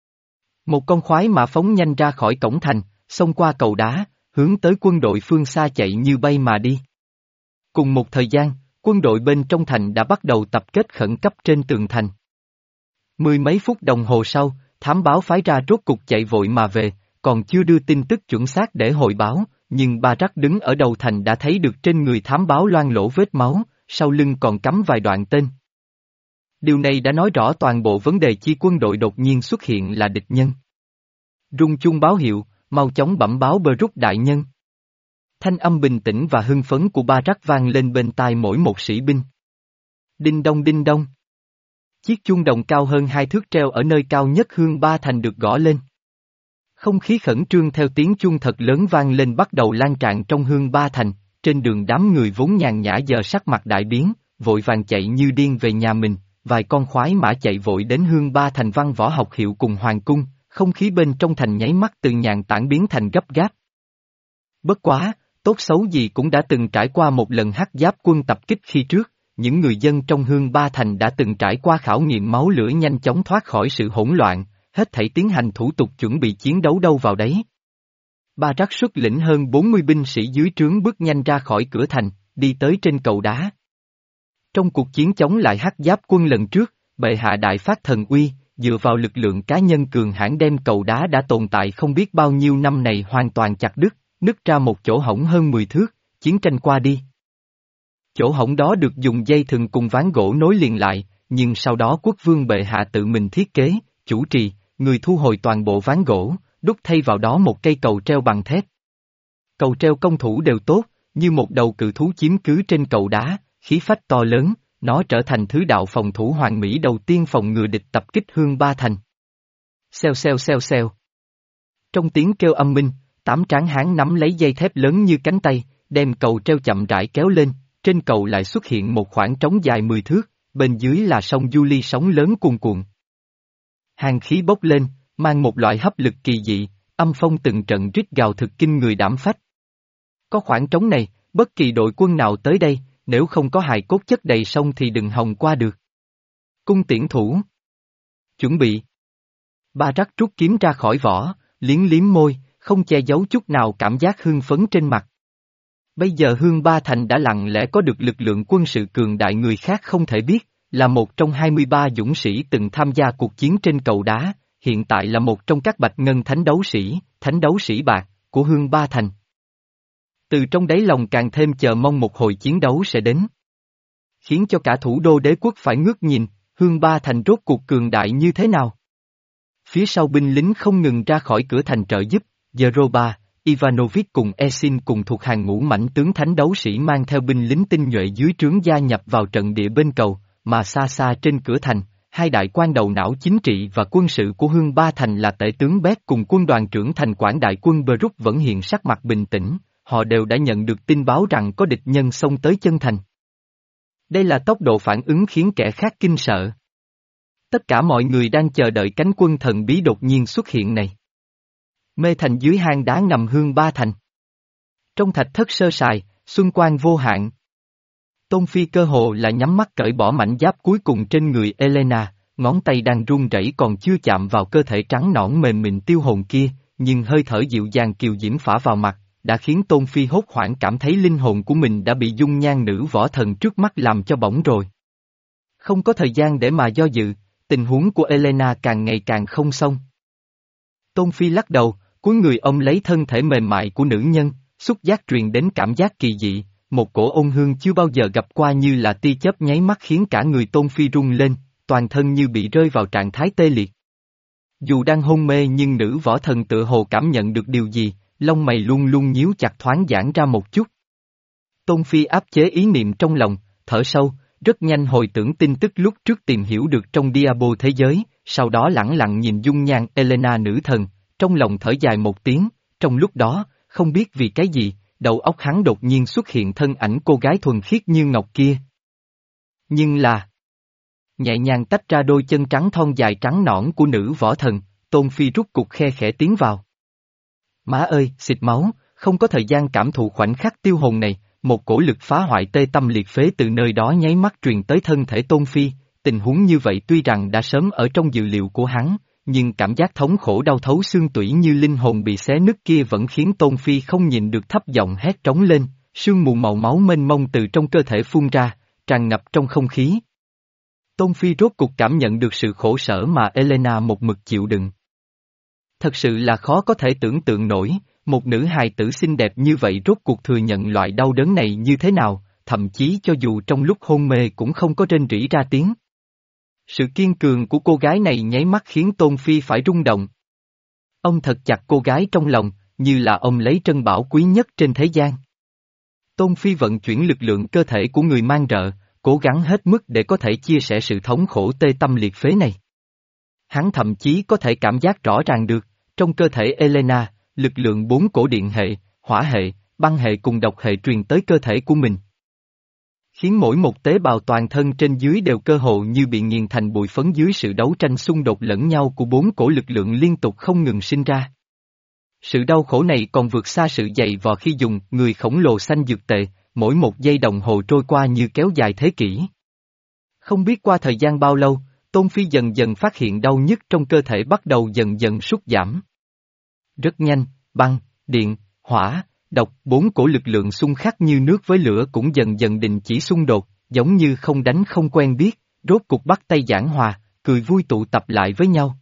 Một con khoái mã phóng nhanh ra khỏi cổng thành, xông qua cầu đá, hướng tới quân đội phương xa chạy như bay mà đi. Cùng một thời gian, quân đội bên trong thành đã bắt đầu tập kết khẩn cấp trên tường thành. Mười mấy phút đồng hồ sau, thám báo phái ra rốt cục chạy vội mà về, còn chưa đưa tin tức chuẩn xác để hội báo, nhưng Barak đứng ở đầu thành đã thấy được trên người thám báo loang lỗ vết máu, sau lưng còn cắm vài đoạn tên. Điều này đã nói rõ toàn bộ vấn đề chi quân đội đột nhiên xuất hiện là địch nhân. Rung chuông báo hiệu, mau chóng bẩm báo Brooke đại nhân. Thanh âm bình tĩnh và hưng phấn của Ba Rắc vang lên bên tai mỗi một sĩ binh. Đinh đông đinh đông. Chiếc chuông đồng cao hơn hai thước treo ở nơi cao nhất Hương Ba Thành được gõ lên. Không khí khẩn trương theo tiếng chuông thật lớn vang lên bắt đầu lan tràn trong Hương Ba Thành, trên đường đám người vốn nhàn nhã giờ sắc mặt đại biến, vội vàng chạy như điên về nhà mình, vài con khoái mã chạy vội đến Hương Ba Thành văn võ học hiệu cùng hoàng cung, không khí bên trong thành nháy mắt từ nhàn tản biến thành gấp gáp. Bất quá, tốt xấu gì cũng đã từng trải qua một lần hắc giáp quân tập kích khi trước, những người dân trong Hương Ba Thành đã từng trải qua khảo nghiệm máu lửa nhanh chóng thoát khỏi sự hỗn loạn, hết thảy tiến hành thủ tục chuẩn bị chiến đấu đâu vào đấy. Ba Rắc xuất lĩnh hơn bốn mươi binh sĩ dưới trướng bước nhanh ra khỏi cửa thành, đi tới trên cầu đá. Trong cuộc chiến chống lại hắc giáp quân lần trước, bệ hạ đại phát thần uy, dựa vào lực lượng cá nhân cường hãn đem cầu đá đã tồn tại không biết bao nhiêu năm này hoàn toàn chặt đứt, nứt ra một chỗ hổng hơn mười thước, chiến tranh qua đi. Chỗ hổng đó được dùng dây thừng cùng ván gỗ nối liền lại, nhưng sau đó quốc vương bệ hạ tự mình thiết kế, chủ trì, người thu hồi toàn bộ ván gỗ, đúc thay vào đó một cây cầu treo bằng thép. Cầu treo công thủ đều tốt, như một đầu cự thú chiếm cứ trên cầu đá, khí phách to lớn, nó trở thành thứ đạo phòng thủ hoàn mỹ đầu tiên phòng ngừa địch tập kích Hương Ba Thành. Xèo xèo xèo xèo. Trong tiếng kêu âm minh, tám tráng hán nắm lấy dây thép lớn như cánh tay, đem cầu treo chậm rãi kéo lên, trên cầu lại xuất hiện một khoảng trống dài mười thước, bên dưới là sông Julie sóng lớn cuồn cuộn. Hàng khí bốc lên, mang một loại hấp lực kỳ dị, âm phong từng trận rít gào thực kinh người đảm phách. Có khoảng trống này, bất kỳ đội quân nào tới đây, nếu không có hài cốt chất đầy sông thì đừng hòng qua được. Cung tiễn thủ. Chuẩn bị. Ba Rắc rút kiếm ra khỏi vỏ, liếm liếm môi, không che giấu chút nào cảm giác hưng phấn trên mặt. Bây giờ Hương Ba Thành đã lặng lẽ có được lực lượng quân sự cường đại người khác không thể biết, là một trong hai mươi ba dũng sĩ từng tham gia cuộc chiến trên cầu đá, hiện tại là một trong các bạch ngân thánh đấu sĩ, thánh đấu sĩ bạc, của Hương Ba Thành. Từ trong đáy lòng càng thêm chờ mong một hồi chiến đấu sẽ đến. Khiến cho cả thủ đô đế quốc phải ngước nhìn, Hương Ba Thành rốt cuộc cường đại như thế nào. Phía sau binh lính không ngừng ra khỏi cửa thành trợ giúp, Yeroba, Ivanovich cùng Esin cùng thuộc hàng ngũ mãnh tướng thánh đấu sĩ mang theo binh lính tinh nhuệ dưới trướng gia nhập vào trận địa bên cầu, mà xa xa trên cửa thành, hai đại quan đầu não chính trị và quân sự của Hương Ba Thành là tể tướng Beck cùng quân đoàn trưởng thành quản đại quân Brooke vẫn hiện sắc mặt bình tĩnh, họ đều đã nhận được tin báo rằng có địch nhân xông tới chân thành. Đây là tốc độ phản ứng khiến kẻ khác kinh sợ. Tất cả mọi người đang chờ đợi cánh quân thần bí đột nhiên xuất hiện này. Mê thành dưới hang đá ngầm Hương Ba Thành. Trong thạch thất sơ sài, xuân quang vô hạn. Tôn Phi cơ hồ là nhắm mắt cởi bỏ mảnh giáp cuối cùng trên người Elena, ngón tay đang run rẩy còn chưa chạm vào cơ thể trắng nõn mềm mịn tiêu hồn kia, nhưng hơi thở dịu dàng kiều diễm phả vào mặt, đã khiến Tôn Phi hốt hoảng cảm thấy linh hồn của mình đã bị dung nhan nữ võ thần trước mắt làm cho bỏng rồi. Không có thời gian để mà do dự, tình huống của Elena càng ngày càng không xong. Tôn Phi lắc đầu, cúi người ôm lấy thân thể mềm mại của nữ nhân, xúc giác truyền đến cảm giác kỳ dị, một cổ ôn hương chưa bao giờ gặp qua như là tia chớp nháy mắt khiến cả người Tôn Phi rung lên, toàn thân như bị rơi vào trạng thái tê liệt. Dù đang hôn mê nhưng nữ võ thần tự hồ cảm nhận được điều gì, lông mày luôn luôn nhíu chặt thoáng giãn ra một chút. Tôn Phi áp chế ý niệm trong lòng, thở sâu, rất nhanh hồi tưởng tin tức lúc trước tìm hiểu được trong Diabo thế giới, sau đó lẳng lặng nhìn dung nhan Elena nữ thần, trong lòng thở dài một tiếng, trong lúc đó, không biết vì cái gì, đầu óc hắn đột nhiên xuất hiện thân ảnh cô gái thuần khiết như ngọc kia. Nhưng là... Nhẹ nhàng tách ra đôi chân trắng thon dài trắng nõn của nữ võ thần, Tôn Phi rút cục khe khẽ tiến vào. Má ơi, xịt máu, không có thời gian cảm thụ khoảnh khắc tiêu hồn này, một cổ lực phá hoại tê tâm liệt phế từ nơi đó nháy mắt truyền tới thân thể Tôn Phi, tình huống như vậy tuy rằng đã sớm ở trong dự liệu của hắn, nhưng cảm giác thống khổ đau thấu xương tủy như linh hồn bị xé nứt kia vẫn khiến Tôn Phi không nhìn được thấp giọng hét trống lên, sương mù màu máu mênh mông từ trong cơ thể phun ra, tràn ngập trong không khí. Tôn Phi rốt cục cảm nhận được sự khổ sở mà Elena một mực chịu đựng. Thật sự là khó có thể tưởng tượng nổi, một nữ hài tử xinh đẹp như vậy rốt cuộc thừa nhận loại đau đớn này như thế nào, thậm chí cho dù trong lúc hôn mê cũng không có rên rỉ ra tiếng. Sự kiên cường của cô gái này nháy mắt khiến Tôn Phi phải rung động. Ông thật chặt cô gái trong lòng, như là ông lấy trân bảo quý nhất trên thế gian. Tôn Phi vận chuyển lực lượng cơ thể của người mang rợ, cố gắng hết mức để có thể chia sẻ sự thống khổ tê tâm liệt phế này. Hắn thậm chí có thể cảm giác rõ ràng được, trong cơ thể Elena, lực lượng bốn cổ điện hệ, hỏa hệ, băng hệ cùng độc hệ truyền tới cơ thể của mình. Khiến mỗi một tế bào toàn thân trên dưới đều cơ hồ như bị nghiền thành bụi phấn dưới sự đấu tranh xung đột lẫn nhau của bốn cổ lực lượng liên tục không ngừng sinh ra. Sự đau khổ này còn vượt xa sự dày vò khi dùng người khổng lồ xanh dược tệ, mỗi một giây đồng hồ trôi qua như kéo dài thế kỷ. Không biết qua thời gian bao lâu, Tôn Phi dần dần phát hiện đau nhức trong cơ thể bắt đầu dần dần sút giảm. Rất nhanh, băng, điện, hỏa, độc, bốn cổ lực lượng xung khắc như nước với lửa cũng dần dần đình chỉ xung đột, giống như không đánh không quen biết, rốt cục bắt tay giảng hòa, cười vui tụ tập lại với nhau.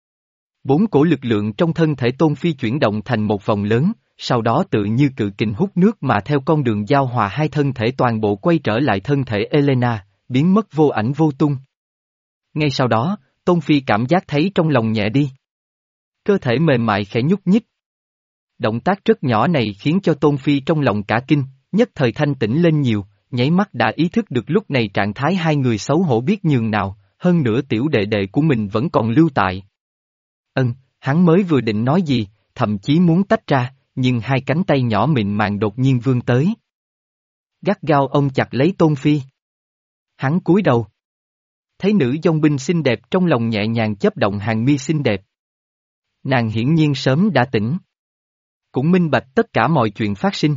Bốn cổ lực lượng trong thân thể Tôn Phi chuyển động thành một vòng lớn, sau đó tự như cự kình hút nước mà theo con đường giao hòa hai thân thể toàn bộ quay trở lại thân thể Elena, biến mất vô ảnh vô tung. Ngay sau đó, Tôn Phi cảm giác thấy trong lòng nhẹ đi. Cơ thể mềm mại khẽ nhúc nhích. Động tác rất nhỏ này khiến cho Tôn Phi trong lòng cả kinh, nhất thời thanh tĩnh lên nhiều, nháy mắt đã ý thức được lúc này trạng thái hai người xấu hổ biết nhường nào, hơn nữa tiểu đệ đệ của mình vẫn còn lưu tại. Ân, hắn mới vừa định nói gì, thậm chí muốn tách ra, nhưng hai cánh tay nhỏ mịn màng đột nhiên vươn tới. Gắt gao ôm chặt lấy Tôn Phi. Hắn cúi đầu. Thấy nữ dòng binh xinh đẹp trong lòng nhẹ nhàng chớp động hàng mi xinh đẹp. Nàng hiển nhiên sớm đã tỉnh. Cũng minh bạch tất cả mọi chuyện phát sinh.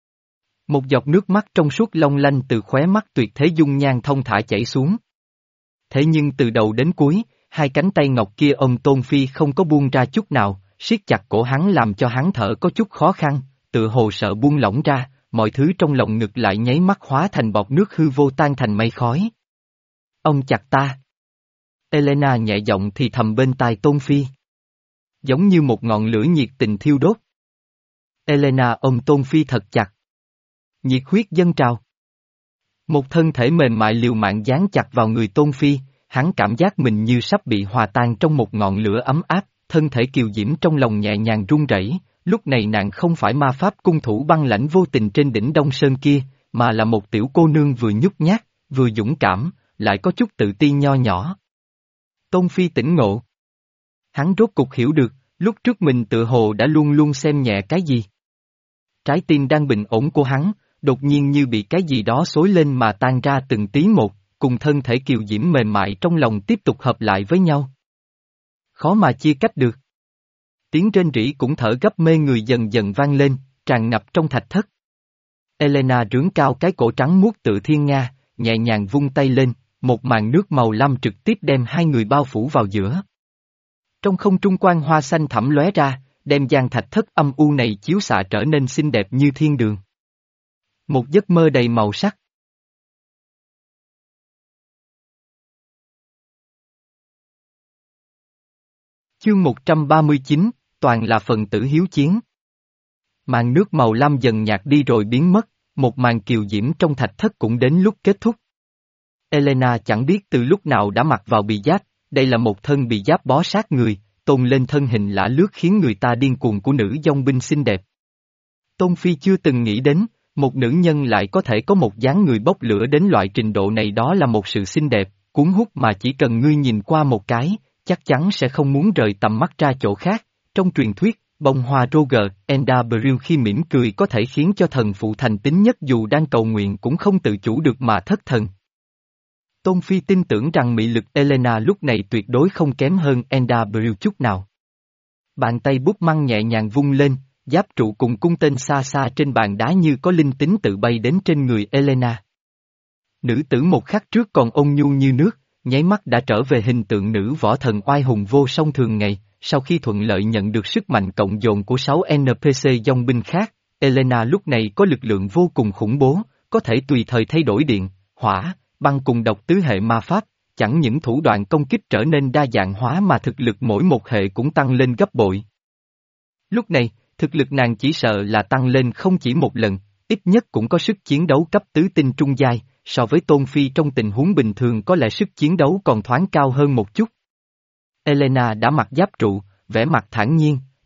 Một giọt nước mắt trong suốt long lanh từ khóe mắt tuyệt thế dung nhan thông thả chảy xuống. Thế nhưng từ đầu đến cuối, hai cánh tay ngọc kia ông Tôn Phi không có buông ra chút nào, siết chặt cổ hắn làm cho hắn thở có chút khó khăn, tự hồ sợ buông lỏng ra, mọi thứ trong lòng ngực lại nháy mắt hóa thành bọt nước hư vô tan thành mây khói. Ông chặt ta. Elena nhẹ giọng thì thầm bên tai Tôn Phi. Giống như một ngọn lửa nhiệt tình thiêu đốt. Elena ôm Tôn Phi thật chặt. Nhiệt huyết dâng trào. Một thân thể mềm mại liều mạng dán chặt vào người Tôn Phi, hắn cảm giác mình như sắp bị hòa tan trong một ngọn lửa ấm áp, thân thể kiều diễm trong lòng nhẹ nhàng run rẩy. Lúc này nàng không phải ma pháp cung thủ băng lãnh vô tình trên đỉnh Đông Sơn kia, mà là một tiểu cô nương vừa nhút nhát, vừa dũng cảm, lại có chút tự ti nho nhỏ. Tôn Phi tỉnh ngộ. Hắn rốt cục hiểu được, lúc trước mình tự hồ đã luôn luôn xem nhẹ cái gì. Trái tim đang bình ổn của hắn, đột nhiên như bị cái gì đó xối lên mà tan ra từng tí một, cùng thân thể kiều diễm mềm mại trong lòng tiếp tục hợp lại với nhau. Khó mà chia cách được. Tiếng rên rỉ cũng thở gấp mê người dần dần vang lên, tràn ngập trong thạch thất. Elena rướn cao cái cổ trắng muốt tự thiên nga, nhẹ nhàng vung tay lên, một màn nước màu lam trực tiếp đem hai người bao phủ vào giữa. Trong không trung quang hoa xanh thẳm lóe ra, đem gian thạch thất âm u này chiếu xạ trở nên xinh đẹp như thiên đường. Một giấc mơ đầy màu sắc. Chương một trăm ba mươi chín, toàn là phần tử hiếu chiến. Màn nước màu lam dần nhạt đi rồi biến mất, một màn kiều diễm trong thạch thất cũng đến lúc kết thúc. Elena chẳng biết từ lúc nào đã mặc vào bị giáp, đây là một thân bị giáp bó sát người, tôn lên thân hình lả lướt khiến người ta điên cuồng của nữ dòng binh xinh đẹp. Tôn Phi chưa từng nghĩ đến, một nữ nhân lại có thể có một dáng người bốc lửa đến loại trình độ này, đó là một sự xinh đẹp, cuốn hút mà chỉ cần ngươi nhìn qua một cái, chắc chắn sẽ không muốn rời tầm mắt ra chỗ khác. Trong truyền thuyết, bông hoa Roger Enderbrill khi mỉm cười có thể khiến cho thần phụ thành tín nhất dù đang cầu nguyện cũng không tự chủ được mà thất thần. Tôn Phi tin tưởng rằng mị lực Elena lúc này tuyệt đối không kém hơn Enderbrill chút nào. Bàn tay bút măng nhẹ nhàng vung lên, giáp trụ cùng cung tên xa xa trên bàn đá như có linh tính tự bay đến trên người Elena. Nữ tử một khắc trước còn ôn nhu như nước, nháy mắt đã trở về hình tượng nữ võ thần oai hùng vô song thường ngày. Sau khi thuận lợi nhận được sức mạnh cộng dồn của sáu en pê xê dòng binh khác, Elena lúc này có lực lượng vô cùng khủng bố, có thể tùy thời thay đổi điện, hỏa, băng cùng độc tứ hệ ma pháp, chẳng những thủ đoạn công kích trở nên đa dạng hóa mà thực lực mỗi một hệ cũng tăng lên gấp bội. Lúc này, thực lực nàng chỉ sợ là tăng lên không chỉ một lần, ít nhất cũng có sức chiến đấu cấp tứ tinh trung giai, so với Tôn Phi trong tình huống bình thường có lẽ sức chiến đấu còn thoáng cao hơn một chút. Elena đã mặc giáp trụ, vẻ mặt thản nhiên,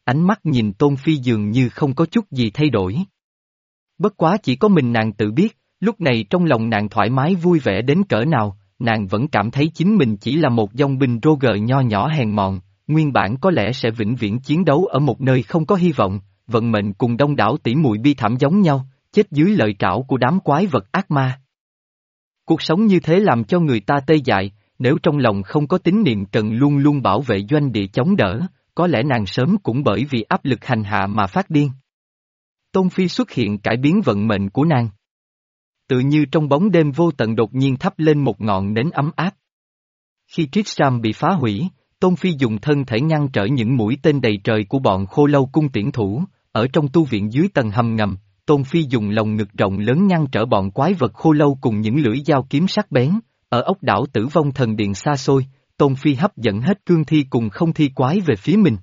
ánh mắt nhìn Tôn Phi dường như không có chút gì thay đổi. Bất quá chỉ có mình nàng tự biết, lúc này trong lòng nàng thoải mái vui vẻ đến cỡ nào, nàng vẫn cảm thấy chính mình chỉ là một dòng binh Roger nho nhỏ hèn mọn, nguyên bản có lẽ sẽ vĩnh viễn chiến đấu ở một nơi không có hy vọng, vận mệnh cùng đông đảo tỉ muội bi thảm giống nhau, chết dưới lợi trảo của đám quái vật ác ma. Cuộc sống như thế làm cho người ta tê dại, nếu trong lòng không có tín niệm cần luôn luôn bảo vệ doanh địa chống đỡ, có lẽ nàng sớm cũng bởi vì áp lực hành hạ mà phát điên. Tôn Phi xuất hiện cải biến vận mệnh của nàng. Tự như trong bóng đêm vô tận đột nhiên thắp lên một ngọn nến ấm áp. Khi Tristram bị phá hủy, Tôn Phi dùng thân thể ngăn trở những mũi tên đầy trời của bọn Khô Lâu cung tiễn thủ, ở trong tu viện dưới tầng hầm ngầm, Tôn Phi dùng lồng ngực rộng lớn ngăn trở bọn quái vật Khô Lâu cùng những lưỡi dao kiếm sắc bén, ở ốc đảo Tử Vong Thần Điện xa xôi, Tôn Phi hấp dẫn hết cương thi cùng không thi quái về phía mình.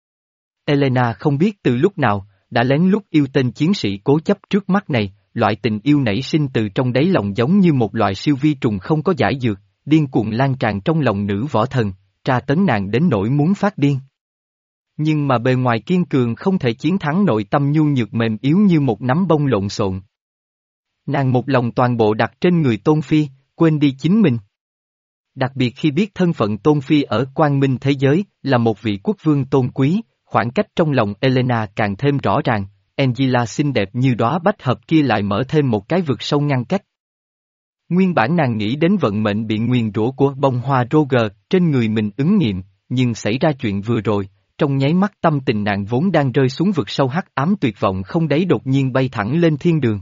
Elena không biết từ lúc nào, đã lén lút yêu tên chiến sĩ cố chấp trước mắt này, loại tình yêu nảy sinh từ trong đáy lòng giống như một loại siêu vi trùng không có giải dược, điên cuồng lan tràn trong lòng nữ võ thần, tra tấn nàng đến nỗi muốn phát điên. Nhưng mà bề ngoài kiên cường không thể chiến thắng nội tâm nhu nhược mềm yếu như một nắm bông lộn xộn. Nàng một lòng toàn bộ đặt trên người Tôn Phi, quên đi chính mình. Đặc biệt khi biết thân phận Tôn Phi ở quang minh thế giới là một vị quốc vương tôn quý, khoảng cách trong lòng Elena càng thêm rõ ràng, Angela xinh đẹp như đóa bách hợp kia lại mở thêm một cái vực sâu ngăn cách. Nguyên bản nàng nghĩ đến vận mệnh bị nguyền rủa của bông hoa Roger trên người mình ứng nghiệm, nhưng xảy ra chuyện vừa rồi, trong nháy mắt tâm tình nàng vốn đang rơi xuống vực sâu hắc ám tuyệt vọng không đáy đột nhiên bay thẳng lên thiên đường.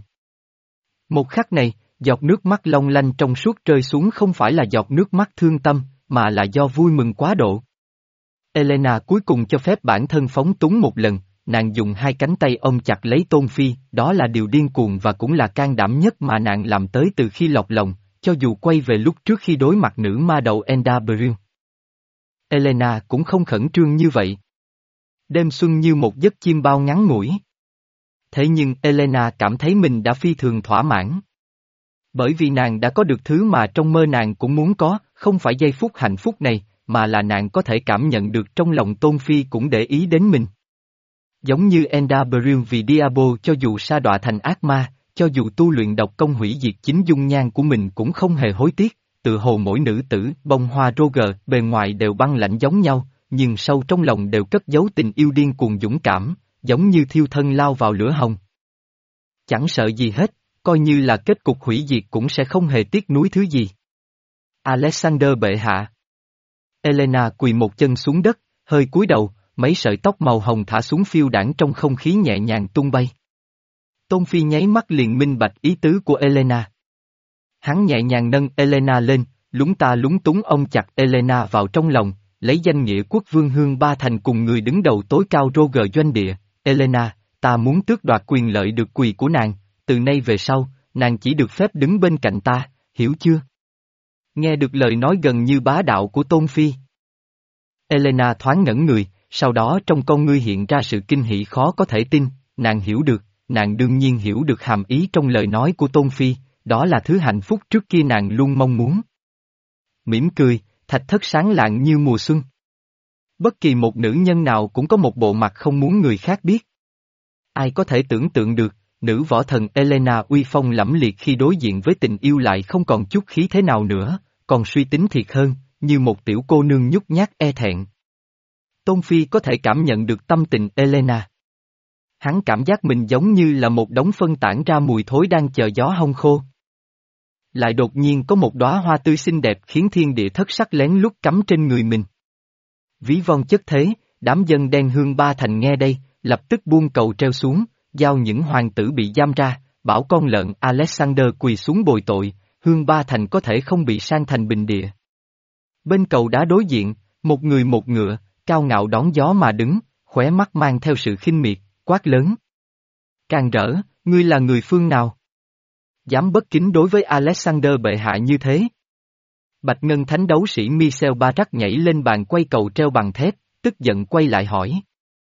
Một khắc này, giọt nước mắt long lanh trong suốt rơi xuống không phải là giọt nước mắt thương tâm, mà là do vui mừng quá độ. Elena cuối cùng cho phép bản thân phóng túng một lần, nàng dùng hai cánh tay ôm chặt lấy Tôn Phi, đó là điều điên cuồng và cũng là can đảm nhất mà nàng làm tới từ khi lọt lòng, cho dù quay về lúc trước khi đối mặt nữ ma đầu Enda Bril. Elena cũng không khẩn trương như vậy. Đêm xuân như một giấc chim bao ngắn ngủi. Thế nhưng Elena cảm thấy mình đã phi thường thỏa mãn. Bởi vì nàng đã có được thứ mà trong mơ nàng cũng muốn có, không phải giây phút hạnh phúc này, mà là nàng có thể cảm nhận được trong lòng Tôn Phi cũng để ý đến mình. Giống như Enda Bril vì Diabo cho dù sa đọa thành ác ma, cho dù tu luyện độc công hủy diệt chính dung nhan của mình cũng không hề hối tiếc, tự hồ mỗi nữ tử, bông hoa Roger bề ngoài đều băng lãnh giống nhau, nhưng sâu trong lòng đều cất giấu tình yêu điên cuồng dũng cảm, giống như thiêu thân lao vào lửa hồng. Chẳng sợ gì hết, coi như là kết cục hủy diệt cũng sẽ không hề tiếc nuối thứ gì. Alexander bệ hạ. Elena quỳ một chân xuống đất, hơi cúi đầu, mấy sợi tóc màu hồng thả xuống phiêu đãng trong không khí nhẹ nhàng tung bay. Tôn Phi nháy mắt liền minh bạch ý tứ của Elena. Hắn nhẹ nhàng nâng Elena lên, lúng ta lúng túng ôm chặt Elena vào trong lòng, lấy danh nghĩa quốc vương Hương Ba Thành cùng người đứng đầu tối cao Roger doanh địa. Elena, ta muốn tước đoạt quyền lợi được quỳ của nàng, từ nay về sau, nàng chỉ được phép đứng bên cạnh ta, hiểu chưa? Nghe được lời nói gần như bá đạo của Tôn Phi. Elena thoáng ngẩn người, sau đó trong con ngươi hiện ra sự kinh hỉ khó có thể tin, nàng hiểu được, nàng đương nhiên hiểu được hàm ý trong lời nói của Tôn Phi, đó là thứ hạnh phúc trước kia nàng luôn mong muốn. Mỉm cười, thạch thất sáng lạng như mùa xuân. Bất kỳ một nữ nhân nào cũng có một bộ mặt không muốn người khác biết. Ai có thể tưởng tượng được, nữ võ thần Elena uy phong lẫm liệt khi đối diện với tình yêu lại không còn chút khí thế nào nữa, còn suy tính thiệt hơn, như một tiểu cô nương nhút nhát e thẹn. Tôn Phi có thể cảm nhận được tâm tình Elena. Hắn cảm giác mình giống như là một đống phân tản ra mùi thối đang chờ gió hong khô. Lại đột nhiên có một đóa hoa tươi xinh đẹp khiến thiên địa thất sắc lén lút cắm trên người mình. Ví von chất thế, đám dân đen Hương Ba Thành nghe đây, lập tức buông cầu treo xuống, giao những hoàng tử bị giam ra, bảo con lợn Alexander quỳ xuống bồi tội, Hương Ba Thành có thể không bị san thành bình địa. Bên cầu đá đối diện, một người một ngựa, cao ngạo đón gió mà đứng, khóe mắt mang theo sự khinh miệt, quát lớn. Càng rỡ, ngươi là người phương nào? Dám bất kính đối với Alexander bệ hạ như thế? Bạch Ngân Thánh đấu sĩ Michel Barak nhảy lên bàn quay cầu treo bằng thép, tức giận quay lại hỏi.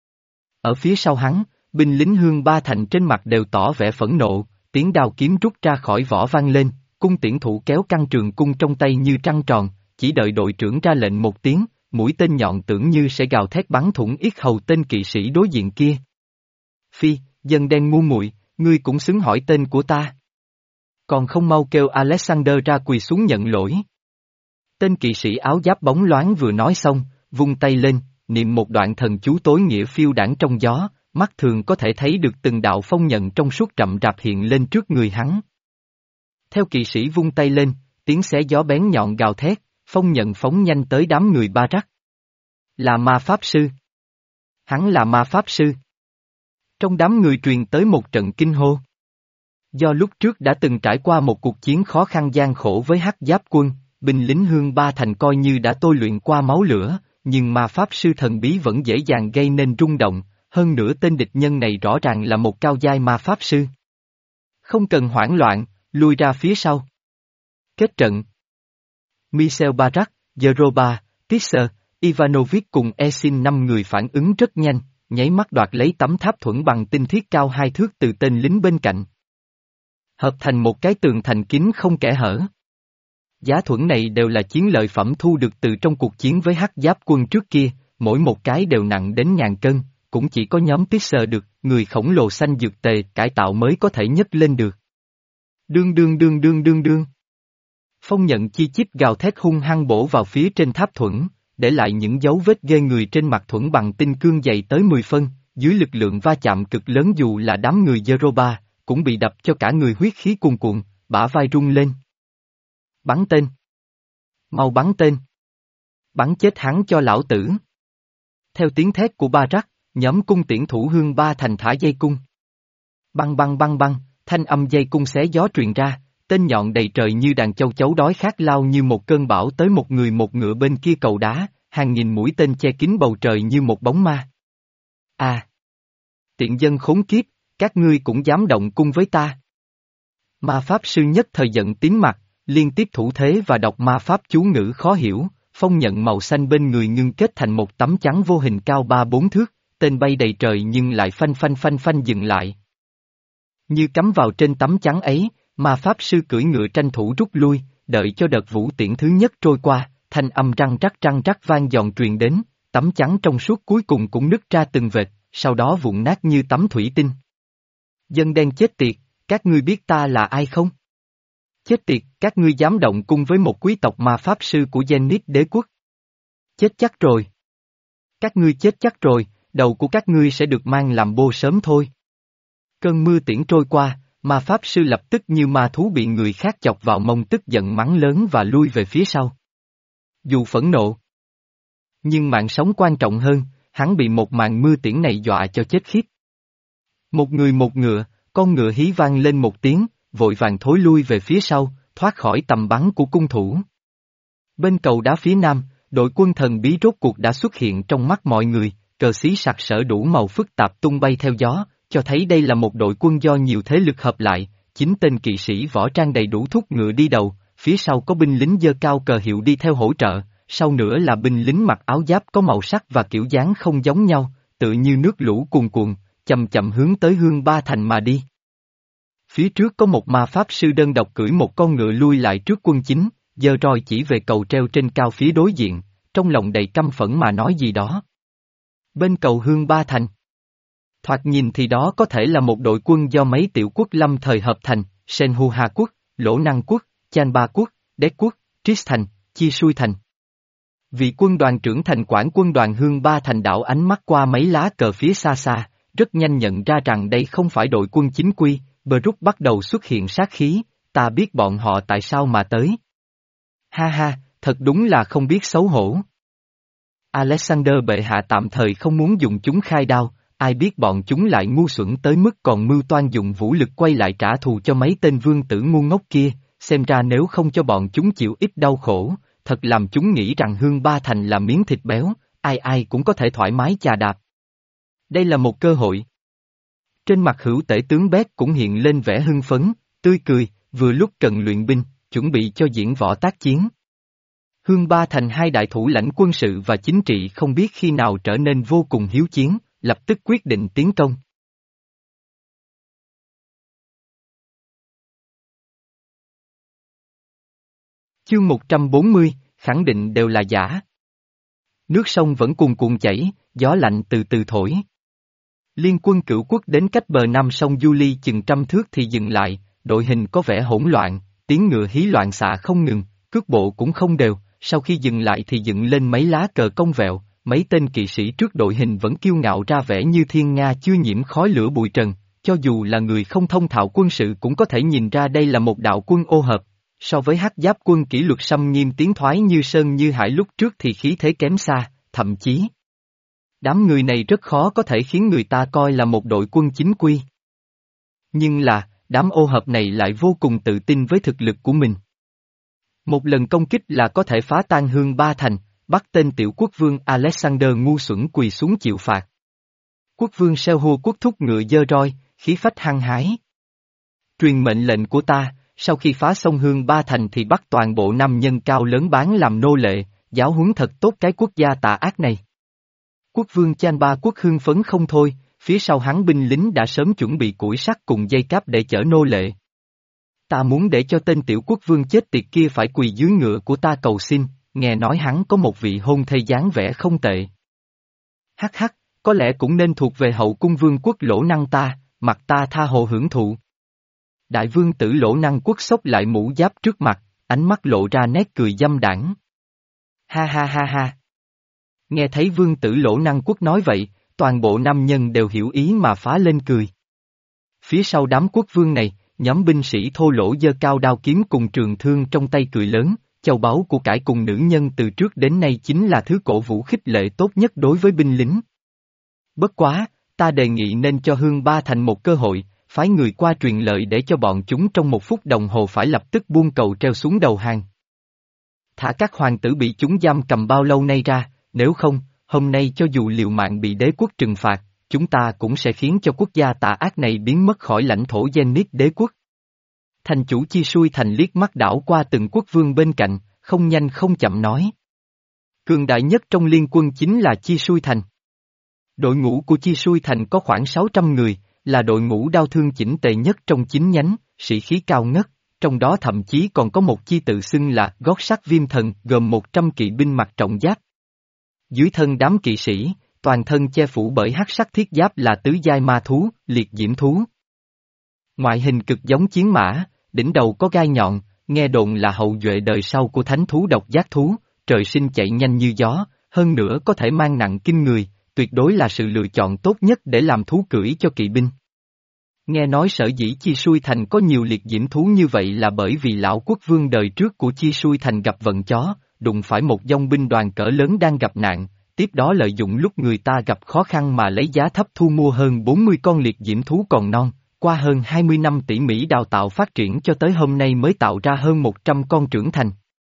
Ở phía sau hắn, binh lính Hương Ba Thành trên mặt đều tỏ vẻ phẫn nộ, tiếng đao kiếm rút ra khỏi vỏ vang lên, cung tiễn thủ kéo căng trường cung trong tay như trăng tròn, chỉ đợi đội trưởng ra lệnh một tiếng, mũi tên nhọn tưởng như sẽ gào thét bắn thủng yết hầu tên kỵ sĩ đối diện kia. Phi, dân đen ngu muội, ngươi cũng xứng hỏi tên của ta. Còn không mau kêu Alexander ra quỳ xuống nhận lỗi. Tên kỵ sĩ áo giáp bóng loáng vừa nói xong, vung tay lên, niệm một đoạn thần chú tối nghĩa phiêu đãng trong gió, mắt thường có thể thấy được từng đạo phong nhận trong suốt rậm rạp hiện lên trước người hắn. Theo kỵ sĩ vung tay lên, tiếng xé gió bén nhọn gào thét, phong nhận phóng nhanh tới đám người Ba Rắc. Là ma pháp sư. Hắn là ma pháp sư. Trong đám người truyền tới một trận kinh hô. Do lúc trước đã từng trải qua một cuộc chiến khó khăn gian khổ với Hắc Giáp quân, binh lính Hương Ba Thành coi như đã tôi luyện qua máu lửa, nhưng ma pháp sư thần bí vẫn dễ dàng gây nên rung động, hơn nữa tên địch nhân này rõ ràng là một cao giai ma pháp sư. Không cần hoảng loạn, lui ra phía sau. Kết trận. Michel Barak, Yeroba, Tisser, Ivanovich cùng Esin năm người phản ứng rất nhanh, nháy mắt đoạt lấy tấm tháp thuẫn bằng tinh thiết cao hai thước từ tên lính bên cạnh. Hợp thành một cái tường thành kín không kẽ hở. Giá thuẫn này đều là chiến lợi phẩm thu được từ trong cuộc chiến với Hắc Giáp quân trước kia, mỗi một cái đều nặng đến ngàn cân, cũng chỉ có nhóm Tisser được, người khổng lồ xanh dược tề cải tạo mới có thể nhấc lên được. Đương đương đương đương đương đương. Phong nhận chi chít gào thét hung hăng bổ vào phía trên tháp thuẫn, để lại những dấu vết ghê người trên mặt thuẫn bằng tinh cương dày tới mười phân, dưới lực lượng va chạm cực lớn dù là đám người Yeroba, cũng bị đập cho cả người huyết khí cuồn cuộn, bả vai rung lên. Bắn tên. Mau bắn tên. Bắn chết hắn cho lão tử. Theo tiếng thét của Ba Rắc, nhóm cung tiễn thủ Hương Ba Thành thả dây cung. Băng băng băng băng, thanh âm dây cung xé gió truyền ra, tên nhọn đầy trời như đàn châu chấu đói khát lao như một cơn bão tới một người một ngựa bên kia cầu đá, hàng nghìn mũi tên che kín bầu trời như một bóng ma. À! Tiện dân khốn kiếp, các ngươi cũng dám động cung với ta. Ma pháp sư nhất thời giận tím mặt, liên tiếp thủ thế và đọc ma pháp chú ngữ khó hiểu, phong nhận màu xanh bên người ngưng kết thành một tấm chắn vô hình cao ba bốn thước, tên bay đầy trời nhưng lại phanh phanh phanh phanh dừng lại. Như cắm vào trên tấm chắn ấy, ma pháp sư cưỡi ngựa tranh thủ rút lui, đợi cho đợt vũ tiễn thứ nhất trôi qua, thanh âm răng rắc răng rắc vang giòn truyền đến, tấm chắn trong suốt cuối cùng cũng nứt ra từng vệt, sau đó vụn nát như tấm thủy tinh. Dân đen chết tiệt, các ngươi biết ta là ai không? Chết tiệt, các ngươi dám động cung với một quý tộc ma pháp sư của Zenith đế quốc. Chết chắc rồi. Các ngươi chết chắc rồi, đầu của các ngươi sẽ được mang làm bô sớm thôi. Cơn mưa tiễn trôi qua, ma pháp sư lập tức như ma thú bị người khác chọc vào mông tức giận mắng lớn và lui về phía sau. Dù phẫn nộ, nhưng mạng sống quan trọng hơn, hắn bị một màn mưa tiễn này dọa cho chết khiếp. Một người một ngựa, con ngựa hí vang lên một tiếng, vội vàng thối lui về phía sau, thoát khỏi tầm bắn của cung thủ. Bên cầu đá phía nam, đội quân thần bí rốt cuộc đã xuất hiện trong mắt mọi người, cờ xí sặc sỡ đủ màu phức tạp tung bay theo gió, cho thấy đây là một đội quân do nhiều thế lực hợp lại, chín tên kỵ sĩ võ trang đầy đủ thúc ngựa đi đầu, phía sau có binh lính giơ cao cờ hiệu đi theo hỗ trợ, sau nữa là binh lính mặc áo giáp có màu sắc và kiểu dáng không giống nhau, tự như nước lũ cuồn cuộn, chậm chậm hướng tới Hương Ba Thành mà đi. Phía trước có một ma pháp sư đơn độc cưỡi một con ngựa lui lại trước quân chính, giơ roi chỉ về cầu treo trên cao phía đối diện, trong lòng đầy căm phẫn mà nói gì đó. Bên cầu Hương Ba Thành. Thoạt nhìn thì đó có thể là một đội quân do mấy tiểu quốc lâm thời hợp thành, Senhuha quốc, Lỗ Năng quốc, Chanba quốc, Đét quốc, Tristan, Chi Sui Thành. Vị quân đoàn trưởng thành quản quân đoàn Hương Ba Thành đảo ánh mắt qua mấy lá cờ phía xa xa, rất nhanh nhận ra rằng đây không phải đội quân chính quy, Brooke bắt đầu xuất hiện sát khí, ta biết bọn họ tại sao mà tới. Ha ha, thật đúng là không biết xấu hổ. Alexander bệ hạ tạm thời không muốn dùng chúng khai đao, ai biết bọn chúng lại ngu xuẩn tới mức còn mưu toan dùng vũ lực quay lại trả thù cho mấy tên vương tử ngu ngốc kia, xem ra nếu không cho bọn chúng chịu ít đau khổ, thật làm chúng nghĩ rằng Hương Ba Thành là miếng thịt béo, ai ai cũng có thể thoải mái chà đạp. Đây là một cơ hội. Trên mặt hữu tể tướng Bét cũng hiện lên vẻ hưng phấn, tươi cười, vừa lúc cần luyện binh, chuẩn bị cho diễn võ tác chiến. Hương Ba Thành hai đại thủ lãnh quân sự và chính trị không biết khi nào trở nên vô cùng hiếu chiến, lập tức quyết định tiến công. Chương một trăm bốn mươi, khẳng định đều là giả. Nước sông vẫn cuồn cuộn chảy, gió lạnh từ từ thổi. Liên quân Cửu Quốc đến cách bờ nam sông Du Ly chừng trăm thước thì dừng lại, đội hình có vẻ hỗn loạn, tiếng ngựa hí loạn xạ không ngừng, cước bộ cũng không đều, sau khi dừng lại thì dựng lên mấy lá cờ cong vẹo, mấy tên kỵ sĩ trước đội hình vẫn kiêu ngạo ra vẻ như thiên nga chưa nhiễm khói lửa bụi trần, cho dù là người không thông thạo quân sự cũng có thể nhìn ra đây là một đạo quân ô hợp. So với hắc giáp quân kỷ luật xâm nghiêm tiến thoái như sơn như hải lúc trước thì khí thế kém xa, thậm chí đám người này rất khó có thể khiến người ta coi là một đội quân chính quy. Nhưng là, đám ô hợp này lại vô cùng tự tin với thực lực của mình. Một lần công kích là có thể phá tan Hương Ba Thành, bắt tên tiểu quốc vương Alexander ngu xuẩn quỳ xuống chịu phạt. Quốc vương Seo quốc thúc ngựa dơ roi, khí phách hăng hái. Truyền mệnh lệnh của ta, sau khi phá xong Hương Ba Thành thì bắt toàn bộ nam nhân cao lớn bán làm nô lệ, giáo huấn thật tốt cái quốc gia tà ác này. Quốc vương Chan Ba quốc hưng phấn không thôi, phía sau hắn binh lính đã sớm chuẩn bị củi sắt cùng dây cáp để chở nô lệ. Ta muốn để cho tên tiểu quốc vương chết tiệt kia phải quỳ dưới ngựa của ta cầu xin, nghe nói hắn có một vị hôn thê dáng vẻ không tệ. Hắc hắc, có lẽ cũng nên thuộc về hậu cung vương quốc Lỗ Năng ta, mặt ta tha hồ hưởng thụ. Đại vương tử Lỗ Năng quốc xốc lại mũ giáp trước mặt, ánh mắt lộ ra nét cười dâm đãng. Ha ha ha ha. Nghe thấy vương tử Lỗ Năng quốc nói vậy, toàn bộ nam nhân đều hiểu ý mà phá lên cười. Phía sau đám quốc vương này, nhóm binh sĩ thô lỗ giơ cao đao kiếm cùng trường thương trong tay cười lớn, châu báu của cải cùng nữ nhân từ trước đến nay chính là thứ cổ vũ khích lệ tốt nhất đối với binh lính. Bất quá, ta đề nghị nên cho Hương Ba Thành một cơ hội, phái người qua truyền lời để cho bọn chúng trong một phút đồng hồ phải lập tức buông cầu treo xuống đầu hàng. Thả các hoàng tử bị chúng giam cầm bao lâu nay ra, nếu không, hôm nay cho dù liều mạng bị đế quốc trừng phạt, chúng ta cũng sẽ khiến cho quốc gia tà ác này biến mất khỏi lãnh thổ Zenith đế quốc. Thành chủ Chi Sui Thành liếc mắt đảo qua từng quốc vương bên cạnh, không nhanh không chậm nói. Cường đại nhất trong liên quân chính là Chi Sui Thành. Đội ngũ của Chi Sui Thành có khoảng sáu trăm người, là đội ngũ đao thương chỉnh tề nhất trong chín nhánh, sĩ khí cao ngất, trong đó thậm chí còn có một chi tự xưng là gót sắt viêm thần gồm một trăm kỵ binh mặc trọng giáp. Dưới thân đám kỵ sĩ, toàn thân che phủ bởi hắc sắc thiết giáp là tứ giai ma thú, liệt diễm thú. Ngoại hình cực giống chiến mã, đỉnh đầu có gai nhọn, nghe đồn là hậu duệ đời sau của thánh thú độc giác thú, trời sinh chạy nhanh như gió, hơn nữa có thể mang nặng kinh người, tuyệt đối là sự lựa chọn tốt nhất để làm thú cưỡi cho kỵ binh. Nghe nói sở dĩ Chi Sui Thành có nhiều liệt diễm thú như vậy là bởi vì lão quốc vương đời trước của Chi Sui Thành gặp vận chó, đụng phải một dòng binh đoàn cỡ lớn đang gặp nạn, tiếp đó lợi dụng lúc người ta gặp khó khăn mà lấy giá thấp thu mua hơn bốn mươi con liệt diễm thú còn non, qua hơn hai mươi năm tỉ mỉ đào tạo phát triển cho tới hôm nay mới tạo ra hơn một trăm con trưởng thành.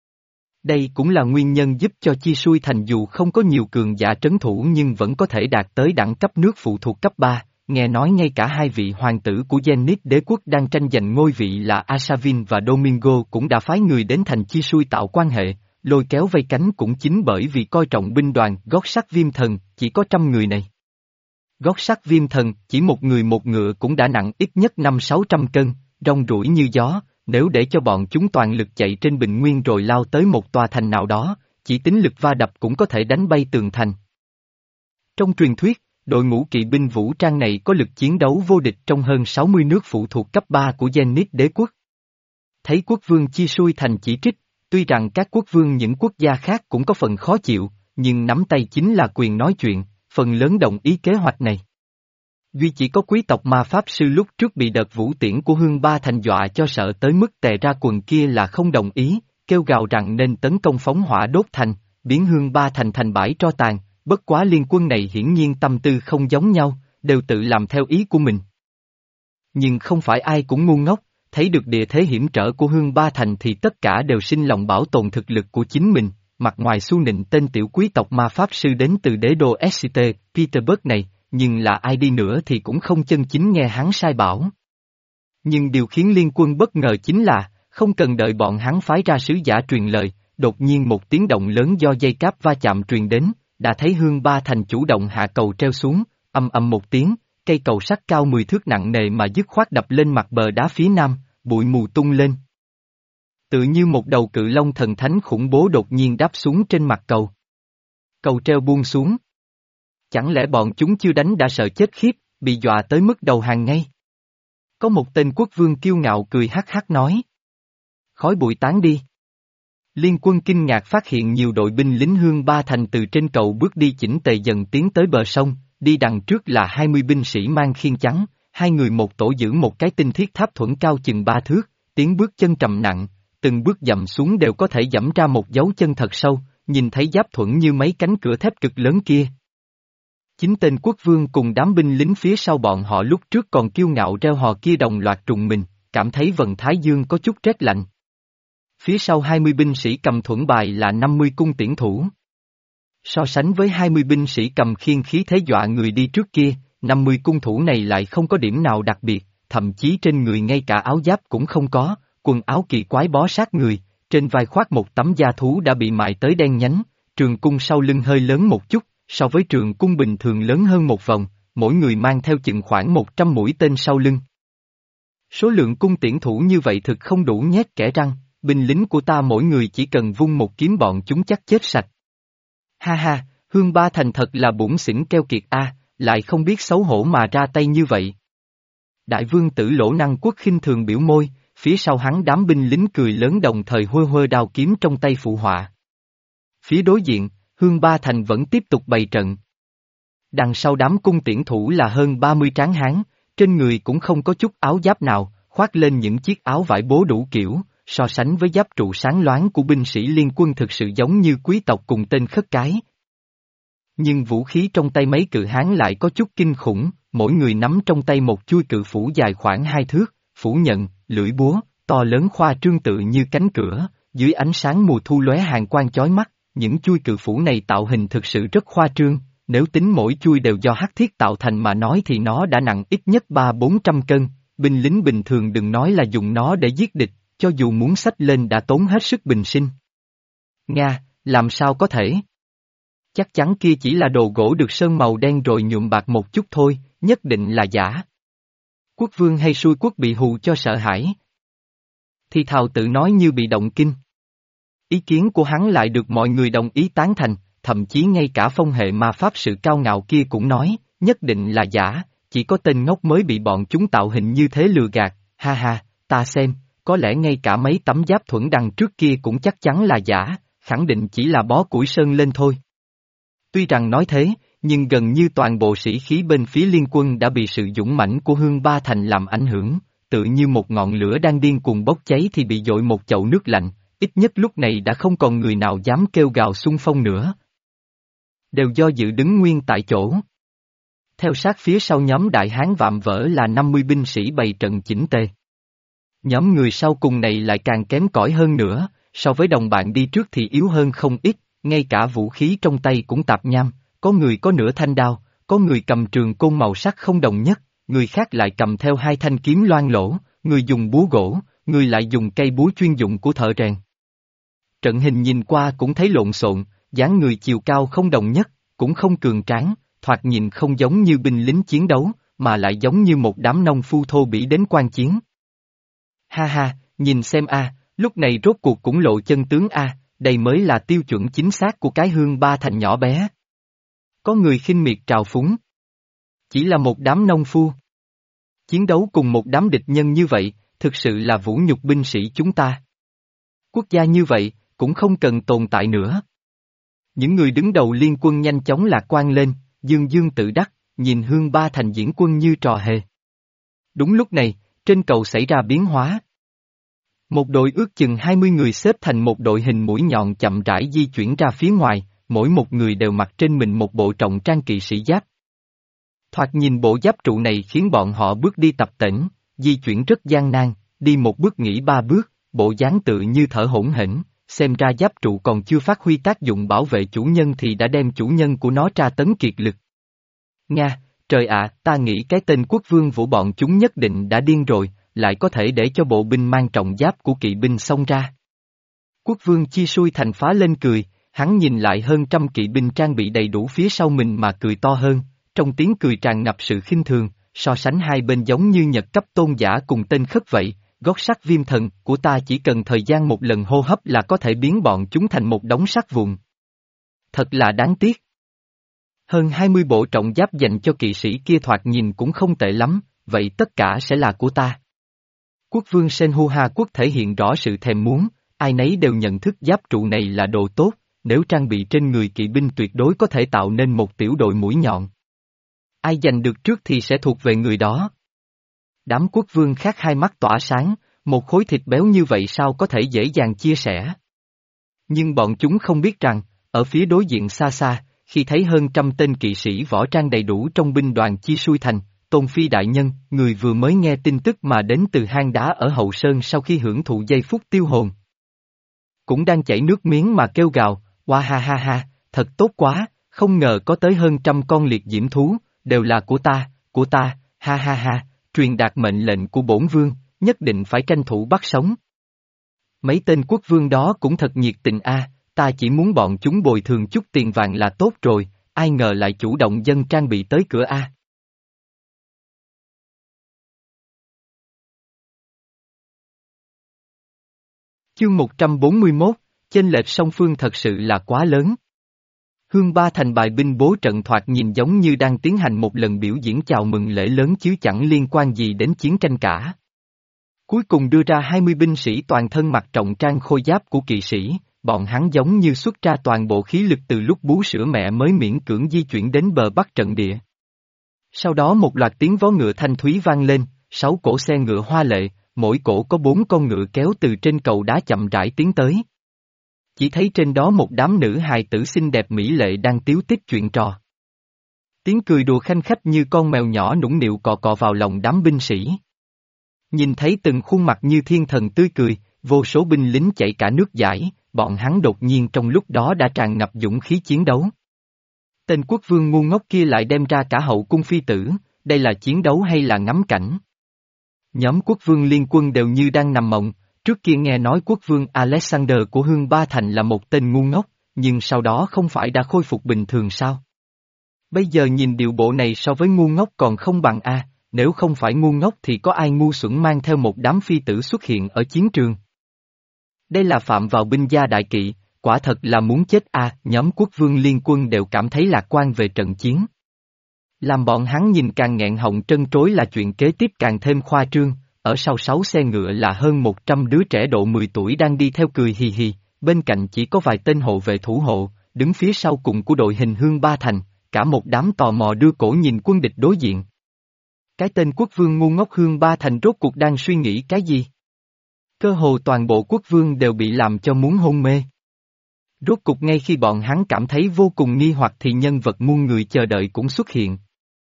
Đây cũng là nguyên nhân giúp cho Chi Sui Thành dù không có nhiều cường giả trấn thủ nhưng vẫn có thể đạt tới đẳng cấp nước phụ thuộc cấp ba, nghe nói ngay cả hai vị hoàng tử của Zenith đế quốc đang tranh giành ngôi vị là Asavin và Domingo cũng đã phái người đến thành Chi Sui tạo quan hệ, lôi kéo vây cánh cũng chính bởi vì coi trọng binh đoàn gót sắt viêm thần, chỉ có trăm người này. Gót sắt viêm thần, chỉ một người một ngựa cũng đã nặng ít nhất năm sáu trăm cân, rong ruổi như gió, nếu để cho bọn chúng toàn lực chạy trên bình nguyên rồi lao tới một tòa thành nào đó, chỉ tính lực va đập cũng có thể đánh bay tường thành. Trong truyền thuyết, đội ngũ kỵ binh vũ trang này có lực chiến đấu vô địch trong hơn sáu mươi nước phụ thuộc cấp ba của Zenith đế quốc. Thấy quốc vương Chi Sui Thành chỉ trích, tuy rằng các quốc vương những quốc gia khác cũng có phần khó chịu, nhưng nắm tay chính là quyền nói chuyện, phần lớn đồng ý kế hoạch này. Duy chỉ có quý tộc ma pháp sư lúc trước bị đợt vũ tiễn của Hương Ba Thành dọa cho sợ tới mức tè ra quần kia là không đồng ý, kêu gào rằng nên tấn công phóng hỏa đốt thành, biến Hương Ba Thành thành bãi tro tàn, bất quá liên quân này hiển nhiên tâm tư không giống nhau, đều tự làm theo ý của mình. Nhưng không phải ai cũng ngu ngốc, thấy được địa thế hiểm trở của Hương Ba Thành thì tất cả đều sinh lòng bảo tồn thực lực của chính mình, mặt ngoài xu nịnh tên tiểu quý tộc ma pháp sư đến từ đế đô Exeter, Petersburg này, nhưng là ai đi nữa thì cũng không chân chính nghe hắn sai bảo. Nhưng điều khiến liên quân bất ngờ chính là, không cần đợi bọn hắn phái ra sứ giả truyền lời, đột nhiên một tiếng động lớn do dây cáp va chạm truyền đến, đã thấy Hương Ba Thành chủ động hạ cầu treo xuống, ầm ầm một tiếng, cây cầu sắt cao mười thước nặng nề mà dứt khoát đập lên mặt bờ đá phía nam, bụi mù tung lên. Tự như một đầu cự long thần thánh khủng bố đột nhiên đáp xuống trên mặt cầu. Cầu treo buông xuống. Chẳng lẽ bọn chúng chưa đánh đã sợ chết khiếp, bị dọa tới mức đầu hàng ngay? Có một tên quốc vương kiêu ngạo cười hắc hắc nói. Khói bụi tán đi. Liên quân kinh ngạc phát hiện nhiều đội binh lính Hương Ba Thành từ trên cầu bước đi chỉnh tề dần tiến tới bờ sông, đi đằng trước là hai mươi binh sĩ mang khiên trắng, hai người một tổ giữ một cái tinh thiết tháp thuẫn cao chừng ba thước, tiến bước chân trầm nặng, từng bước dậm xuống đều có thể dẫm ra một dấu chân thật sâu, nhìn thấy giáp thuẫn như mấy cánh cửa thép cực lớn kia. Chính tên quốc vương cùng đám binh lính phía sau bọn họ lúc trước còn kiêu ngạo reo hò kia đồng loạt trùng mình, cảm thấy vầng thái dương có chút rét lạnh. Phía sau hai mươi binh sĩ cầm thuẫn bài là năm mươi cung tiễn thủ. So sánh với hai mươi binh sĩ cầm khiên khí thế dọa người đi trước kia, năm mươi cung thủ này lại không có điểm nào đặc biệt, thậm chí trên người ngay cả áo giáp cũng không có, quần áo kỳ quái bó sát người, trên vai khoác một tấm da thú đã bị mài tới đen nhánh, trường cung sau lưng hơi lớn một chút, so với trường cung bình thường lớn hơn một vòng, mỗi người mang theo chừng khoảng một trăm mũi tên sau lưng. Số lượng cung tiễn thủ như vậy thực không đủ nhét kẽ răng, binh lính của ta mỗi người chỉ cần vung một kiếm bọn chúng chắc chết sạch. Ha ha, Hương Ba Thành thật là bủn xỉn keo kiệt a, lại không biết xấu hổ mà ra tay như vậy. Đại vương tử Lỗ Năng Quốc khinh thường biểu môi, phía sau hắn đám binh lính cười lớn đồng thời hôi hôi đao kiếm trong tay phụ họa. Phía đối diện, Hương Ba Thành vẫn tiếp tục bày trận. Đằng sau đám cung tiễn thủ là hơn ba mươi tráng hán, trên người cũng không có chút áo giáp nào, khoác lên những chiếc áo vải bố đủ kiểu, so sánh với giáp trụ sáng loáng của binh sĩ liên quân thực sự giống như quý tộc cùng tên khất cái. Nhưng vũ khí trong tay mấy cự hán lại có chút kinh khủng, mỗi người nắm trong tay một chuôi cự phủ dài khoảng hai thước, phủ nhận, lưỡi búa, to lớn khoa trương tự như cánh cửa, dưới ánh sáng mùa thu lóe hàn quang chói mắt, những chuôi cự phủ này tạo hình thực sự rất khoa trương, nếu tính mỗi chuôi đều do hắc thiết tạo thành mà nói thì nó đã nặng ít nhất ba bốn trăm cân, binh lính bình thường đừng nói là dùng nó để giết địch, cho dù muốn xách lên đã tốn hết sức bình sinh. Nga, làm sao có thể? Chắc chắn kia chỉ là đồ gỗ được sơn màu đen rồi nhuộm bạc một chút thôi, nhất định là giả. Quốc vương hay xui quốc bị hù cho sợ hãi. Thì thào tự nói như bị động kinh. Ý kiến của hắn lại được mọi người đồng ý tán thành, thậm chí ngay cả phong hệ ma pháp sự cao ngạo kia cũng nói, nhất định là giả, chỉ có tên ngốc mới bị bọn chúng tạo hình như thế lừa gạt, ha ha, ta xem, có lẽ ngay cả mấy tấm giáp thuẫn đằng trước kia cũng chắc chắn là giả, khẳng định chỉ là bó củi sơn lên thôi. Tuy rằng nói thế, nhưng gần như toàn bộ sĩ khí bên phía liên quân đã bị sự dũng mãnh của Hương Ba Thành làm ảnh hưởng, tự như một ngọn lửa đang điên cuồng bốc cháy thì bị dội một chậu nước lạnh, ít nhất lúc này đã không còn người nào dám kêu gào xung phong nữa. Đều do dự đứng nguyên tại chỗ. Theo sát phía sau nhóm đại hán vạm vỡ là năm mươi binh sĩ bày trận chỉnh tề. Nhóm người sau cùng này lại càng kém cỏi hơn nữa, so với đồng bạn đi trước thì yếu hơn không ít, ngay cả vũ khí trong tay cũng tạp nham, có người có nửa thanh đao, có người cầm trường côn màu sắc không đồng nhất, người khác lại cầm theo hai thanh kiếm loang lỗ, người dùng búa gỗ, người lại dùng cây búa chuyên dụng của thợ rèn. Trận hình nhìn qua cũng thấy lộn xộn, dáng người chiều cao không đồng nhất, cũng không cường tráng, thoạt nhìn không giống như binh lính chiến đấu, mà lại giống như một đám nông phu thô bỉ đến quan chiến. Ha ha, nhìn xem a, lúc này rốt cuộc cũng lộ chân tướng a, đây mới là tiêu chuẩn chính xác của cái Hương Ba Thành nhỏ bé. Có người khinh miệt trào phúng. Chỉ là một đám nông phu. Chiến đấu cùng một đám địch nhân như vậy, thực sự là vũ nhục binh sĩ chúng ta. Quốc gia như vậy, cũng không cần tồn tại nữa. Những người đứng đầu liên quân nhanh chóng lạc quan lên, dương dương tự đắc, nhìn Hương Ba Thành diễn quân như trò hề. Đúng lúc này, trên cầu xảy ra biến hóa. Một đội ước chừng hai mươi người xếp thành một đội hình mũi nhọn chậm rãi di chuyển ra phía ngoài, mỗi một người đều mặc trên mình một bộ trọng trang kỵ sĩ giáp. Thoạt nhìn bộ giáp trụ này khiến bọn họ bước đi tập tễnh, di chuyển rất gian nan, đi một bước nghỉ ba bước, bộ dáng tự như thở hổn hển, xem ra giáp trụ còn chưa phát huy tác dụng bảo vệ chủ nhân thì đã đem chủ nhân của nó tra tấn kiệt lực. Nga, trời ạ, ta nghĩ cái tên quốc vương của bọn chúng nhất định đã điên rồi, lại có thể để cho bộ binh mang trọng giáp của kỵ binh xông ra. Quốc vương Chi Xui Thành phá lên cười, hắn nhìn lại hơn trăm kỵ binh trang bị đầy đủ phía sau mình mà cười to hơn, trong tiếng cười tràn ngập sự khinh thường, so sánh hai bên giống như nhật cấp tôn giả cùng tên khất vậy, gót sắt viêm thần của ta chỉ cần thời gian một lần hô hấp là có thể biến bọn chúng thành một đống sắt vụn. thật là đáng tiếc. Hơn hai mươi bộ trọng giáp dành cho kỵ sĩ kia thoạt nhìn cũng không tệ lắm, vậy tất cả sẽ là của ta. Quốc vương Senhua quốc thể hiện rõ sự thèm muốn, ai nấy đều nhận thức giáp trụ này là đồ tốt, nếu trang bị trên người kỵ binh tuyệt đối có thể tạo nên một tiểu đội mũi nhọn. Ai giành được trước thì sẽ thuộc về người đó. Đám quốc vương khác hai mắt tỏa sáng, một khối thịt béo như vậy sao có thể dễ dàng chia sẻ. Nhưng bọn chúng không biết rằng, ở phía đối diện xa xa, khi thấy hơn trăm tên kỵ sĩ võ trang đầy đủ trong binh đoàn Chi Xui Thành, Tôn Phi đại nhân, người vừa mới nghe tin tức mà đến từ hang đá ở Hậu Sơn sau khi hưởng thụ giây phút tiêu hồn. Cũng đang chảy nước miếng mà kêu gào, wow ha ha ha, thật tốt quá, không ngờ có tới hơn trăm con liệt diễm thú, đều là của ta, của ta, ha ha ha, truyền đạt mệnh lệnh của bổn vương, nhất định phải tranh thủ bắt sống. Mấy tên quốc vương đó cũng thật nhiệt tình a, ta chỉ muốn bọn chúng bồi thường chút tiền vàng là tốt rồi, ai ngờ lại chủ động dâng trang bị tới cửa a. Chương một trăm bốn mươi mốt, chênh lệch song phương thật sự là quá lớn. Hương Ba Thành bài binh bố trận thoạt nhìn giống như đang tiến hành một lần biểu diễn chào mừng lễ lớn chứ chẳng liên quan gì đến chiến tranh cả. Cuối cùng đưa ra hai mươi binh sĩ toàn thân mặc trọng trang khôi giáp của kỵ sĩ, bọn hắn giống như xuất ra toàn bộ khí lực từ lúc bú sữa mẹ mới miễn cưỡng di chuyển đến bờ bắc trận địa. Sau đó một loạt tiếng vó ngựa thanh thúy vang lên, sáu cỗ xe ngựa hoa lệ, mỗi cỗ có bốn con ngựa kéo từ trên cầu đá chậm rãi tiến tới. Chỉ thấy trên đó một đám nữ hài tử xinh đẹp mỹ lệ đang tiếu tích chuyện trò. Tiếng cười đùa khanh khách như con mèo nhỏ nũng nịu cọ cọ vào lòng đám binh sĩ. Nhìn thấy từng khuôn mặt như thiên thần tươi cười, vô số binh lính chảy cả nước dãi, bọn hắn đột nhiên trong lúc đó đã tràn ngập dũng khí chiến đấu. Tên quốc vương ngu ngốc kia lại đem ra cả hậu cung phi tử, đây là chiến đấu hay là ngắm cảnh? Nhóm quốc vương liên quân đều như đang nằm mộng, trước kia nghe nói quốc vương Alexander của Hương Ba Thành là một tên ngu ngốc, nhưng sau đó không phải đã khôi phục bình thường sao? Bây giờ nhìn điệu bộ này so với ngu ngốc còn không bằng a, nếu không phải ngu ngốc thì có ai ngu xuẩn mang theo một đám phi tử xuất hiện ở chiến trường. Đây là phạm vào binh gia đại kỵ, quả thật là muốn chết a, nhóm quốc vương liên quân đều cảm thấy lạc quan về trận chiến. Làm bọn hắn nhìn càng nghẹn họng trân trối là chuyện kế tiếp càng thêm khoa trương, ở sau sáu xe ngựa là hơn một trăm đứa trẻ độ mười tuổi đang đi theo cười hì hì, bên cạnh chỉ có vài tên hộ vệ thủ hộ, đứng phía sau cùng của đội hình Hương Ba Thành, cả một đám tò mò đưa cổ nhìn quân địch đối diện. Cái tên quốc vương ngu ngốc Hương Ba Thành rốt cuộc đang suy nghĩ cái gì? Cơ hồ toàn bộ quốc vương đều bị làm cho muốn hôn mê. Rốt cuộc ngay khi bọn hắn cảm thấy vô cùng nghi hoặc thì nhân vật muôn người chờ đợi cũng xuất hiện.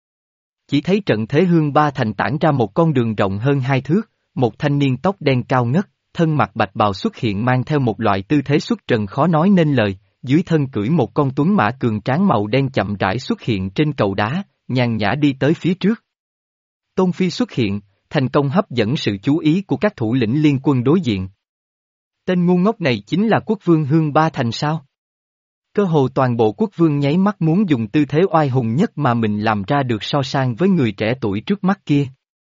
Chỉ thấy trận thế Hương Ba Thành tản ra một con đường rộng hơn hai thước, một thanh niên tóc đen cao ngất, thân mặc bạch bào xuất hiện mang theo một loại tư thế xuất trần khó nói nên lời, dưới thân cưỡi một con tuấn mã cường tráng màu đen chậm rãi xuất hiện trên cầu đá, nhàn nhã đi tới phía trước. Tôn Phi xuất hiện, thành công hấp dẫn sự chú ý của các thủ lĩnh liên quân đối diện. Tên ngu ngốc này chính là quốc vương Hương Ba Thành sao? Cơ hồ toàn bộ quốc vương nháy mắt muốn dùng tư thế oai hùng nhất mà mình làm ra được so sánh với người trẻ tuổi trước mắt kia.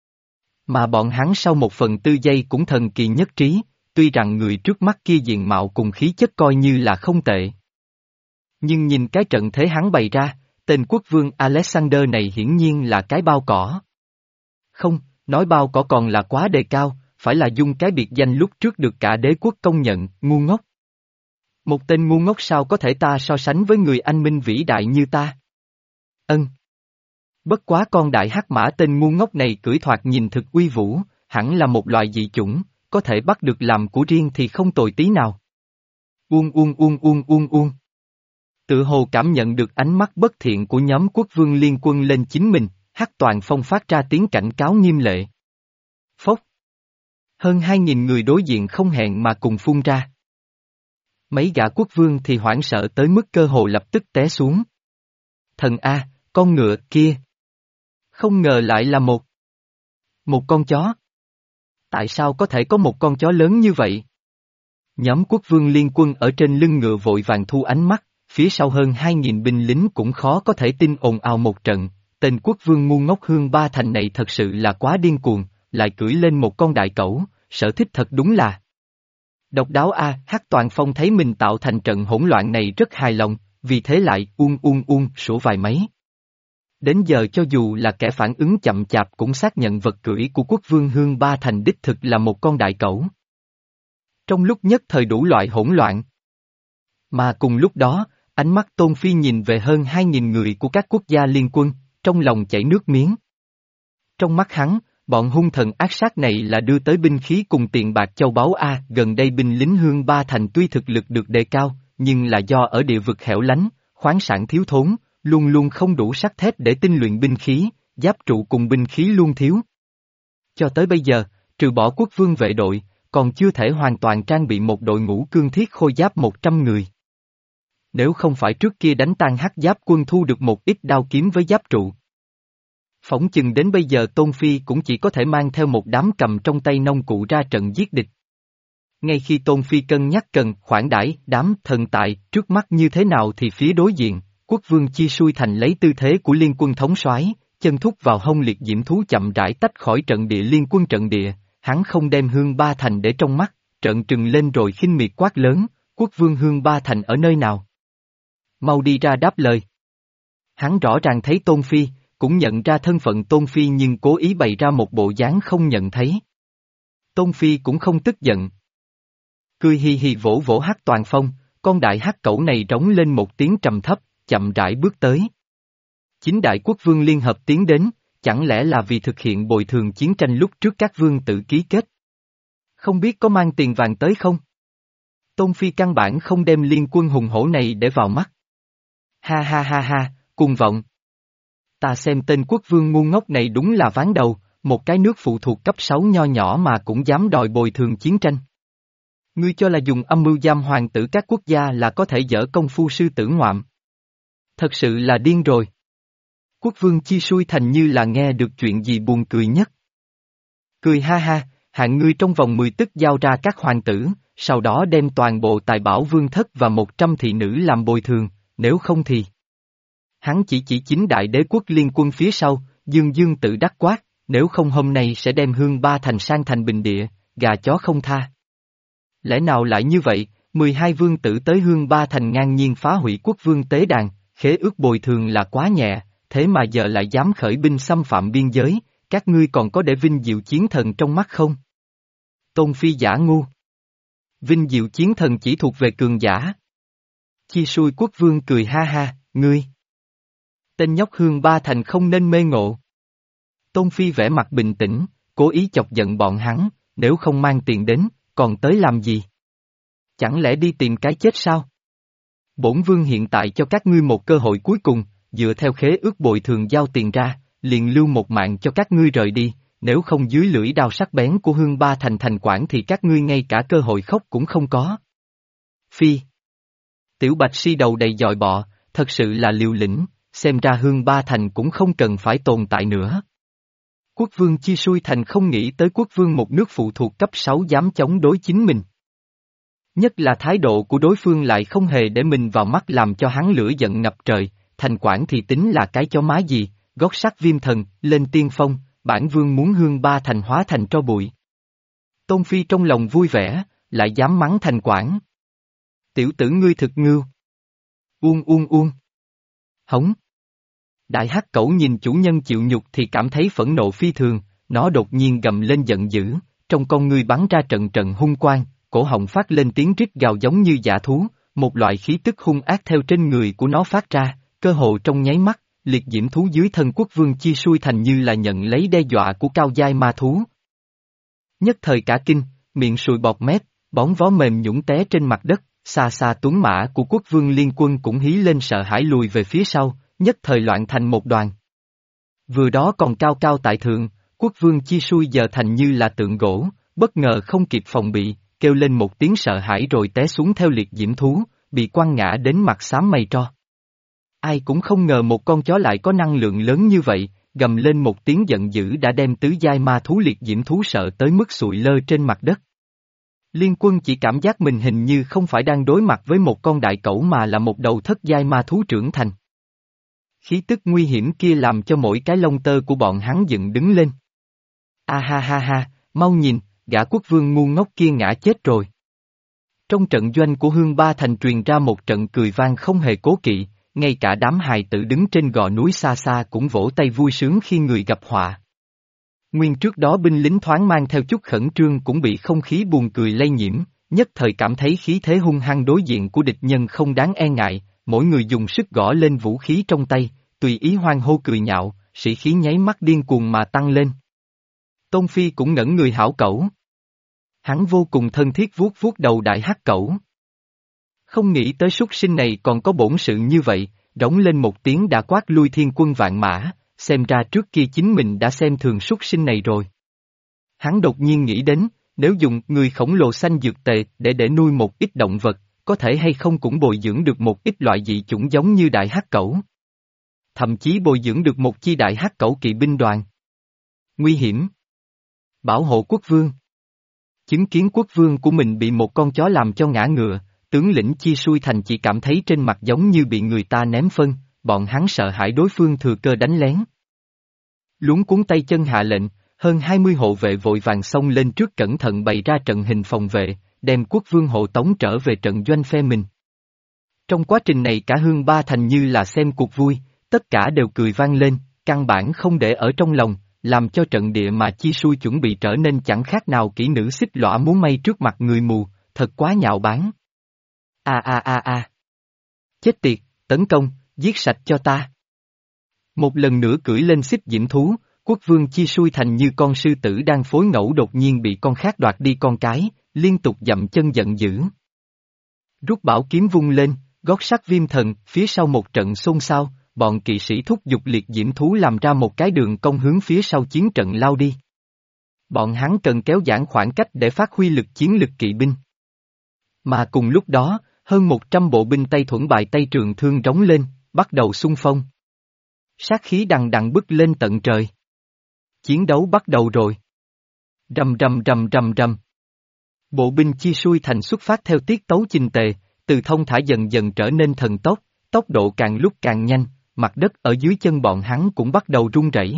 Mà bọn hắn sau một phần tư giây cũng thần kỳ nhất trí, tuy rằng người trước mắt kia diện mạo cùng khí chất coi như là không tệ. Nhưng nhìn cái trận thế hắn bày ra, tên quốc vương Alexander này hiển nhiên là cái bao cỏ. Không, nói bao cỏ còn là quá đề cao, phải là dùng cái biệt danh lúc trước được cả đế quốc công nhận, ngu ngốc. Một tên ngu ngốc sao có thể ta so sánh với người anh minh vĩ đại như ta? Ân. Bất quá con đại hắc mã tên ngu ngốc này cưỡi thoạt nhìn thực uy vũ, hẳn là một loài dị chủng, có thể bắt được làm của riêng thì không tồi tí nào. Uông uông uông uông uông uông. Tự hồ cảm nhận được ánh mắt bất thiện của nhóm quốc vương liên quân lên chính mình, Hắc Toàn Phong phát ra tiếng cảnh cáo nghiêm lệ. Phốc. Hơn hai nghìn người đối diện không hẹn mà cùng phun ra. Mấy gã quốc vương thì hoảng sợ tới mức cơ hồ lập tức té xuống. Thần A, con ngựa kia. Không ngờ lại là một. Một con chó. Tại sao có thể có một con chó lớn như vậy? Nhóm quốc vương liên quân ở trên lưng ngựa vội vàng thu ánh mắt, phía sau hơn hai nghìn binh lính cũng khó có thể tin ồn ào một trận, tên quốc vương ngu ngốc Hương Ba Thành này thật sự là quá điên cuồng, lại cưỡi lên một con đại cẩu, sở thích thật đúng là. Độc đáo a, Hắc Toàn Phong thấy mình tạo thành trận hỗn loạn này rất hài lòng, vì thế lại uông uông uông sủa vài mấy. Đến giờ cho dù là kẻ phản ứng chậm chạp cũng xác nhận vật cưỡi của quốc vương Hương Ba Thành đích thực là một con đại cẩu. Trong lúc nhất thời đủ loại hỗn loạn. Mà cùng lúc đó, ánh mắt Tôn Phi nhìn về hơn hai nghìn người của các quốc gia liên quân, trong lòng chảy nước miếng. Trong mắt hắn, bọn hung thần ác sát này là đưa tới binh khí cùng tiền bạc châu báu A. Gần đây binh lính Hương Ba Thành tuy thực lực được đề cao, nhưng là do ở địa vực hẻo lánh, khoáng sản thiếu thốn, luôn luôn không đủ sắt thép để tinh luyện binh khí, giáp trụ cùng binh khí luôn thiếu. Cho tới bây giờ, trừ bỏ quốc vương vệ đội, còn chưa thể hoàn toàn trang bị một đội ngũ cương thiết khôi giáp một trăm người. Nếu không phải trước kia đánh tan hắc giáp quân thu được một ít đao kiếm với giáp trụ. Phỏng chừng đến bây giờ Tôn Phi cũng chỉ có thể mang theo một đám cầm trong tay nông cụ ra trận giết địch. Ngay khi Tôn Phi cân nhắc cần khoản đãi đám thần tại trước mắt như thế nào thì phía đối diện, quốc vương Chi Xui Thành lấy tư thế của liên quân thống soái, chân thúc vào hông liệt diễm thú chậm rãi tách khỏi trận địa liên quân trận địa, hắn không đem Hương Ba Thành để trong mắt, trận trừng lên rồi khinh miệt quát lớn, quốc vương Hương Ba Thành ở nơi nào? Mau đi ra đáp lời. Hắn rõ ràng thấy Tôn Phi, cũng nhận ra thân phận Tôn Phi nhưng cố ý bày ra một bộ dáng không nhận thấy. Tôn Phi cũng không tức giận. Cười hì hì vỗ vỗ hắc toàn phong, con đại hắc cẩu này rống lên một tiếng trầm thấp, chậm rãi bước tới. Chính đại quốc vương liên hợp tiến đến, chẳng lẽ là vì thực hiện bồi thường chiến tranh lúc trước các vương tự ký kết? Không biết có mang tiền vàng tới không? Tôn Phi căn bản không đem liên quân hùng hổ này để vào mắt. Ha ha ha ha, cuồng vọng. Ta xem tên quốc vương ngu ngốc này đúng là ván đầu, một cái nước phụ thuộc cấp sáu nho nhỏ mà cũng dám đòi bồi thường chiến tranh. Ngươi cho là dùng âm mưu giam hoàng tử các quốc gia là có thể dở công phu sư tử ngoạm. Thật sự là điên rồi. Quốc vương Chi Xui Thành như là nghe được chuyện gì buồn cười nhất. Cười ha ha, hạng ngươi trong vòng mười tức giao ra các hoàng tử, sau đó đem toàn bộ tài bảo vương thất và một trăm thị nữ làm bồi thường, nếu không thì... Hắn chỉ chỉ chính đại đế quốc liên quân phía sau, dương dương tự đắc quát, nếu không hôm nay sẽ đem Hương Ba Thành sang thành bình địa, gà chó không tha. Lẽ nào lại như vậy, mười hai vương tử tới Hương Ba Thành ngang nhiên phá hủy quốc vương tế đàn, khế ước bồi thường là quá nhẹ, thế mà giờ lại dám khởi binh xâm phạm biên giới, các ngươi còn có để vinh diệu chiến thần trong mắt không? Tôn Phi giả ngu. Vinh diệu chiến thần chỉ thuộc về cường giả. Chi Xui quốc vương cười ha ha, ngươi. Tên nhóc Hương Ba Thành không nên mê ngộ. Tôn Phi vẻ mặt bình tĩnh, cố ý chọc giận bọn hắn, nếu không mang tiền đến, còn tới làm gì? Chẳng lẽ đi tìm cái chết sao? Bổn vương hiện tại cho các ngươi một cơ hội cuối cùng, dựa theo khế ước bồi thường giao tiền ra, liền lưu một mạng cho các ngươi rời đi, nếu không dưới lưỡi đao sắc bén của Hương Ba Thành thành quản thì các ngươi ngay cả cơ hội khóc cũng không có. Phi. Tiểu Bạch Si đầu đầy dòi bọ, thật sự là liều lĩnh, xem ra Hương Ba Thành cũng không cần phải tồn tại nữa. Quốc vương Chi Xui Thành không nghĩ tới quốc vương một nước phụ thuộc cấp sáu dám chống đối chính mình. Nhất là thái độ của đối phương lại không hề để mình vào mắt làm cho hắn lửa giận ngập trời, thành quản thì tính là cái chó má gì, gót sắt viêm thần, lên tiên phong, bản vương muốn Hương Ba Thành hóa thành tro bụi. Tôn Phi trong lòng vui vẻ, lại dám mắng thành quản. Tiểu tử ngươi thực ngưu. Uông uông uông. Hống. Đại hắc cẩu nhìn chủ nhân chịu nhục thì cảm thấy phẫn nộ phi thường, nó đột nhiên gầm lên giận dữ, trong con ngươi bắn ra trận trận hung quang, cổ họng phát lên tiếng rít gào giống như dã thú, một loại khí tức hung ác theo trên người của nó phát ra, cơ hồ trong nháy mắt, liệt diễm thú dưới thân quốc vương Chi Xui Thành như là nhận lấy đe dọa của cao giai ma thú. Nhất thời cả kinh, miệng sùi bọt mép, bóng vó mềm nhũn té trên mặt đất, xa xa tuấn mã của quốc vương liên quân cũng hí lên sợ hãi lùi về phía sau, nhất thời loạn thành một đoàn. Vừa đó còn cao cao tại thượng, quốc vương Chi Xui giờ thành như là tượng gỗ, bất ngờ không kịp phòng bị, kêu lên một tiếng sợ hãi rồi té xuống theo liệt diễm thú, bị quăng ngã đến mặt xám mây tro. Ai cũng không ngờ một con chó lại có năng lượng lớn như vậy, gầm lên một tiếng giận dữ đã đem tứ giai ma thú liệt diễm thú sợ tới mức sụi lơ trên mặt đất. Liên quân chỉ cảm giác mình hình như không phải đang đối mặt với một con đại cẩu mà là một đầu thất giai ma thú trưởng thành. Khí tức nguy hiểm kia làm cho mỗi cái lông tơ của bọn hắn dựng đứng lên. A ha ha ha, mau nhìn, gã quốc vương ngu ngốc kia ngã chết rồi. Trong trận doanh của Hương Ba Thành truyền ra một trận cười vang không hề cố kỵ, ngay cả đám hài tử đứng trên gò núi xa xa cũng vỗ tay vui sướng khi người gặp họa. Nguyên trước đó binh lính thoáng mang theo chút khẩn trương cũng bị không khí buồn cười lây nhiễm, nhất thời cảm thấy khí thế hung hăng đối diện của địch nhân không đáng e ngại, mỗi người dùng sức gõ lên vũ khí trong tay, tùy ý hoan hô cười nhạo, sĩ khí nháy mắt điên cuồng mà tăng lên. Tôn Phi cũng ngẩn người hảo cẩu. Hắn vô cùng thân thiết vuốt vuốt đầu đại hắc cẩu. Không nghĩ tới súc sinh này còn có bổn sự như vậy, rống lên một tiếng đã quát lui thiên quân vạn mã, xem ra trước kia chính mình đã xem thường súc sinh này rồi. Hắn đột nhiên nghĩ đến, nếu dùng người khổng lồ xanh dược tề để để nuôi một ít động vật, có thể hay không cũng bồi dưỡng được một ít loại dị chủng giống như đại hắc cẩu. Thậm chí bồi dưỡng được một chi đại hắc cẩu kỵ binh đoàn. Nguy hiểm. Bảo hộ quốc vương. Chứng kiến quốc vương của mình bị một con chó làm cho ngã ngựa, tướng lĩnh Chi Xui Thành chỉ cảm thấy trên mặt giống như bị người ta ném phân, bọn hắn sợ hãi đối phương thừa cơ đánh lén. Luống cuống tay chân hạ lệnh, hơn hai mươi hộ vệ vội vàng xông lên trước cẩn thận bày ra trận hình phòng vệ, đem quốc vương hộ tống trở về trận doanh phe mình. Trong quá trình này cả Hương Ba Thành như là xem cuộc vui, tất cả đều cười vang lên, căn bản không để ở trong lòng, làm cho trận địa mà Chi Xui chuẩn bị trở nên chẳng khác nào kỹ nữ xích lõa múa may trước mặt người mù, thật quá nhạo báng. A a a a. Chết tiệt, tấn công, giết sạch cho ta. Một lần nữa cưỡi lên xích diễm thú, quốc vương Chi Xui Thành như con sư tử đang phối ngẫu đột nhiên bị con khác đoạt đi con cái, liên tục dậm chân giận dữ. Rút bảo kiếm vung lên, gót sắt viêm thần, phía sau một trận xôn xao, bọn kỵ sĩ thúc giục liệt diễm thú làm ra một cái đường cong hướng phía sau chiến trận lao đi. Bọn hắn cần kéo giãn khoảng cách để phát huy lực chiến lực kỵ binh. Mà cùng lúc đó, hơn một trăm bộ binh Tây thuẫn bài Tây trường thương rống lên, bắt đầu xung phong. Sát khí đằng đằng bức lên tận trời. Chiến đấu bắt đầu rồi. Rầm rầm rầm rầm rầm. Bộ binh Chi Xui Thành xuất phát theo tiết tấu chình tề, từ thông thả dần dần trở nên thần tốc, tốc độ càng lúc càng nhanh, mặt đất ở dưới chân bọn hắn cũng bắt đầu rung rẩy.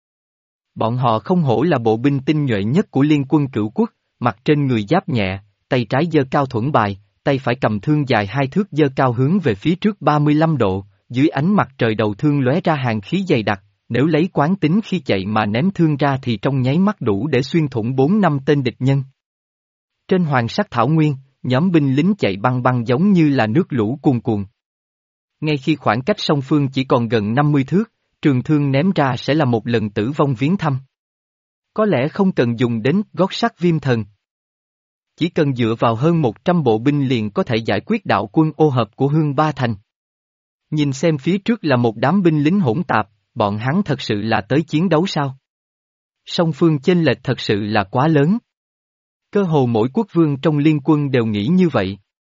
Bọn họ không hổ là bộ binh tinh nhuệ nhất của liên quân cửu quốc, mặt trên người giáp nhẹ, tay trái giơ cao thuẫn bài, tay phải cầm thương dài hai thước giơ cao hướng về phía trước ba mươi lăm độ, dưới ánh mặt trời đầu thương lóe ra hàng khí dày đặc, nếu lấy quán tính khi chạy mà ném thương ra thì trong nháy mắt đủ để xuyên thủng bốn năm tên địch nhân. Trên hoàng sắc thảo nguyên, nhóm binh lính chạy băng băng giống như là nước lũ cuồn cuộn. Ngay khi khoảng cách song phương chỉ còn gần năm mươi thước, trường thương ném ra sẽ là một lần tử vong viếng thăm. Có lẽ không cần dùng đến gót sắt viêm thần. Chỉ cần dựa vào hơn một trăm bộ binh liền có thể giải quyết đạo quân ô hợp của Hương Ba Thành. Nhìn xem phía trước là một đám binh lính hỗn tạp, bọn hắn thật sự là tới chiến đấu sao? Song phương chênh lệch thật sự là quá lớn. Cơ hồ mỗi quốc vương trong liên quân đều nghĩ như vậy.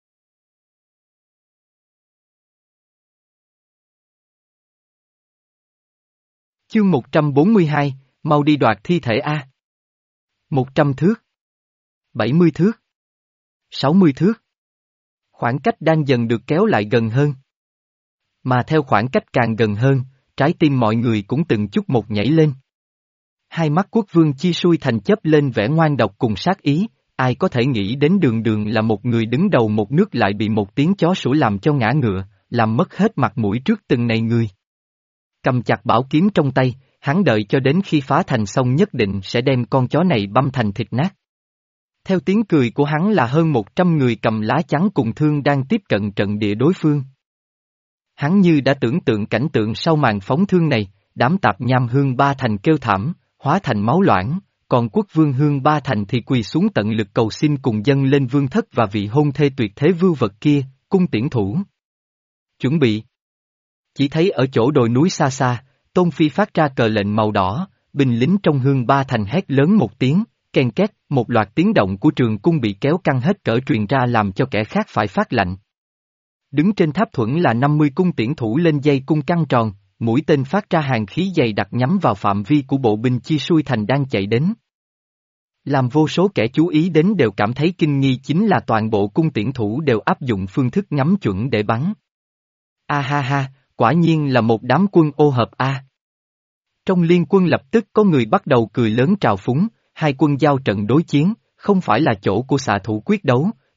Chương một trăm bốn mươi hai, mau đi đoạt thi thể A. một trăm thước. bảy mươi thước. sáu mươi thước. Khoảng cách đang dần được kéo lại gần hơn. Mà theo khoảng cách càng gần hơn, trái tim mọi người cũng từng chút một nhảy lên. Hai mắt quốc vương Chi Xui Thành chớp lên vẻ ngoan độc cùng sát ý, ai có thể nghĩ đến đường đường là một người đứng đầu một nước lại bị một tiếng chó sủa làm cho ngã ngựa, làm mất hết mặt mũi trước từng này người. Cầm chặt bảo kiếm trong tay, hắn đợi cho đến khi phá thành xong nhất định sẽ đem con chó này băm thành thịt nát. Theo tiếng cười của hắn là hơn một trăm người cầm lá chắn cùng thương đang tiếp cận trận địa đối phương. Hắn như đã tưởng tượng cảnh tượng sau màn phóng thương này, đám tạp nham Hương Ba Thành kêu thảm, hóa thành máu loãng, còn quốc vương Hương Ba Thành thì quỳ xuống tận lực cầu xin cùng dâng lên vương thất và vị hôn thê tuyệt thế vưu vật kia, cung tiễn thủ. Chuẩn bị. Chỉ thấy ở chỗ đồi núi xa xa, Tôn Phi phát ra cờ lệnh màu đỏ, binh lính trong Hương Ba Thành hét lớn một tiếng, ken két, một loạt tiếng động của trường cung bị kéo căng hết cỡ truyền ra làm cho kẻ khác phải phát lạnh. Đứng trên tháp thuẫn là năm mươi cung tiễn thủ lên dây cung căng tròn, mũi tên phát ra hàng khí dày đặc nhắm vào phạm vi của bộ binh Chi Xui Thành đang chạy đến. Làm vô số kẻ chú ý đến đều cảm thấy kinh nghi chính là toàn bộ cung tiễn thủ đều áp dụng phương thức ngắm chuẩn để bắn. A ha ha, quả nhiên là một đám quân ô hợp A. Trong liên quân lập tức có người bắt đầu cười lớn trào phúng, hai quân giao trận đối chiến, không phải là chỗ của xạ thủ quyết đấu,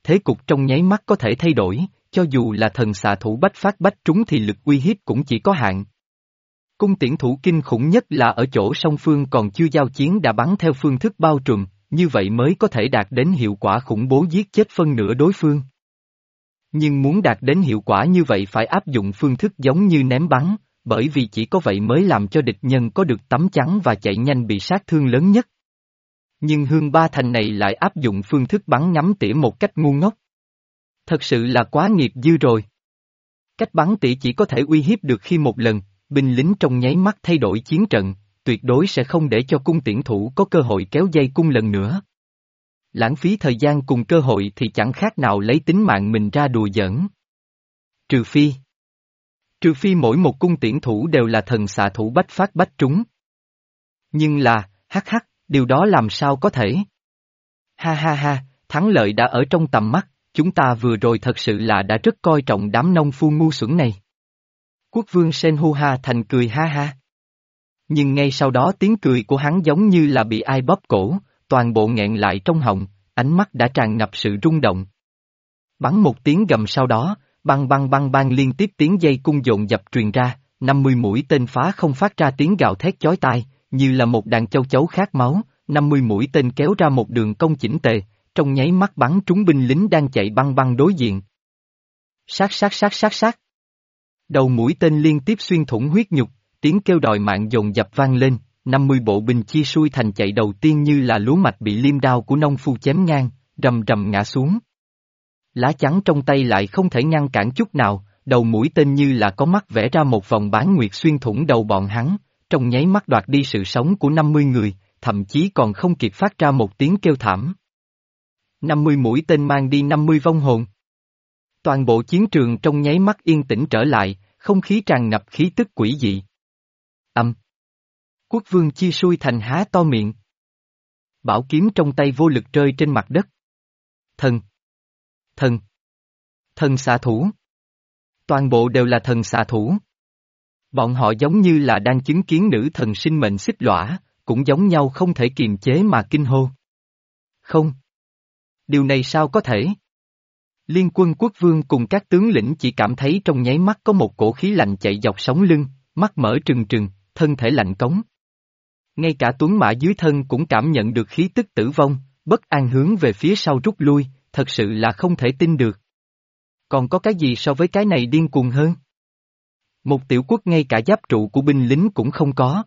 thế cục trong nháy mắt có thể thay đổi, cho dù là thần xạ thủ bách phát bách trúng thì lực uy hiếp cũng chỉ có hạn. Cung tiễn thủ kinh khủng nhất là ở chỗ song phương còn chưa giao chiến đã bắn theo phương thức bao trùm, như vậy mới có thể đạt đến hiệu quả khủng bố giết chết phân nửa đối phương. Nhưng muốn đạt đến hiệu quả như vậy phải áp dụng phương thức giống như ném bắn, bởi vì chỉ có vậy mới làm cho địch nhân có được tấm chắn và chạy nhanh bị sát thương lớn nhất. Nhưng Hương Ba Thành này lại áp dụng phương thức bắn ngắm tỉa một cách ngu ngốc. Thật sự là quá nghiệp dư rồi. Cách bắn tỉa chỉ có thể uy hiếp được khi một lần, binh lính trong nháy mắt thay đổi chiến trận, tuyệt đối sẽ không để cho cung tiễn thủ có cơ hội kéo dây cung lần nữa. Lãng phí thời gian cùng cơ hội thì chẳng khác nào lấy tính mạng mình ra đùa giỡn. Trừ phi. Trừ phi mỗi một cung tiễn thủ đều là thần xạ thủ bách phát bách trúng. Nhưng là, hắc hắc, điều đó làm sao có thể? Ha ha ha, thắng lợi đã ở trong tầm mắt, chúng ta vừa rồi thật sự là đã rất coi trọng đám nông phu ngu xuẩn này. Quốc vương Senhua Thành cười ha ha. Nhưng ngay sau đó tiếng cười của hắn giống như là bị ai bóp cổ, toàn bộ nghẹn lại trong họng, ánh mắt đã tràn ngập sự rung động. Bắn một tiếng gầm sau đó, băng băng băng băng liên tiếp tiếng dây cung dồn dập truyền ra, năm mươi mũi tên phá không phát ra tiếng gào thét chói tai, như là một đàn châu chấu khát máu, năm mươi mũi tên kéo ra một đường cong chỉnh tề, trong nháy mắt bắn trúng binh lính đang chạy băng băng đối diện. Sát sát sát sát sát. Đầu mũi tên liên tiếp xuyên thủng huyết nhục, tiếng kêu đòi mạng dồn dập vang lên, năm mươi bộ binh chia xuôi thành chạy đầu tiên như là lúa mạch bị liêm đao của nông phu chém ngang, rầm rầm ngã xuống. Lá chắn trong tay lại không thể ngăn cản chút nào, đầu mũi tên như là có mắt vẽ ra một vòng bán nguyệt xuyên thủng đầu bọn hắn, trong nháy mắt đoạt đi sự sống của năm mươi người, thậm chí còn không kịp phát ra một tiếng kêu thảm. năm mươi mũi tên mang đi năm mươi vong hồn. Toàn bộ chiến trường trong nháy mắt yên tĩnh trở lại, không khí tràn ngập khí tức quỷ dị. Âm. Quốc vương Chi Xui Thành há to miệng. Bảo kiếm trong tay vô lực rơi trên mặt đất. Thần. Thần. Thần xạ thủ. Toàn bộ đều là thần xạ thủ. Bọn họ giống như là đang chứng kiến nữ thần sinh mệnh xích lõa, cũng giống nhau không thể kiềm chế mà kinh hô. Không. Điều này sao có thể? Liên quân quốc vương cùng các tướng lĩnh chỉ cảm thấy trong nháy mắt có một cổ khí lạnh chạy dọc sống lưng, mắt mở trừng trừng, thân thể lạnh cống. Ngay cả tuấn mã dưới thân cũng cảm nhận được khí tức tử vong, bất an hướng về phía sau rút lui, thật sự là không thể tin được. Còn có cái gì so với cái này điên cuồng hơn? Một tiểu quốc ngay cả giáp trụ của binh lính cũng không có.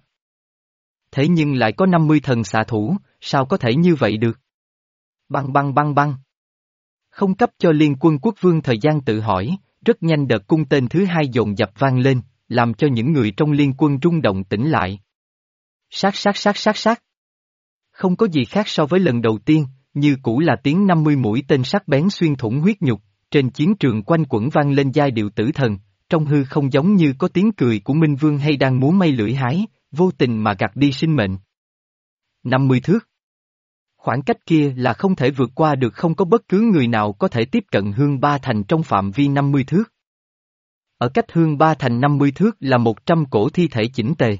Thế nhưng lại có năm mươi thần xạ thủ, sao có thể như vậy được? Băng băng băng băng. Không cấp cho liên quân quốc vương thời gian tự hỏi, rất nhanh đợt cung tên thứ hai dồn dập vang lên, làm cho những người trong liên quân rung động tỉnh lại. Sát sát sát sát sát. Không có gì khác so với lần đầu tiên, như cũ là tiếng năm mươi mũi tên sắc bén xuyên thủng huyết nhục, trên chiến trường quanh quẩn vang lên giai điệu tử thần, trong hư không giống như có tiếng cười của Minh Vương hay đang múa may lưỡi hái, vô tình mà gặt đi sinh mệnh. năm mươi thước. Khoảng cách kia là không thể vượt qua được, không có bất cứ người nào có thể tiếp cận Hương Ba Thành trong phạm vi năm mươi thước. Ở cách Hương Ba Thành năm mươi thước là một trăm cổ thi thể chỉnh tề.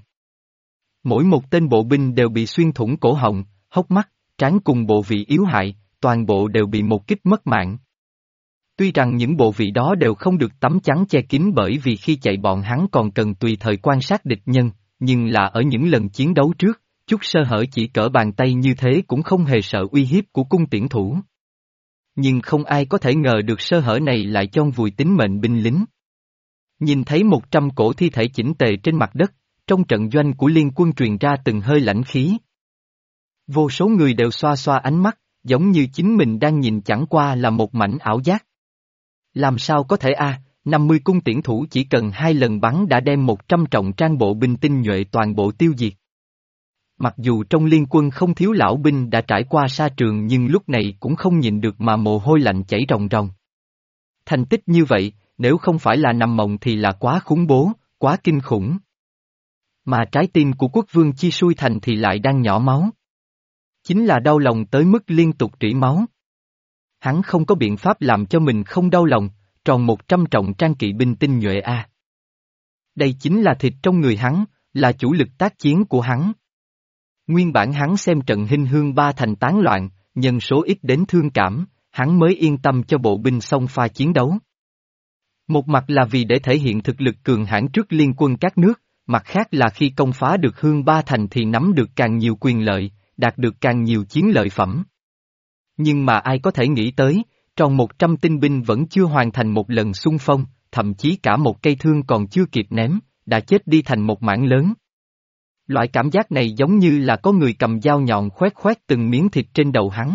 Mỗi một tên bộ binh đều bị xuyên thủng cổ họng, hốc mắt, trán cùng bộ vị yếu hại, toàn bộ đều bị một kích mất mạng. Tuy rằng những bộ vị đó đều không được tấm chắn che kín bởi vì khi chạy bọn hắn còn cần tùy thời quan sát địch nhân, nhưng là ở những lần chiến đấu trước, chút sơ hở chỉ cỡ bàn tay như thế cũng không hề sợ uy hiếp của cung tiễn thủ. Nhưng không ai có thể ngờ được sơ hở này lại chôn vùi tính mệnh binh lính. Nhìn thấy một trăm cổ thi thể chỉnh tề trên mặt đất, trong trận doanh của liên quân truyền ra từng hơi lãnh khí. Vô số người đều xoa xoa ánh mắt, giống như chính mình đang nhìn chẳng qua là một mảnh ảo giác. Làm sao có thể a? À, năm mươi cung tiễn thủ chỉ cần hai lần bắn đã đem một trăm trọng trang bộ binh tinh nhuệ toàn bộ tiêu diệt. Mặc dù trong liên quân không thiếu lão binh đã trải qua sa trường nhưng lúc này cũng không nhịn được mà mồ hôi lạnh chảy ròng ròng. Thành tích như vậy, nếu không phải là nằm mộng thì là quá khủng bố, quá kinh khủng. Mà trái tim của quốc vương Chi Xui Thành thì lại đang nhỏ máu. Chính là đau lòng tới mức liên tục rỉ máu. Hắn không có biện pháp làm cho mình không đau lòng, tròn một trăm trọng trang kỵ binh tinh nhuệ a. À. Đây chính là thịt trong người hắn, là chủ lực tác chiến của hắn. Nguyên bản hắn xem trận Hinh Hương Ba Thành tán loạn, nhân số ít đến thương cảm, hắn mới yên tâm cho bộ binh xông pha chiến đấu. Một mặt là vì để thể hiện thực lực cường hãn trước liên quân các nước, mặt khác là khi công phá được Hương Ba Thành thì nắm được càng nhiều quyền lợi, đạt được càng nhiều chiến lợi phẩm. Nhưng mà ai có thể nghĩ tới, tròn một trăm tinh binh vẫn chưa hoàn thành một lần xung phong, thậm chí cả một cây thương còn chưa kịp ném, đã chết đi thành một mảng lớn. Loại cảm giác này giống như là có người cầm dao nhọn khoét khoét từng miếng thịt trên đầu hắn.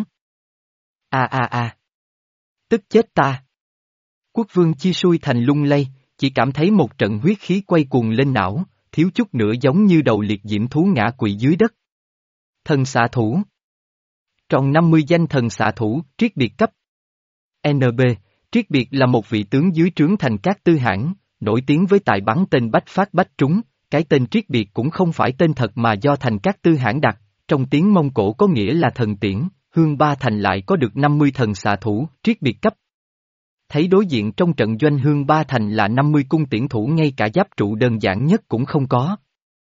A a a! Tức chết ta! Quốc vương Chi Sui Thành lung lay, chỉ cảm thấy một trận huyết khí quay cuồng lên não, thiếu chút nữa giống như đầu liệt diễm thú ngã quỵ dưới đất. Thần xạ thủ. Tròn năm mươi danh thần xạ thủ, triết biệt cấp. en bê, triết biệt là một vị tướng dưới trướng thành các tư hãn, nổi tiếng với tài bắn tên bách phát bách trúng, cái tên triết biệt cũng không phải tên thật mà do thành các tư hãn đặt, trong tiếng Mông Cổ có nghĩa là thần tiễn, Hương Ba Thành lại có được năm mươi thần xạ thủ, triết biệt cấp. Thấy đối diện trong trận doanh Hương Ba Thành là năm mươi cung tiễn thủ ngay cả giáp trụ đơn giản nhất cũng không có.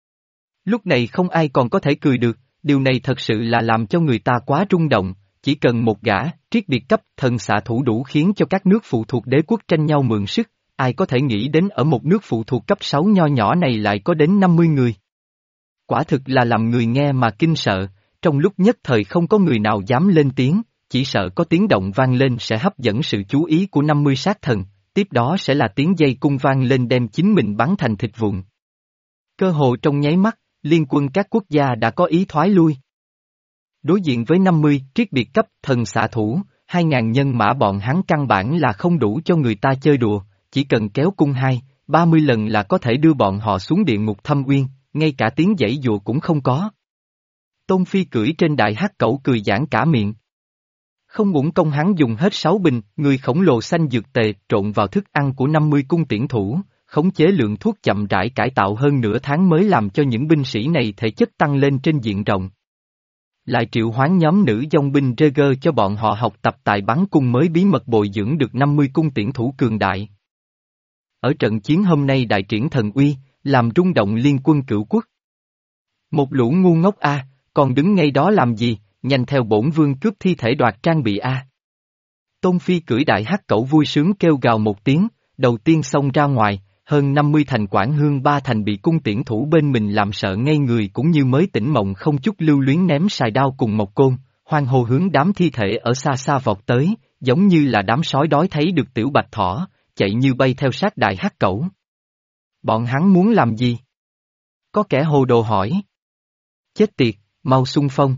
Lúc này không ai còn có thể cười được, điều này thật sự là làm cho người ta quá rung động, chỉ cần một gã, triết biệt cấp thần xạ thủ đủ khiến cho các nước phụ thuộc đế quốc tranh nhau mượn sức, ai có thể nghĩ đến ở một nước phụ thuộc cấp sáu nho nhỏ này lại có đến năm mươi người. Quả thực là làm người nghe mà kinh sợ, trong lúc nhất thời không có người nào dám lên tiếng, chỉ sợ có tiếng động vang lên sẽ hấp dẫn sự chú ý của năm mươi sát thần, tiếp đó sẽ là tiếng dây cung vang lên đem chính mình bắn thành thịt vụn. Cơ hồ trong nháy mắt, liên quân các quốc gia đã có ý thoái lui. Đối diện với năm mươi triết biệt cấp thần xạ thủ, hai ngàn nhân mã bọn hắn căn bản là không đủ cho người ta chơi đùa, chỉ cần kéo cung hai, ba mươi lần là có thể đưa bọn họ xuống địa ngục thâm uyên, ngay cả tiếng giãy dụa cũng không có. Tôn Phi cưỡi trên đại hắc cẩu cười giãn cả miệng. Không uổng công hắn dùng hết sáu bình, người khổng lồ xanh dược tề trộn vào thức ăn của năm mươi cung tiễn thủ, khống chế lượng thuốc chậm rãi cải tạo hơn nửa tháng mới làm cho những binh sĩ này thể chất tăng lên trên diện rộng. Lại triệu hoán nhóm nữ dòng binh Rêger cho bọn họ học tập tài bắn cung mới bí mật bồi dưỡng được năm mươi cung tiễn thủ cường đại. Ở trận chiến hôm nay đại triển thần uy, làm rung động liên quân cửu quốc. Một lũ ngu ngốc a, còn đứng ngay đó làm gì, nhanh theo bổn vương cướp thi thể đoạt trang bị a. Tôn Phi cưỡi đại hắc cẩu vui sướng kêu gào một tiếng, đầu tiên xông ra ngoài, hơn năm mươi thành quản Hương Ba Thành bị cung tiễn thủ bên mình làm sợ ngây người cũng như mới tỉnh mộng không chút lưu luyến ném sài đao cùng một côn, hoang hô hướng đám thi thể ở xa xa vọt tới, giống như là đám sói đói thấy được tiểu bạch thỏ, chạy như bay theo sát đại hắc cẩu. Bọn hắn muốn làm gì? Có kẻ hồ đồ hỏi. Chết tiệt, mau xung phong.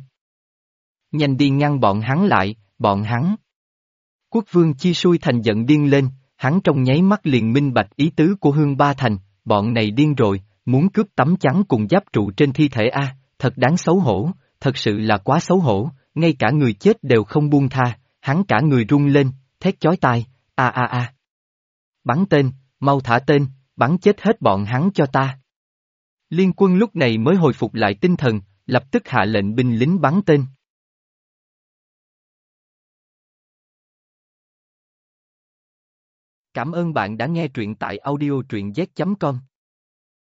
Nhanh đi ngăn bọn hắn lại, bọn hắn. Quốc vương Chi Sui Thành giận điên lên, hắn trong nháy mắt liền minh bạch ý tứ của Hương Ba Thành, bọn này điên rồi, muốn cướp tấm chắn cùng giáp trụ trên thi thể a, thật đáng xấu hổ, thật sự là quá xấu hổ, ngay cả người chết đều không buông tha, hắn cả người rung lên, thét chói tai, a a a. Bắn tên, mau thả tên, bắn chết hết bọn hắn cho ta. Liên quân lúc này mới hồi phục lại tinh thần, lập tức hạ lệnh binh lính bắn tên. Cảm ơn bạn đã nghe truyện tại audio truyện z chấm com.